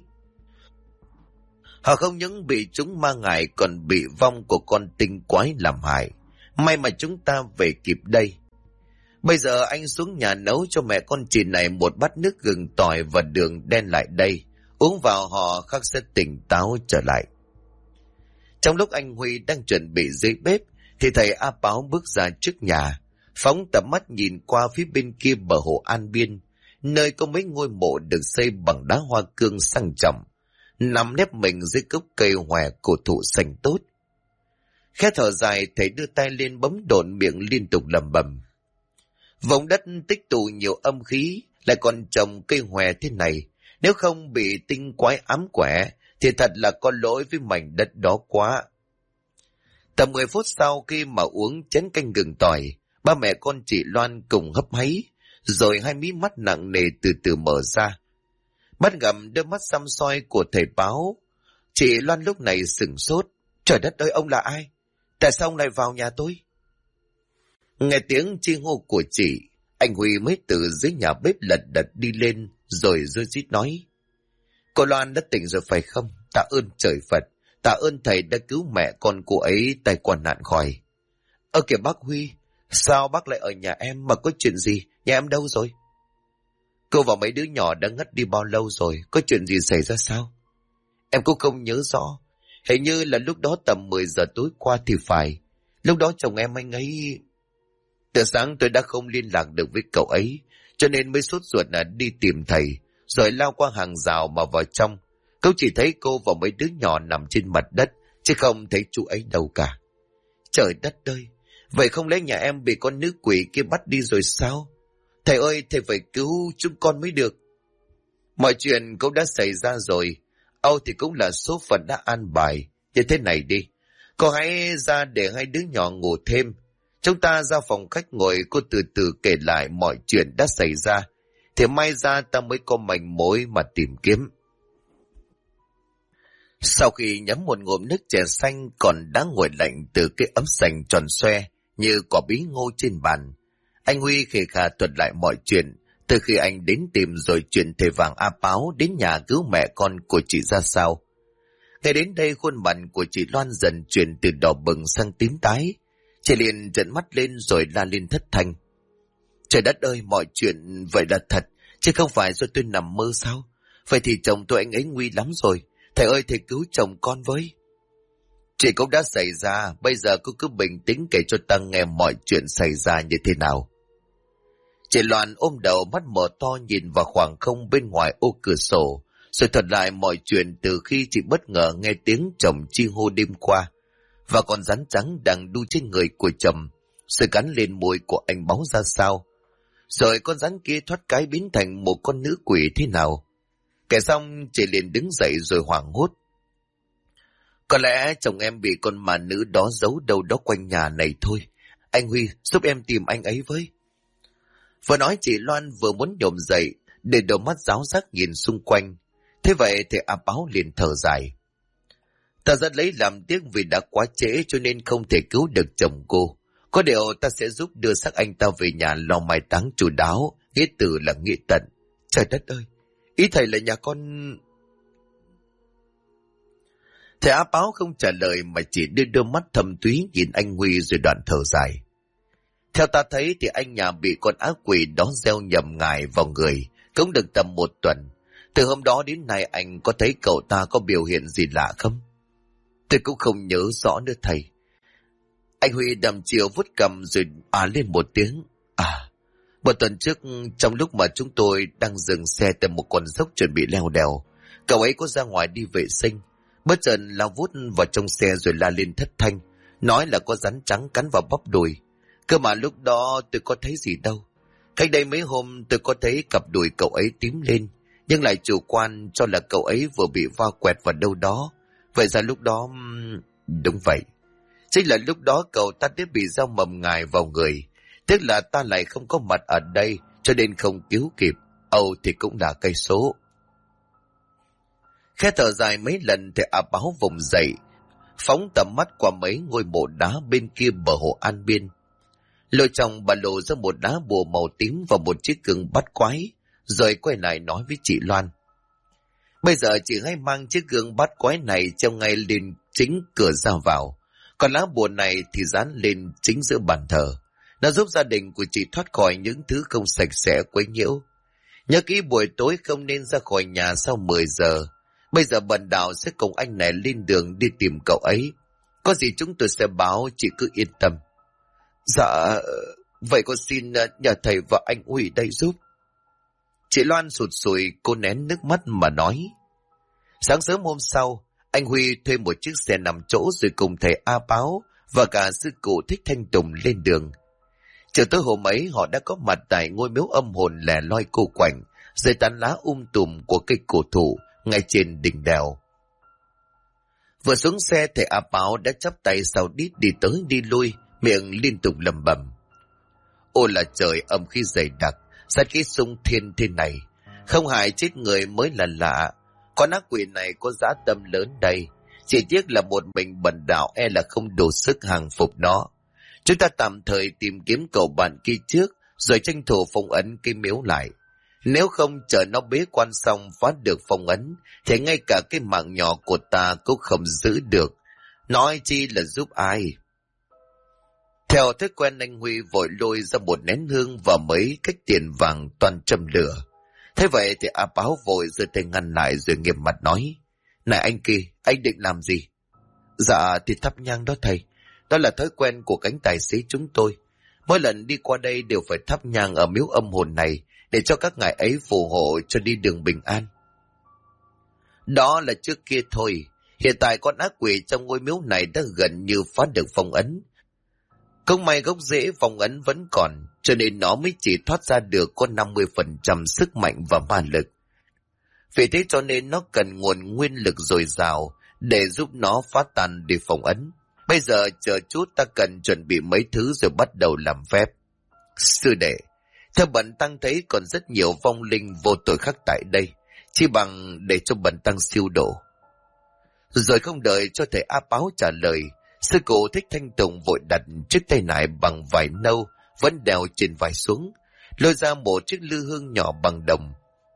họ không những bị chúng ma ngải còn bị vong của con tinh quái làm hại. May mà chúng ta về kịp đây. Bây giờ anh xuống nhà nấu cho mẹ con chị này một bát nước gừng tỏi và đường đen lại đây. Uống vào họ khắc sẽ tỉnh táo trở lại. Trong lúc anh Huy đang chuẩn bị dưới bếp, thì thầy A Báo bước ra trước nhà, phóng tầm mắt nhìn qua phía bên kia bờ hồ An Biên, nơi có mấy ngôi mộ được xây bằng đá hoa cương sang trọng, nằm nép mình dưới gốc cây hòe cổ thụ xanh tốt. Khẽ thở dài, thầy đưa tay lên bấm độn miệng liên tục lẩm bẩm. Vùng đất tích tụ nhiều âm khí, lại còn trồng cây hòe thế này, nếu không bị tinh quái ám quẻ thì thật là có lỗi với mảnh đất đó quá. Tầm 10 phút sau khi mà uống chén canh gừng tỏi, ba mẹ con chị Loan cùng hấp háy, rồi hai mí mắt nặng nề từ từ mở ra. Bắt gặp đôi mắt xăm soi của thầy Báo, chị Loan lúc này sửng sốt. Trời đất ơi, ông là ai? Tại sao ông lại vào nhà tôi? Nghe tiếng chi hô của chị, anh Huy mới từ dưới nhà bếp lật đật đi lên, rồi rơi rít nói: cô Loan đã tỉnh rồi phải không? Tạ ơn trời Phật, tạ ơn thầy đã cứu mẹ con cô ấy tai qua nạn khỏi. Kìa bác Huy, sao bác lại ở nhà em mà có chuyện gì? Nhà em đâu rồi? Cô và mấy đứa nhỏ đã ngất đi bao lâu rồi? Có chuyện gì xảy ra sao? Em cũng không nhớ rõ. Hình như là lúc đó tầm 10 giờ tối qua thì phải. Lúc đó chồng em anh ấy... Từ sáng tôi đã không liên lạc được với cậu ấy, cho nên mới sốt ruột là đi tìm thầy, rồi lao qua hàng rào mà vào trong. Cậu chỉ thấy cô và mấy đứa nhỏ nằm trên mặt đất, chứ không thấy chú ấy đâu cả. Trời đất ơi, vậy không lẽ nhà em bị con nữ quỷ kia bắt đi rồi sao? Thầy ơi, thầy phải cứu chúng con mới được. Mọi chuyện cũng đã xảy ra rồi, Âu thì cũng là số phận đã an bài. Như thế này đi, cô hãy ra để hai đứa nhỏ ngủ thêm. Chúng ta ra phòng khách ngồi, cô từ từ kể lại mọi chuyện đã xảy ra, thì may ra ta mới có manh mối mà tìm kiếm. Sau khi nhấm một ngụm nước chè xanh còn đã nguội lạnh từ cái ấm sành tròn xoe như quả bí ngô trên bàn, anh Huy khề khà thuật lại mọi chuyện, từ khi anh đến tìm rồi chuyện thầy vàng A Báo đến nhà cứu mẹ con của chị ra sao. Ngay đến đây khuôn mặt của chị Loan dần chuyển từ đỏ bừng sang tím tái. Chị liền trợn mắt lên rồi la lên thất thanh. Trời đất ơi, mọi chuyện vậy là thật, chứ không phải do tôi nằm mơ sao? Vậy thì chồng tôi anh ấy nguy lắm rồi. Thầy ơi, thầy cứu chồng con với. Chuyện cũng đã xảy ra, bây giờ cô cứ bình tĩnh kể cho ta nghe mọi chuyện xảy ra như thế nào. Chị Loan ôm đầu, mắt mở to nhìn vào khoảng không bên ngoài ô cửa sổ, rồi thuật lại mọi chuyện từ khi chị bất ngờ nghe tiếng chồng chi hô đêm qua, và con rắn trắng đang đu trên người của chồng, rồi cắn lên môi của anh Báo ra sao. Rồi con rắn kia thoát cái biến thành một con nữ quỷ thế nào. Kể xong chị liền đứng dậy rồi hoảng hốt. Có lẽ chồng em bị con ma nữ đó giấu đâu đó quanh nhà này thôi. Anh Huy giúp em tìm anh ấy với. Vừa nói chị Loan vừa muốn nhổm dậy để đôi mắt ráo rác nhìn xung quanh. Thế vậy thì A Báo liền thở dài. Ta rất lấy làm tiếc vì đã quá trễ cho nên không thể cứu được chồng cô. Có điều ta sẽ giúp đưa xác anh ta về nhà lo mai táng chu đáo, nghĩa tử là nghĩa tận. Trời đất ơi, ý thầy là nhà con... Thầy Á Báo không trả lời mà chỉ đưa đôi mắt thâm thúy nhìn anh Huy rồi đoạn thở dài. Theo ta thấy thì anh nhà bị con ác quỷ đó gieo nhầm ngài vào người, cũng được tầm 1 tuần. Từ hôm đó đến nay anh có thấy cậu ta có biểu hiện gì lạ không? Tôi cũng không nhớ rõ nữa thầy. Anh Huy đăm chiều vuốt cằm rồi lên một tiếng. 1 tuần trước trong lúc mà chúng tôi đang dừng xe tại một con dốc chuẩn bị leo đèo, cậu ấy có ra ngoài đi vệ sinh. Bất chợt lao vút vào trong xe rồi la lên thất thanh, nói là có rắn trắng cắn vào bắp đùi. Cơ mà lúc đó tôi có thấy gì đâu. Cách đây mấy hôm tôi có thấy cặp đùi cậu ấy tím lên, nhưng lại chủ quan cho là cậu ấy vừa bị va quẹt vào đâu đó. Vậy ra lúc đó... Đúng vậy. Chính là lúc đó cậu ta đã bị dao mầm ngài vào người. Tức là ta lại không có mặt ở đây cho nên không cứu kịp. Âu thì cũng là cây số. Khẽ thở dài mấy lần thì A Báo vùng dậy, phóng tầm mắt qua mấy ngôi mộ đá bên kia bờ hồ An Biên. Lôi trong bà lộ ra một đá bùa màu tím và một chiếc gương bắt quái, rồi quay lại nói với chị Loan. Bây giờ chị hãy mang chiếc gương bắt quái này treo ngay lên chính cửa ra vào. Còn lá bùa này thì dán lên chính giữa bàn thờ. Nó giúp gia đình của chị thoát khỏi những thứ không sạch sẽ quấy nhiễu. Nhớ kỹ buổi tối không nên ra khỏi nhà sau 10 giờ. Bây giờ bần đạo sẽ cùng anh này lên đường đi tìm cậu ấy. Có gì chúng tôi sẽ báo, chị cứ yên tâm. Dạ, vậy con xin nhờ thầy và anh Huy đây giúp. Chị Loan sụt sùi, cô nén nước mắt mà nói. Sáng sớm hôm sau, anh Huy thuê một chiếc xe 5 chỗ rồi cùng thầy A Báo và cả sư cụ Thích Thanh Tùng lên đường. Chiều tối hôm ấy họ đã có mặt tại ngôi miếu âm hồn lẻ loi cô quạnh, dưới tán lá tùm của cây cổ thụ ngay trên đỉnh đèo. Vừa xuống xe thầy A Báo đã chắp tay sau đít đi tới đi lui, miệng liên tục lẩm bẩm. Ôi là trời, âm khí dày đặc, sát khí xung thiên thế này, không hại chết người mới là lạ. Con ác quỷ này có dã tâm lớn đây, chỉ tiếc là một mình bần đạo e là không đủ sức hàng phục nó. Chúng ta tạm thời tìm kiếm cậu bạn kia trước, rồi tranh thủ phong ấn cái miếu lại. Nếu không chờ nó bế quan xong phá được phong ấn, thì ngay cả cái mạng nhỏ của ta cũng không giữ được. Nói chi là giúp ai? Theo thói quen anh Huy vội lôi ra một nén hương và mấy cách tiền vàng toàn châm lửa. Thế vậy thì A Báo vội giơ tay ngăn lại rồi nghiêm mặt nói. Này anh Kỳ, anh định làm gì? Dạ thì thắp nhang đó thầy. Đó là thói quen của cánh tài xế chúng tôi. Mỗi lần đi qua đây đều phải thắp nhang ở miếu âm hồn này để cho các ngài ấy phù hộ cho đi đường bình an. Đó là trước kia thôi. Hiện tại con ác quỷ trong ngôi miếu này đã gần như phá được phong ấn. Không may gốc rễ phong ấn vẫn còn, cho nên nó mới chỉ thoát ra được có 50% sức mạnh và ma lực. Vì thế cho nên nó cần nguồn nguyên lực dồi dào để giúp nó phá tan đi phong ấn. Bây giờ chờ chút ta cần chuẩn bị mấy thứ rồi bắt đầu làm phép. Sư đệ, theo bần tăng thấy còn rất nhiều vong linh vô tội khác tại đây, chỉ bằng để cho bần tăng siêu độ. Rồi không đợi cho thầy A Báo trả lời, sư cụ Thích Thanh Tùng vội đặt chiếc tay nải bằng vải nâu vẫn đeo trên vai xuống, lôi ra một chiếc lư hương nhỏ bằng đồng.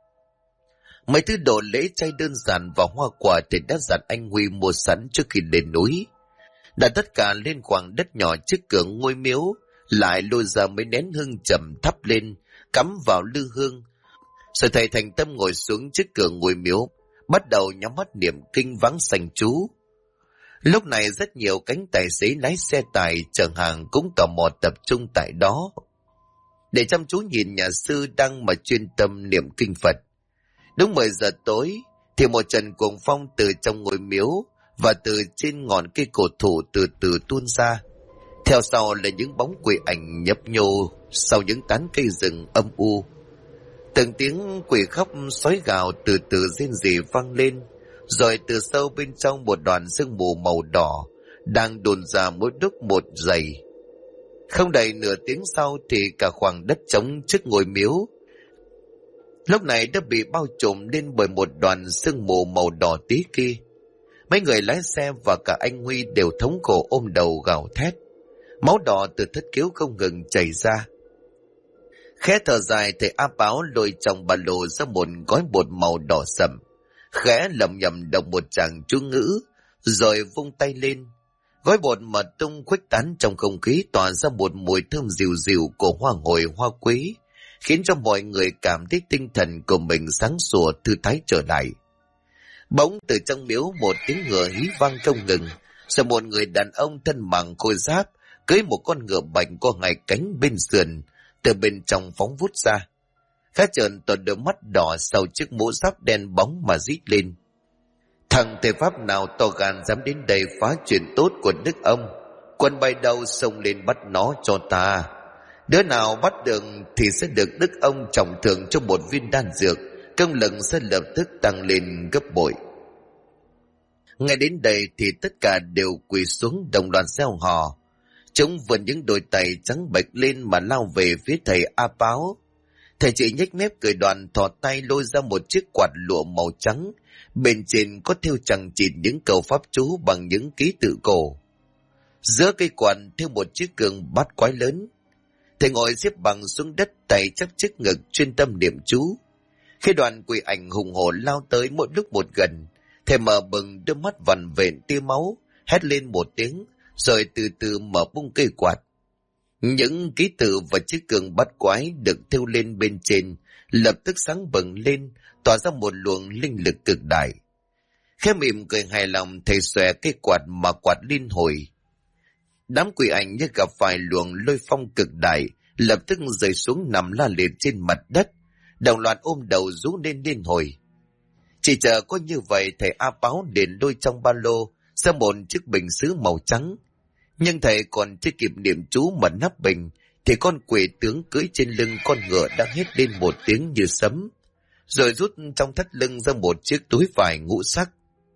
Mấy thứ đồ lễ chay đơn giản và hoa quả thì đã dặn anh Huy mua sẵn trước khi lên núi. Đặt tất cả lên khoảng đất nhỏ trước cửa ngôi miếu, lại lôi ra mấy nén hương trầm thắp lên, cắm vào lư hương. Rồi thầy thành tâm ngồi xuống trước cửa ngôi miếu, bắt đầu nhắm mắt niệm kinh vắng sanh chú. Lúc này rất nhiều cánh tài xế lái xe tải chở hàng cũng tò mò tập trung tại đó, để chăm chú nhìn nhà sư đang mà chuyên tâm niệm kinh Phật. Đúng 10 giờ tối, thì một trận cuồng phong từ trong ngôi miếu và từ trên ngọn cây cổ thụ từ từ tuôn ra. Theo sau là những bóng quỷ ảnh nhấp nhô sau những tán cây rừng âm u. Từng tiếng quỷ khóc sói gào từ từ rên rỉ vang lên, rồi từ sâu bên trong một đoàn sương mù màu đỏ đang đồn ra mỗi lúc một dày. Không đầy nửa tiếng sau thì cả khoảng đất trống trước ngôi miếu lúc này đã bị bao trùm lên bởi một đoàn sương mù màu đỏ tí kia. Mấy người lái xe và cả anh Huy đều thống khổ ôm đầu gào thét. Máu đỏ từ thất khiếu không ngừng chảy ra. Khẽ thở dài, thầy A Báo lôi trong ba lô ra một gói bột màu đỏ sậm, khẽ lẩm nhẩm đọc một tràng chú ngữ, rồi vung tay lên. Gói bột mà tung khuếch tán trong không khí, tỏa ra một mùi thơm dịu dịu của hoa hồi hoa quế, khiến cho mọi người cảm thấy tinh thần của mình sáng sủa thư thái trở lại. Bỗng từ trong miếu một tiếng ngựa hí vang không ngừng, rồi một người đàn ông thân mặc khôi giáp cưỡi một con ngựa bạch có hai cánh bên sườn từ bên trong phóng vút ra. Khá trợn toàn đôi mắt đỏ sau chiếc mũ giáp đen bóng mà rít lên: thằng thầy pháp nào to gan dám đến đây phá chuyện tốt của đức ông? Quân bay đâu xông lên bắt nó cho ta. Đứa nào bắt được thì sẽ được đức ông trọng thưởng cho một viên đan dược, công lực sẽ lập tức tăng lên gấp bội. Ngay đến đây thì tất cả đều quỳ xuống đồng loạt reo hò. Chúng vươn những đôi tay trắng bệch lên mà lao về phía thầy A Báo. Thầy chỉ nhếch mép cười, đoàn thò tay lôi ra một chiếc quạt lụa màu trắng, bên trên có thêu chằng chịt những câu pháp chú bằng những ký tự cổ. Giữa cây quạt thêu một chiếc gương bát quái lớn. Thầy ngồi xếp bằng xuống đất, tay chắp trước ngực chuyên tâm niệm chú. Khi đoàn quỷ ảnh hùng hổ lao tới mỗi lúc một gần, thầy mở bừng đôi mắt vằn vện tia máu, hét lên một tiếng, rồi từ từ mở bung cây quạt. Những ký tự và chiếc gương bát quái được thêu lên bên trên lập tức sáng bừng lên, tỏa ra một luồng linh lực cực đại. Khẽ mỉm cười hài lòng, thầy xòe cây quạt mà quạt liên hồi. Đám quỷ ảnh như gặp phải luồng lôi phong cực đại, lập tức rơi xuống nằm la liệt trên mặt đất, đồng loạt ôm đầu rú lên liên hồi. Chỉ chờ có như vậy, thầy A Báo liền lôi trong ba lô ra một chiếc bình sứ màu trắng. Nhưng thầy còn chưa kịp niệm chú mà nắp bình, thì con quỷ tướng cưỡi trên lưng con ngựa đã hét lên một tiếng như sấm, rồi rút trong thắt lưng ra một chiếc túi vải ngũ sắc.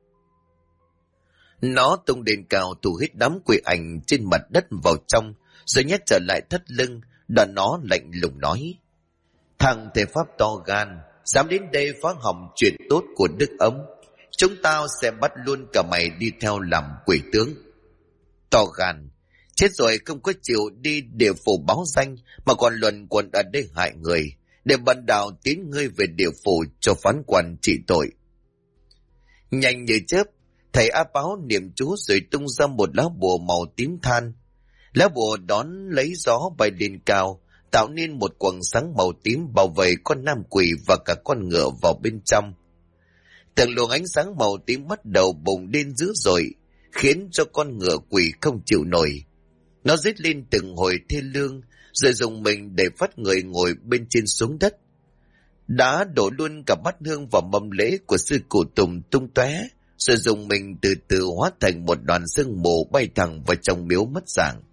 Nó tung lên cao thu hít đám quỷ ảnh trên mặt đất vào trong, rồi nhét trở lại thắt lưng. Đoạn nó lạnh lùng nói: thằng thầy pháp to gan, dám đến đây phá hỏng chuyện tốt của đức ông, chúng tao sẽ bắt luôn cả mày đi theo làm quỷ tướng. To gan, chết rồi không có chịu đi địa phủ báo danh mà còn luẩn quẩn ở đây hại người, để bần đạo tiến ngươi về địa phủ cho phán quan trị tội. Nhanh như chớp, thầy A Báo niệm chú rồi tung ra một lá bùa màu tím than. Lá bùa đón lấy gió bay lên cao, tạo nên một quầng sáng màu tím bảo vệ con nam quỷ và cả con ngựa vào bên trong. Từng luồng ánh sáng màu tím bắt đầu bùng lên dữ dội, khiến cho con ngựa quỷ không chịu nổi. Nó rít lên từng hồi thê lương, rồi dùng mình để phát người ngồi bên trên xuống đất. Đã đổ luôn cả bát hương và mâm lễ của sư cụ Tùng tung tóe, rồi dùng mình từ từ hóa thành một đoàn sương mù bay thẳng vào trong miếu mất dạng.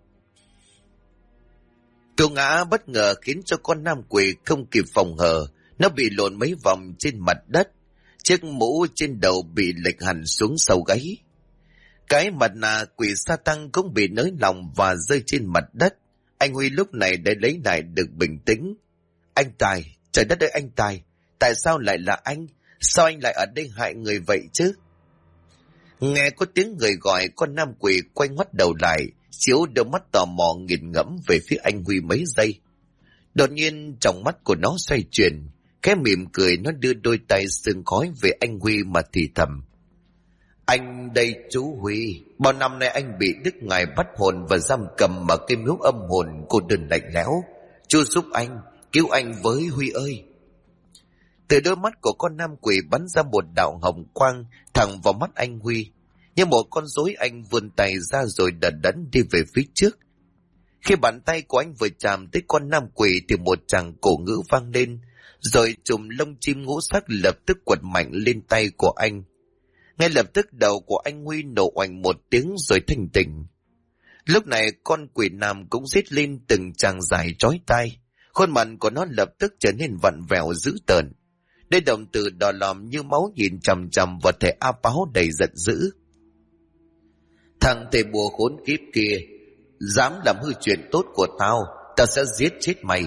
Cú ngã bất ngờ khiến cho con nam quỷ không kịp phòng hờ, nó bị lộn mấy vòng trên mặt đất, chiếc mũ trên đầu bị lệch hẳn xuống sau gáy. Cái mặt nạ quỷ sa tăng cũng bị nới lỏng và rơi trên mặt đất. Anh Huy lúc này đã lấy lại được bình tĩnh. Anh Tài, trời đất ơi anh Tài, tại sao lại là anh? Sao anh lại ở đây hại người vậy chứ? Nghe có tiếng người gọi, con nam quỷ quay ngoắt đầu lại, chiếu đôi mắt tò mò nghiền ngẫm về phía anh Huy mấy giây. Đột nhiên trong mắt của nó xoay chuyển, khẽ mỉm cười, nó đưa đôi tay sương khói về anh Huy mà thì thầm: anh đây chú Huy, bao năm nay anh bị Đức Ngài bắt hồn và giam cầm ở cái miếu âm hồn cô đơn lạnh lẽo. Chú giúp anh, cứu anh với Huy ơi. Từ đôi mắt của con nam quỷ bắn ra một đạo hồng quang thẳng vào mắt anh Huy. Như một con rối, anh vươn tay ra rồi đần đẫn đi về phía trước. Khi bàn tay của anh vừa chạm tới con nam quỷ thì một tràng cổ ngữ vang lên, rồi chùm lông chim ngũ sắc lập tức quật mạnh lên tay của anh. Ngay lập tức đầu của anh Huy nổ oành một tiếng rồi thanh tỉnh. Lúc này con quỷ nam cũng rít lên từng tràng dài chói tai, Khuôn mặt của nó lập tức trở nên vặn vẹo dữ tợn. Đôi đồng tử đỏ lòm như máu nhìn chằm chằm vào thầy A Báo đầy giận dữ. Thằng thầy bùa khốn kiếp kia, dám làm hư chuyện tốt của tao, tao sẽ giết chết mày.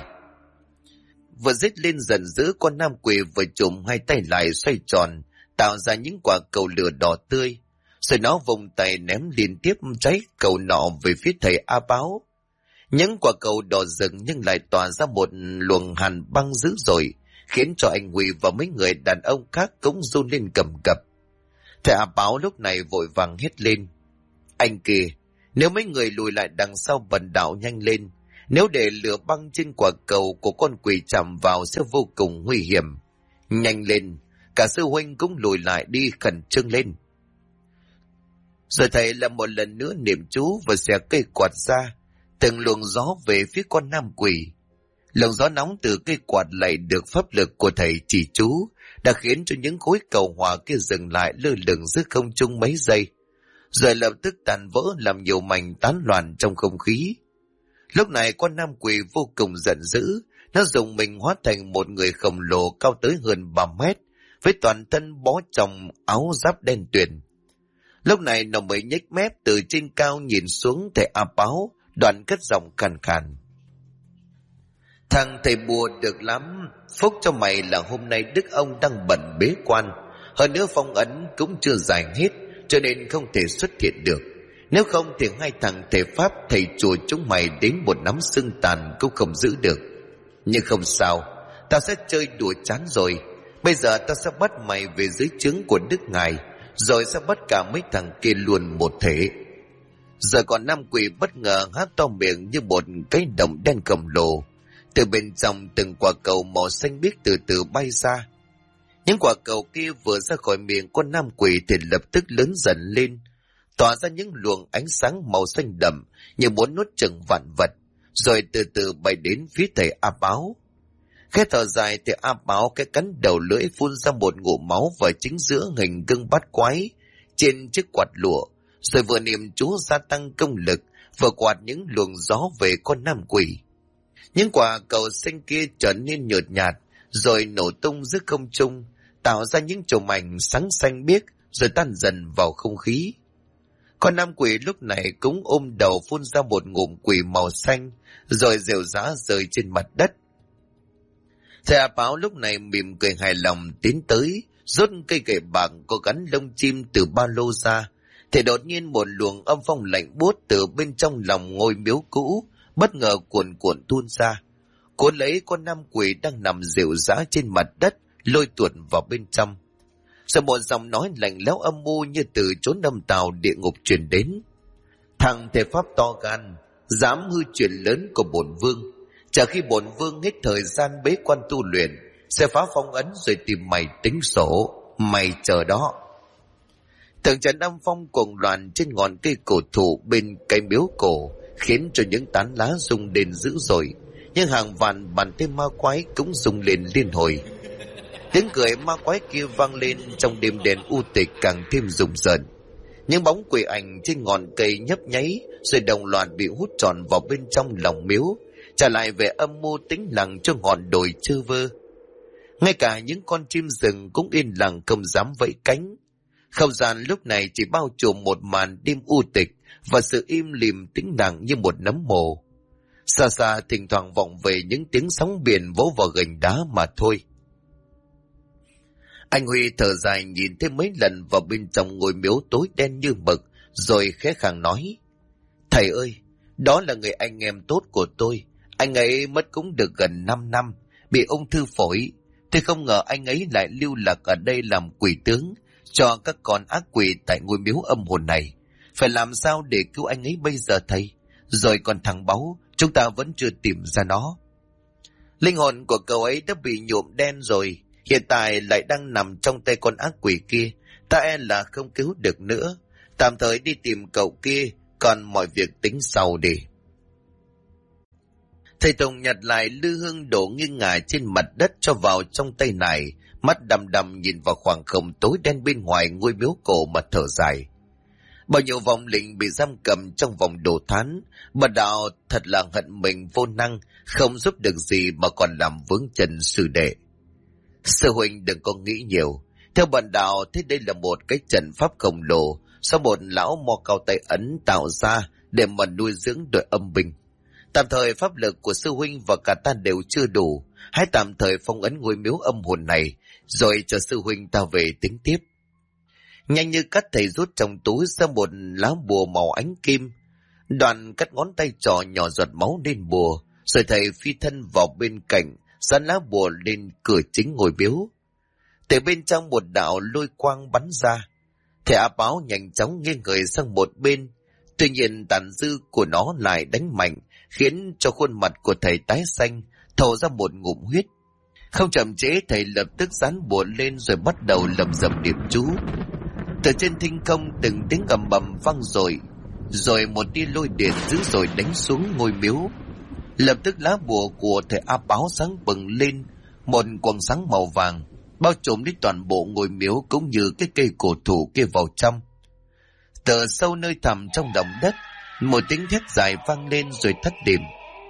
Vừa giết lên giận dữ, con nam quỷ vừa chùm hai tay lại xoay tròn, tạo ra những quả cầu lửa đỏ tươi. Rồi nó vùng tay ném liên tiếp cháy cầu nọ về phía thầy A Báo. Những quả cầu đỏ rực nhưng lại tỏa ra một luồng hàn băng dữ dội, khiến cho anh Huy và mấy người đàn ông khác cũng run lên cầm cập. Thầy A Báo lúc này vội vàng hét lên: Anh kìa, nếu mấy người lùi lại đằng sau bần đạo nhanh lên, nếu để lửa băng trên quả cầu của con quỷ chạm vào sẽ vô cùng nguy hiểm. Nhanh lên, cả sư huynh cũng lùi lại đi, khẩn trương lên. Rồi thầy lại một lần nữa niệm chú và xẻ cây quạt ra, từng luồng gió về phía con nam quỷ. Luồng gió nóng từ cây quạt lại được pháp lực của thầy chỉ chú đã khiến cho những khối cầu hỏa kia dừng lại lơ lửng giữa không trung mấy giây, rồi lập tức tàn vỡ làm nhiều mảnh tán loạn trong không khí. Lúc này con nam quỷ vô cùng giận dữ, nó dùng mình hóa thành một người khổng lồ cao tới hơn 3 mét, với toàn thân bó trong áo giáp đen tuyền. Lúc này nó mới nhếch mép từ trên cao nhìn xuống thầy A Báo, đoạn cất giọng khàn khàn: Thằng thầy bùa được lắm, phúc cho mày là hôm nay đức ông đang bận bế quan, hơn nữa phong ấn cũng chưa giải hết, cho nên không thể xuất hiện được. Nếu không thì hai thằng thể pháp thầy chùa chúng mày đến một nắm xương tàn cũng không giữ được. Nhưng không sao, tao sẽ chơi đùa chán rồi. Bây giờ tao sẽ bắt mày về dưới trướng của Đức Ngài, rồi sẽ bắt cả mấy thằng kia luôn một thể. Rồi còn nam quỷ bất ngờ há to miệng như một cái động đen khổng lồ. Từ bên trong từng quả cầu màu xanh biếc từ từ bay ra. Những quả cầu kia vừa ra khỏi miệng con nam quỷ thì lập tức lớn dần lên, tỏa ra những luồng ánh sáng màu xanh đậm như muốn nuốt chửng vạn vật, rồi từ từ bay đến phía thầy A Báo. Khẽ thở dài, thầy A Báo cái cắn đầu lưỡi phun ra một ngụm máu vào chính giữa hình gương bát quái trên chiếc quạt lụa, rồi vừa niệm chú gia tăng công lực, vừa quạt những luồng gió về con nam quỷ. Những quả cầu xanh kia trở nên nhợt nhạt, rồi nổ tung giữa không trung, tạo ra những chùm ảnh sáng xanh biếc, rồi tan dần vào không khí. Con nam quỷ lúc này cũng ôm đầu phun ra một ngụm quỷ màu xanh, rồi rệu rã rơi trên mặt đất. Thầy A Báo lúc này mỉm cười hài lòng tiến tới, rút cây gậy bạc có gắn lông chim từ ba lô ra, thì đột nhiên một luồng âm phong lạnh buốt từ bên trong lòng ngôi miếu cũ bất ngờ cuồn cuộn tuôn ra, cuốn lấy con nam quỷ đang nằm rệu rã trên mặt đất, lôi tuột vào bên trong. Rồi một giọng nói lạnh lẽo âm mưu như từ chốn âm tào địa ngục truyền đến: Thằng thể pháp to gan, dám hư chuyện lớn của bổn vương. Chờ khi bổn vương hết thời gian bế quan tu luyện, sẽ phá phong ấn rồi tìm mày tính sổ. Mày chờ đó. Từng trận âm phong cuồng loạn trên ngọn cây cổ thụ bên cây miếu cổ, khiến cho những tán lá rung lên dữ dội, nhưng hàng vạn bàn tay ma quái cũng rung lên liên hồi. Tiếng cười ma quái kia vang lên trong đêm đen u tịch càng thêm rùng rợn. Những bóng quỷ ảnh trên ngọn cây nhấp nháy, rồi đồng loạt bị hút tròn vào bên trong lòng miếu, trả lại vẻ âm mưu tĩnh lặng cho ngọn đồi trơ vơ. Ngay cả những con chim rừng cũng yên lặng không dám vẫy cánh. Không gian lúc này chỉ bao trùm một màn đêm u tịch và sự im lìm tĩnh lặng như một nấm mồ. Xa xa thỉnh thoảng vọng về những tiếng sóng biển vỗ vào gành đá mà thôi. Anh Huy thở dài nhìn thêm mấy lần vào bên trong ngôi miếu tối đen như mực, rồi khẽ khàng nói: Thầy ơi, đó là người anh em tốt của tôi. Anh ấy mất cũng được gần 5 năm, bị ung thư phổi. Tôi không ngờ anh ấy lại lưu lạc ở đây làm quỷ tướng cho các con ác quỷ tại ngôi miếu âm hồn này. Phải làm sao để cứu anh ấy bây giờ thầy? Rồi còn thằng Báu, chúng ta vẫn chưa tìm ra nó. Linh hồn của cậu ấy đã bị nhuộm đen rồi, hiện tại lại đang nằm trong tay con ác quỷ kia. Ta e là không cứu được nữa. Tạm thời đi tìm cậu kia, còn mọi việc tính sau đi. Thầy Tùng nhặt lại lư hương đổ nghiêng ngả trên mặt đất cho vào trong tay này, mắt đăm đăm nhìn vào khoảng không tối đen bên ngoài ngôi miếu cổ mà thở dài. Bao nhiêu vong linh bị giam cầm trong vòng đồ thán, bà đạo thật là hận mình vô năng, không giúp được gì mà còn làm vướng chân sư đệ. Sư huynh đừng có nghĩ nhiều. Theo bản đạo, thế đây là một cái trận pháp khổng lồ do một lão mo cao tay ấn tạo ra để mà nuôi dưỡng đội âm binh. Tạm thời pháp lực của sư huynh và cả ta đều chưa đủ, hãy tạm thời phong ấn ngôi miếu âm hồn này, rồi chờ sư huynh ta về tính tiếp. Nhanh như cắt, thầy rút trong túi ra một lá bùa màu ánh kim. Đoàn cắt ngón tay trỏ nhỏ giọt máu lên bùa, rồi thầy phi thân vào bên cạnh, dán lá bùa lên cửa chính ngôi miếu. Từ bên trong một đạo lôi quang bắn ra. Thầy áp áo nhanh chóng nghiêng người sang một bên. Tuy nhiên tàn dư của nó lại đánh mạnh, khiến cho khuôn mặt của thầy tái xanh, thổ ra một ngụm huyết. Không chậm trễ, thầy lập tức dán bùa lên rồi bắt đầu lẩm bẩm niệm chú. Từ trên thinh không từng tiếng ầm ầm vang rồi một tia lôi điện dữ dội đánh xuống ngôi miếu. Lập tức lá bùa của thầy áp áo sáng bừng lên, một quầng sáng màu vàng bao trùm đi toàn bộ ngôi miếu cũng như cái cây cổ thụ kia vào trong. Từ sâu nơi thẳm trong lòng đất, một tiếng thét dài vang lên rồi thất điềm.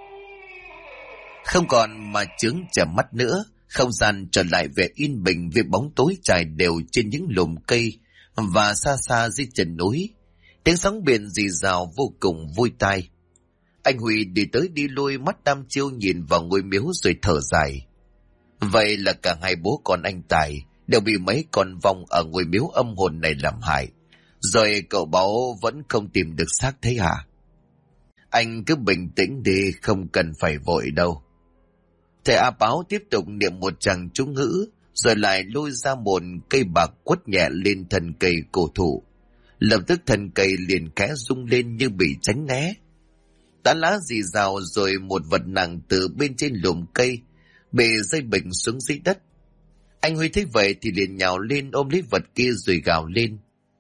Không còn mà chướng chở mắt nữa, không gian trở lại vẻ yên bình với bóng tối trải đều trên những lùm cây và xa xa dưới chân núi. Tiếng sóng biển rì rào vô cùng vui tai. Anh Huy đi tới đi lui, mắt đăm chiêu nhìn vào ngôi miếu rồi thở dài. Vậy là cả hai bố con anh Tài đều bị mấy con vong ở ngôi miếu âm hồn này làm hại. Rồi cậu Báo vẫn không tìm được xác thế hả? Anh cứ bình tĩnh đi, không cần phải vội đâu. Thầy A Báo tiếp tục niệm một tràng chú ngữ, rồi lại lôi ra một cây bạc quất nhẹ lên thân cây cổ thụ. Lập tức thân cây liền khẽ rung lên như bị tránh né. Tán lá rì rào rồi một vật nặng từ bên trên lùm cây bị rơi bình xuống dưới đất. Anh Huy thấy vậy thì liền nhào lên ôm lấy vật kia rồi gào lên.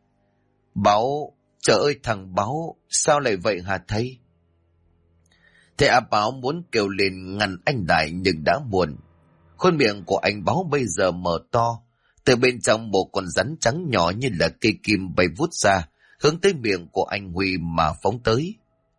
Báo, trời ơi thằng Báo, sao lại vậy hả thầy? Thầy A Báo muốn kêu lên ngăn anh lại nhưng đã muộn. Khuôn miệng của anh Báo bây giờ mở to, từ bên trong một con rắn trắng nhỏ như là cây kim bay vút ra, hướng tới miệng của anh Huy mà phóng tới.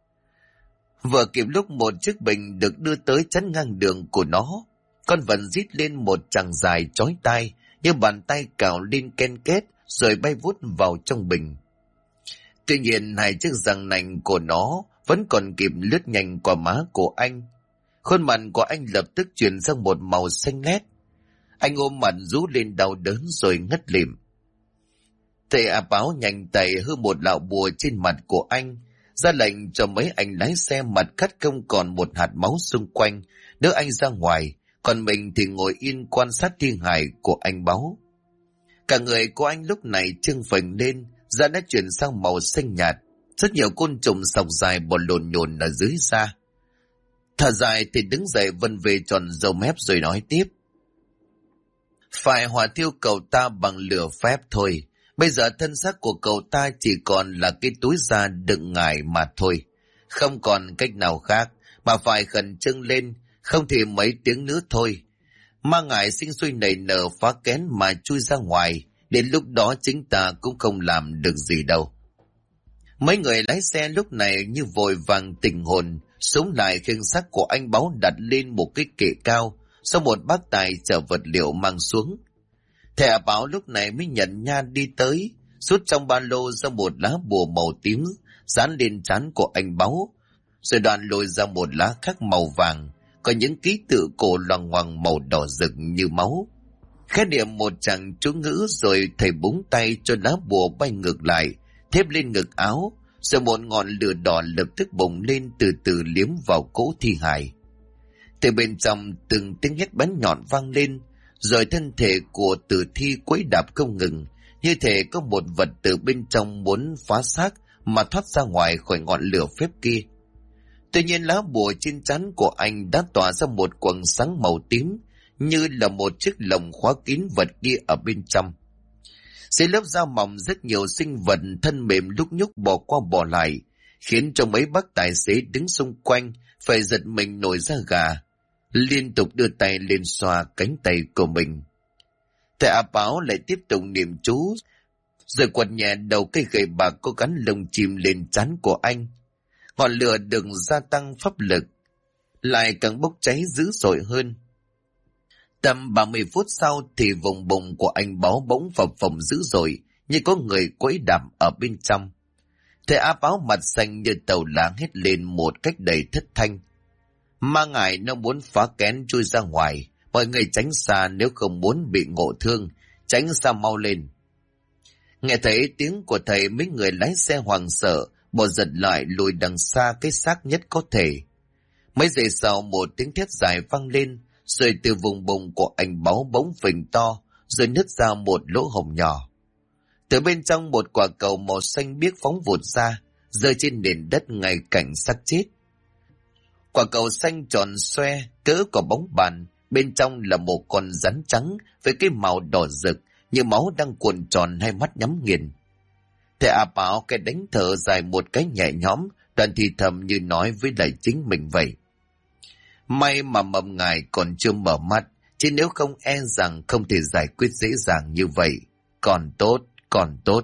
Vừa kịp lúc một chiếc bình được đưa tới chắn ngang đường của nó, con vật rít lên một tràng dài chói tai, như bàn tay cào lên ken két rồi bay vút vào trong bình. Tuy nhiên hai chiếc răng nành của nó vẫn còn kịp lướt nhanh qua má của anh. Khuôn mặt của anh lập tức chuyển sang một màu xanh lét. Anh ôm mặt rú lên đau đớn rồi ngất lịm. Thầy A Báo nhanh tay hư một đạo bùa trên mặt của anh, ra lệnh cho mấy anh lái xe mặt cắt không còn một hạt máu xung quanh, đỡ anh ra ngoài, còn mình thì ngồi yên quan sát thi hài của anh Báo. Cả người của anh lúc này trưng phình lên, da đã chuyển sang màu xanh nhạt, rất nhiều côn trùng sọc dài bò lồn nhồn ở dưới da. Thở dài thì đứng dậy vân về tròn râu mép rồi nói tiếp. Phải hỏa thiêu cậu ta bằng lửa phép thôi. Bây giờ thân xác của cậu ta chỉ còn là cái túi da đựng ngải mà thôi. Không còn cách nào khác mà phải khẩn trương lên, không thì mấy tiếng nữa thôi. Ma ngải sinh sôi nảy nở phá kén mà chui ra ngoài, đến lúc đó chính ta cũng không làm được gì đâu. Mấy người lái xe lúc này như vội vàng tỉnh hồn, súng lại khiêng xác của anh Báo đặt lên một cái kệ cao, sau một bác tài chở vật liệu mang xuống. Thẻ Báo lúc này mới nhận nha đi tới, rút trong ba lô ra một lá bùa màu tím, dán lên trán của anh Báo, rồi đoạn lôi ra một lá khác màu vàng, có những ký tự cổ loằng ngoằng màu đỏ rực như máu. Khẽ niệm một tràng chú ngữ rồi thầy búng tay cho lá bùa bay ngược lại, thép lên ngực áo, rồi một ngọn lửa đỏ lập tức bùng lên từ từ liếm vào cỗ thi hài. Từ bên trong từng tiếng hét bắn nhọn vang lên, rồi thân thể của tử thi quấy đạp không ngừng, như thể có một vật từ bên trong muốn phá xác mà thoát ra ngoài khỏi ngọn lửa phép kia. Tuy nhiên lá bùa trên trán của anh đã tỏa ra một quầng sáng màu tím, như là một chiếc lồng khóa kín vật kia ở bên trong. Dưới lớp da mỏng rất nhiều sinh vật thân mềm lúc nhúc bò qua bò lại, khiến cho mấy bác tài xế đứng xung quanh phải giật mình nổi da gà, liên tục đưa tay lên xoa cánh tay của mình. Thầy A Báo lại tiếp tục niệm chú, rồi quật nhẹ đầu cây gậy bạc có gắn lông chim lên trán của anh. Ngọn lửa được gia tăng pháp lực, lại càng bốc cháy dữ dội hơn. Tầm 30 phút sau thì vùng bụng của anh Báo bỗng phập phồng dữ dội, như có người quẫy đạp ở bên trong. Thầy A Báo mặt xanh như tàu lá hét lên một cách đầy thất thanh. Ma ngải nó muốn phá kén chui ra ngoài, mọi người tránh xa nếu không muốn bị ngộ thương, tránh xa mau lên. Nghe thấy tiếng của thầy, mấy người lái xe hoảng sợ, bỏ giật lại lùi đằng xa cái xác nhất có thể. Mấy giây sau một tiếng thét dài vang lên, rồi từ vùng bụng của anh Báo bỗng phình to, rồi nứt ra một lỗ hổng nhỏ. Từ bên trong một quả cầu màu xanh biếc phóng vụt ra, rơi trên nền đất ngay cạnh xác chết. Quả cầu xanh tròn xoe, cỡ quả bóng bàn, bên trong là một con rắn trắng với cái màu đỏ rực, như máu đang cuộn tròn, hai mắt nhắm nghiền. Thầy A Báo cái đánh thở dài một cái nhẹ nhõm, đoạn thì thầm như nói với lại chính mình vậy. May mà mầm ngài còn chưa mở mắt, chứ nếu không e rằng không thể giải quyết dễ dàng như vậy. Còn tốt, còn tốt.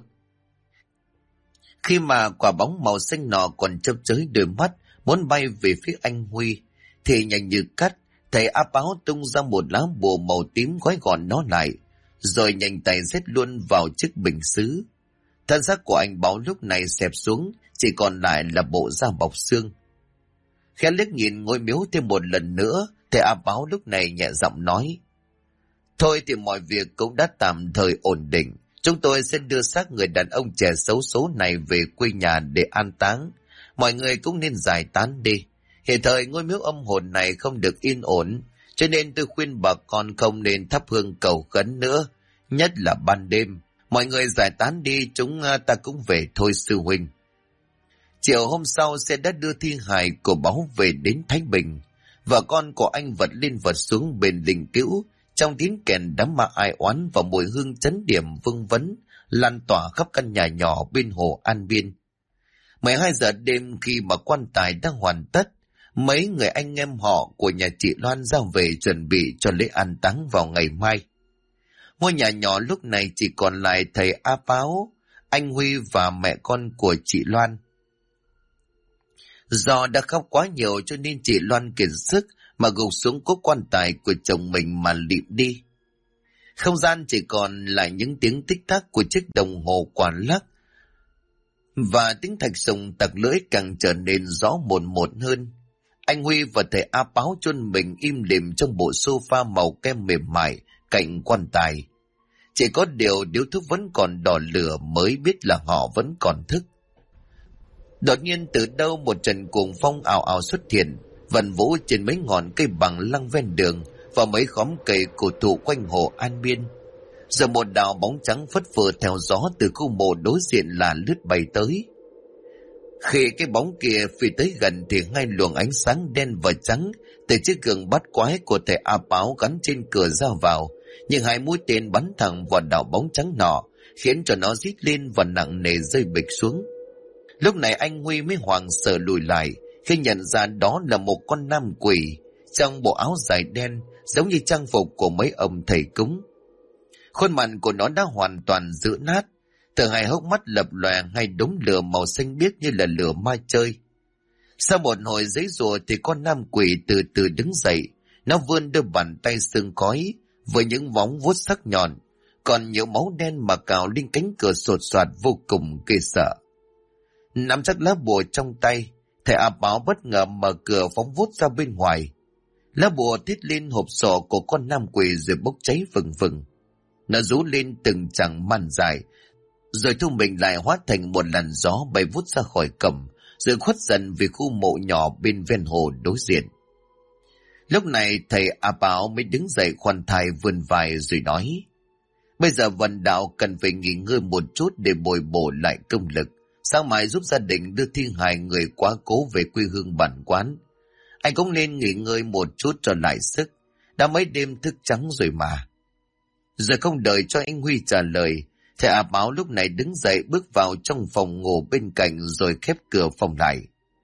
Khi mà quả bóng màu xanh nọ còn chớp chới đôi mắt, muốn bay về phía anh Huy, thì nhanh như cắt, thầy A Báo tung ra một lá bùa màu tím gói gọn nó lại, rồi nhanh tay xếp luôn vào chiếc bình sứ. Thân xác của anh Báo lúc này xẹp xuống, chỉ còn lại là bộ da bọc xương. Khẽ liếc nhìn ngôi miếu thêm một lần nữa, thầy A Báo lúc này nhẹ giọng nói: Thôi thì mọi việc cũng đã tạm thời ổn định. Chúng tôi sẽ đưa xác người đàn ông trẻ xấu số này về quê nhà để an táng. Mọi người cũng nên giải tán đi. Hiện thời ngôi miếu âm hồn này không được yên ổn, cho nên tôi khuyên bà con không nên thắp hương cầu khấn nữa, nhất là ban đêm. Mọi người giải tán đi, chúng ta cũng về thôi sư huynh. Chiều hôm sau xe đã đưa thi hài của Báo về đến Thái Bình. Vợ con của anh vật lên vật xuống bên linh cữu, trong tiếng kèn đám ma ai oán và mùi hương chấn điểm vương vấn lan tỏa khắp căn nhà nhỏ bên hồ An Biên. 12 giờ đêm, khi mà quan tài đã hoàn tất, mấy người anh em họ của nhà chị Loan ra về chuẩn bị cho lễ an táng vào ngày mai. Ngôi nhà nhỏ lúc này chỉ còn lại thầy A Báo, anh Huy và mẹ con của chị Loan. Do đã khóc quá nhiều cho nên chị Loan kiệt sức mà gục xuống cố quan tài của chồng mình mà lịm đi. Không gian chỉ còn lại những tiếng tích tắc của chiếc đồng hồ quả lắc, và tiếng thạch sùng tặc lưỡi càng trở nên rõ mồn một hơn. Anh Huy và thầy A Báo chôn mình im lìm trong bộ sofa màu kem mềm mại cạnh quan tài. Chỉ có điều điếu thuốc vẫn còn đỏ lửa mới biết là họ vẫn còn thức. Đột nhiên từ đâu một trận cuồng phong ào ào xuất hiện, vần vũ trên mấy ngọn cây bằng lăng ven đường và mấy khóm cây cổ thụ quanh hồ An Biên. Giờ một đạo bóng trắng phất phơ theo gió từ khu mộ đối diện là lướt bay tới. Khi cái bóng kia phi tới gần thì hai luồng ánh sáng đen và trắng từ chiếc gương bắt quái của thầy A Báo gắn trên cửa ra vào, nhưng hai mũi tên bắn thẳng vào đạo bóng trắng nọ, khiến cho nó rít lên và nặng nề rơi bịch xuống. Lúc này anh Huy mới hoảng sợ lùi lại khi nhận ra đó là một con nam quỷ trong bộ áo dài đen, giống như trang phục của mấy ông thầy cúng. Khuôn mặt của nó đã hoàn toàn rữa nát, từ hai hốc mắt lập lòe hai đốm lửa màu xanh biếc như là lửa ma chơi. Sau một hồi giãy giụa thì con nam quỷ từ từ đứng dậy, nó vươn đôi bàn tay sương khói với những móng vuốt sắc nhọn, còn nhiều máu đen mà cào lên cánh cửa sột soạt vô cùng ghê sợ. Nắm chắc lá bùa trong tay, thầy A Báo bất ngờ mở cửa phóng vút ra bên ngoài. Lá bùa thít lên hộp sọ của con nam quỷ rồi bốc cháy vừng vừng. Nó rú lên từng chặng màn dài, rồi thu mình lại hóa thành một làn gió bay vút ra khỏi cổng, rồi khuất dần về khu mộ nhỏ bên ven hồ đối diện. Lúc này thầy A Báo mới đứng dậy khoan thai vươn vai rồi nói: Bây giờ Vân Đạo cần phải nghỉ ngơi một chút để bồi bổ lại công lực, sáng mai giúp gia đình đưa thi hài người quá cố về quê hương bản quán. Anh cũng nên nghỉ ngơi một chút cho lại sức, đã mấy đêm thức trắng rồi mà. Rồi không đợi cho anh Huy trả lời, thầy A Báo lúc này đứng dậy bước vào trong phòng ngủ bên cạnh rồi khép cửa phòng lại.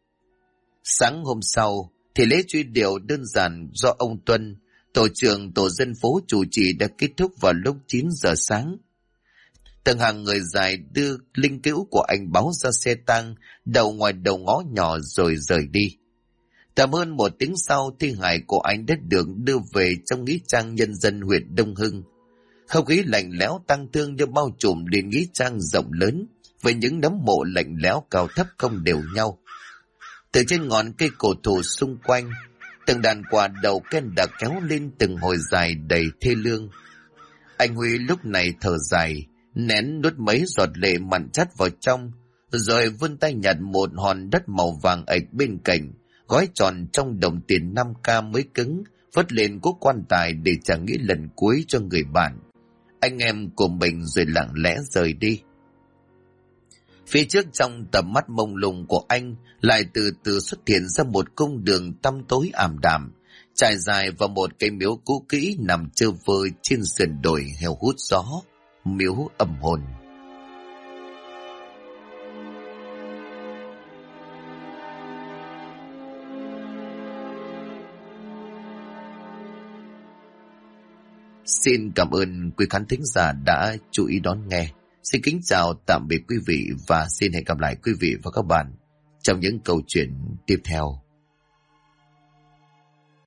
Sáng hôm sau thì lễ truy điệu đơn giản do ông Tuân, tổ trưởng tổ dân phố chủ trì đã kết thúc vào lúc 9 giờ sáng. Từng hàng người dài đưa linh cữu của anh báo ra xe tang, đầu ngoài đầu ngõ nhỏ rồi rời đi. Tầm hơn một tiếng sau, thi hài của anh đã được đưa về trong nghĩa trang nhân dân huyện Đông Hưng. Không khí lạnh lẽo tang thương như bao trùm lên nghĩa trang rộng lớn, với những nấm mộ lạnh lẽo cao thấp không đều nhau. Từ trên ngọn cây cổ thụ xung quanh, từng đàn quả đầu ken đã kéo lên từng hồi dài đầy thê lương. Anh Huy lúc này thở dài, nén nuốt mấy giọt lệ mặn chát vào trong, rồi vươn tay nhặt một hòn đất màu vàng ạch bên cạnh, gói tròn trong đồng tiền 5K mới cứng, vớt lên cố quan tài để trả nghĩa lần cuối cho người bạn, anh em của mình, rồi lặng lẽ rời đi. Phía trước trong tầm mắt mông lung của anh lại từ từ xuất hiện ra một cung đường tăm tối ảm đạm, trải dài vào một cái miếu cũ kỹ nằm trơ vơ trên sườn đồi heo hút gió, miếu âm hồn. Xin cảm ơn quý khán thính giả đã chú ý đón nghe. Xin kính chào tạm biệt quý vị và xin hẹn gặp lại quý vị và các bạn trong những câu chuyện tiếp theo.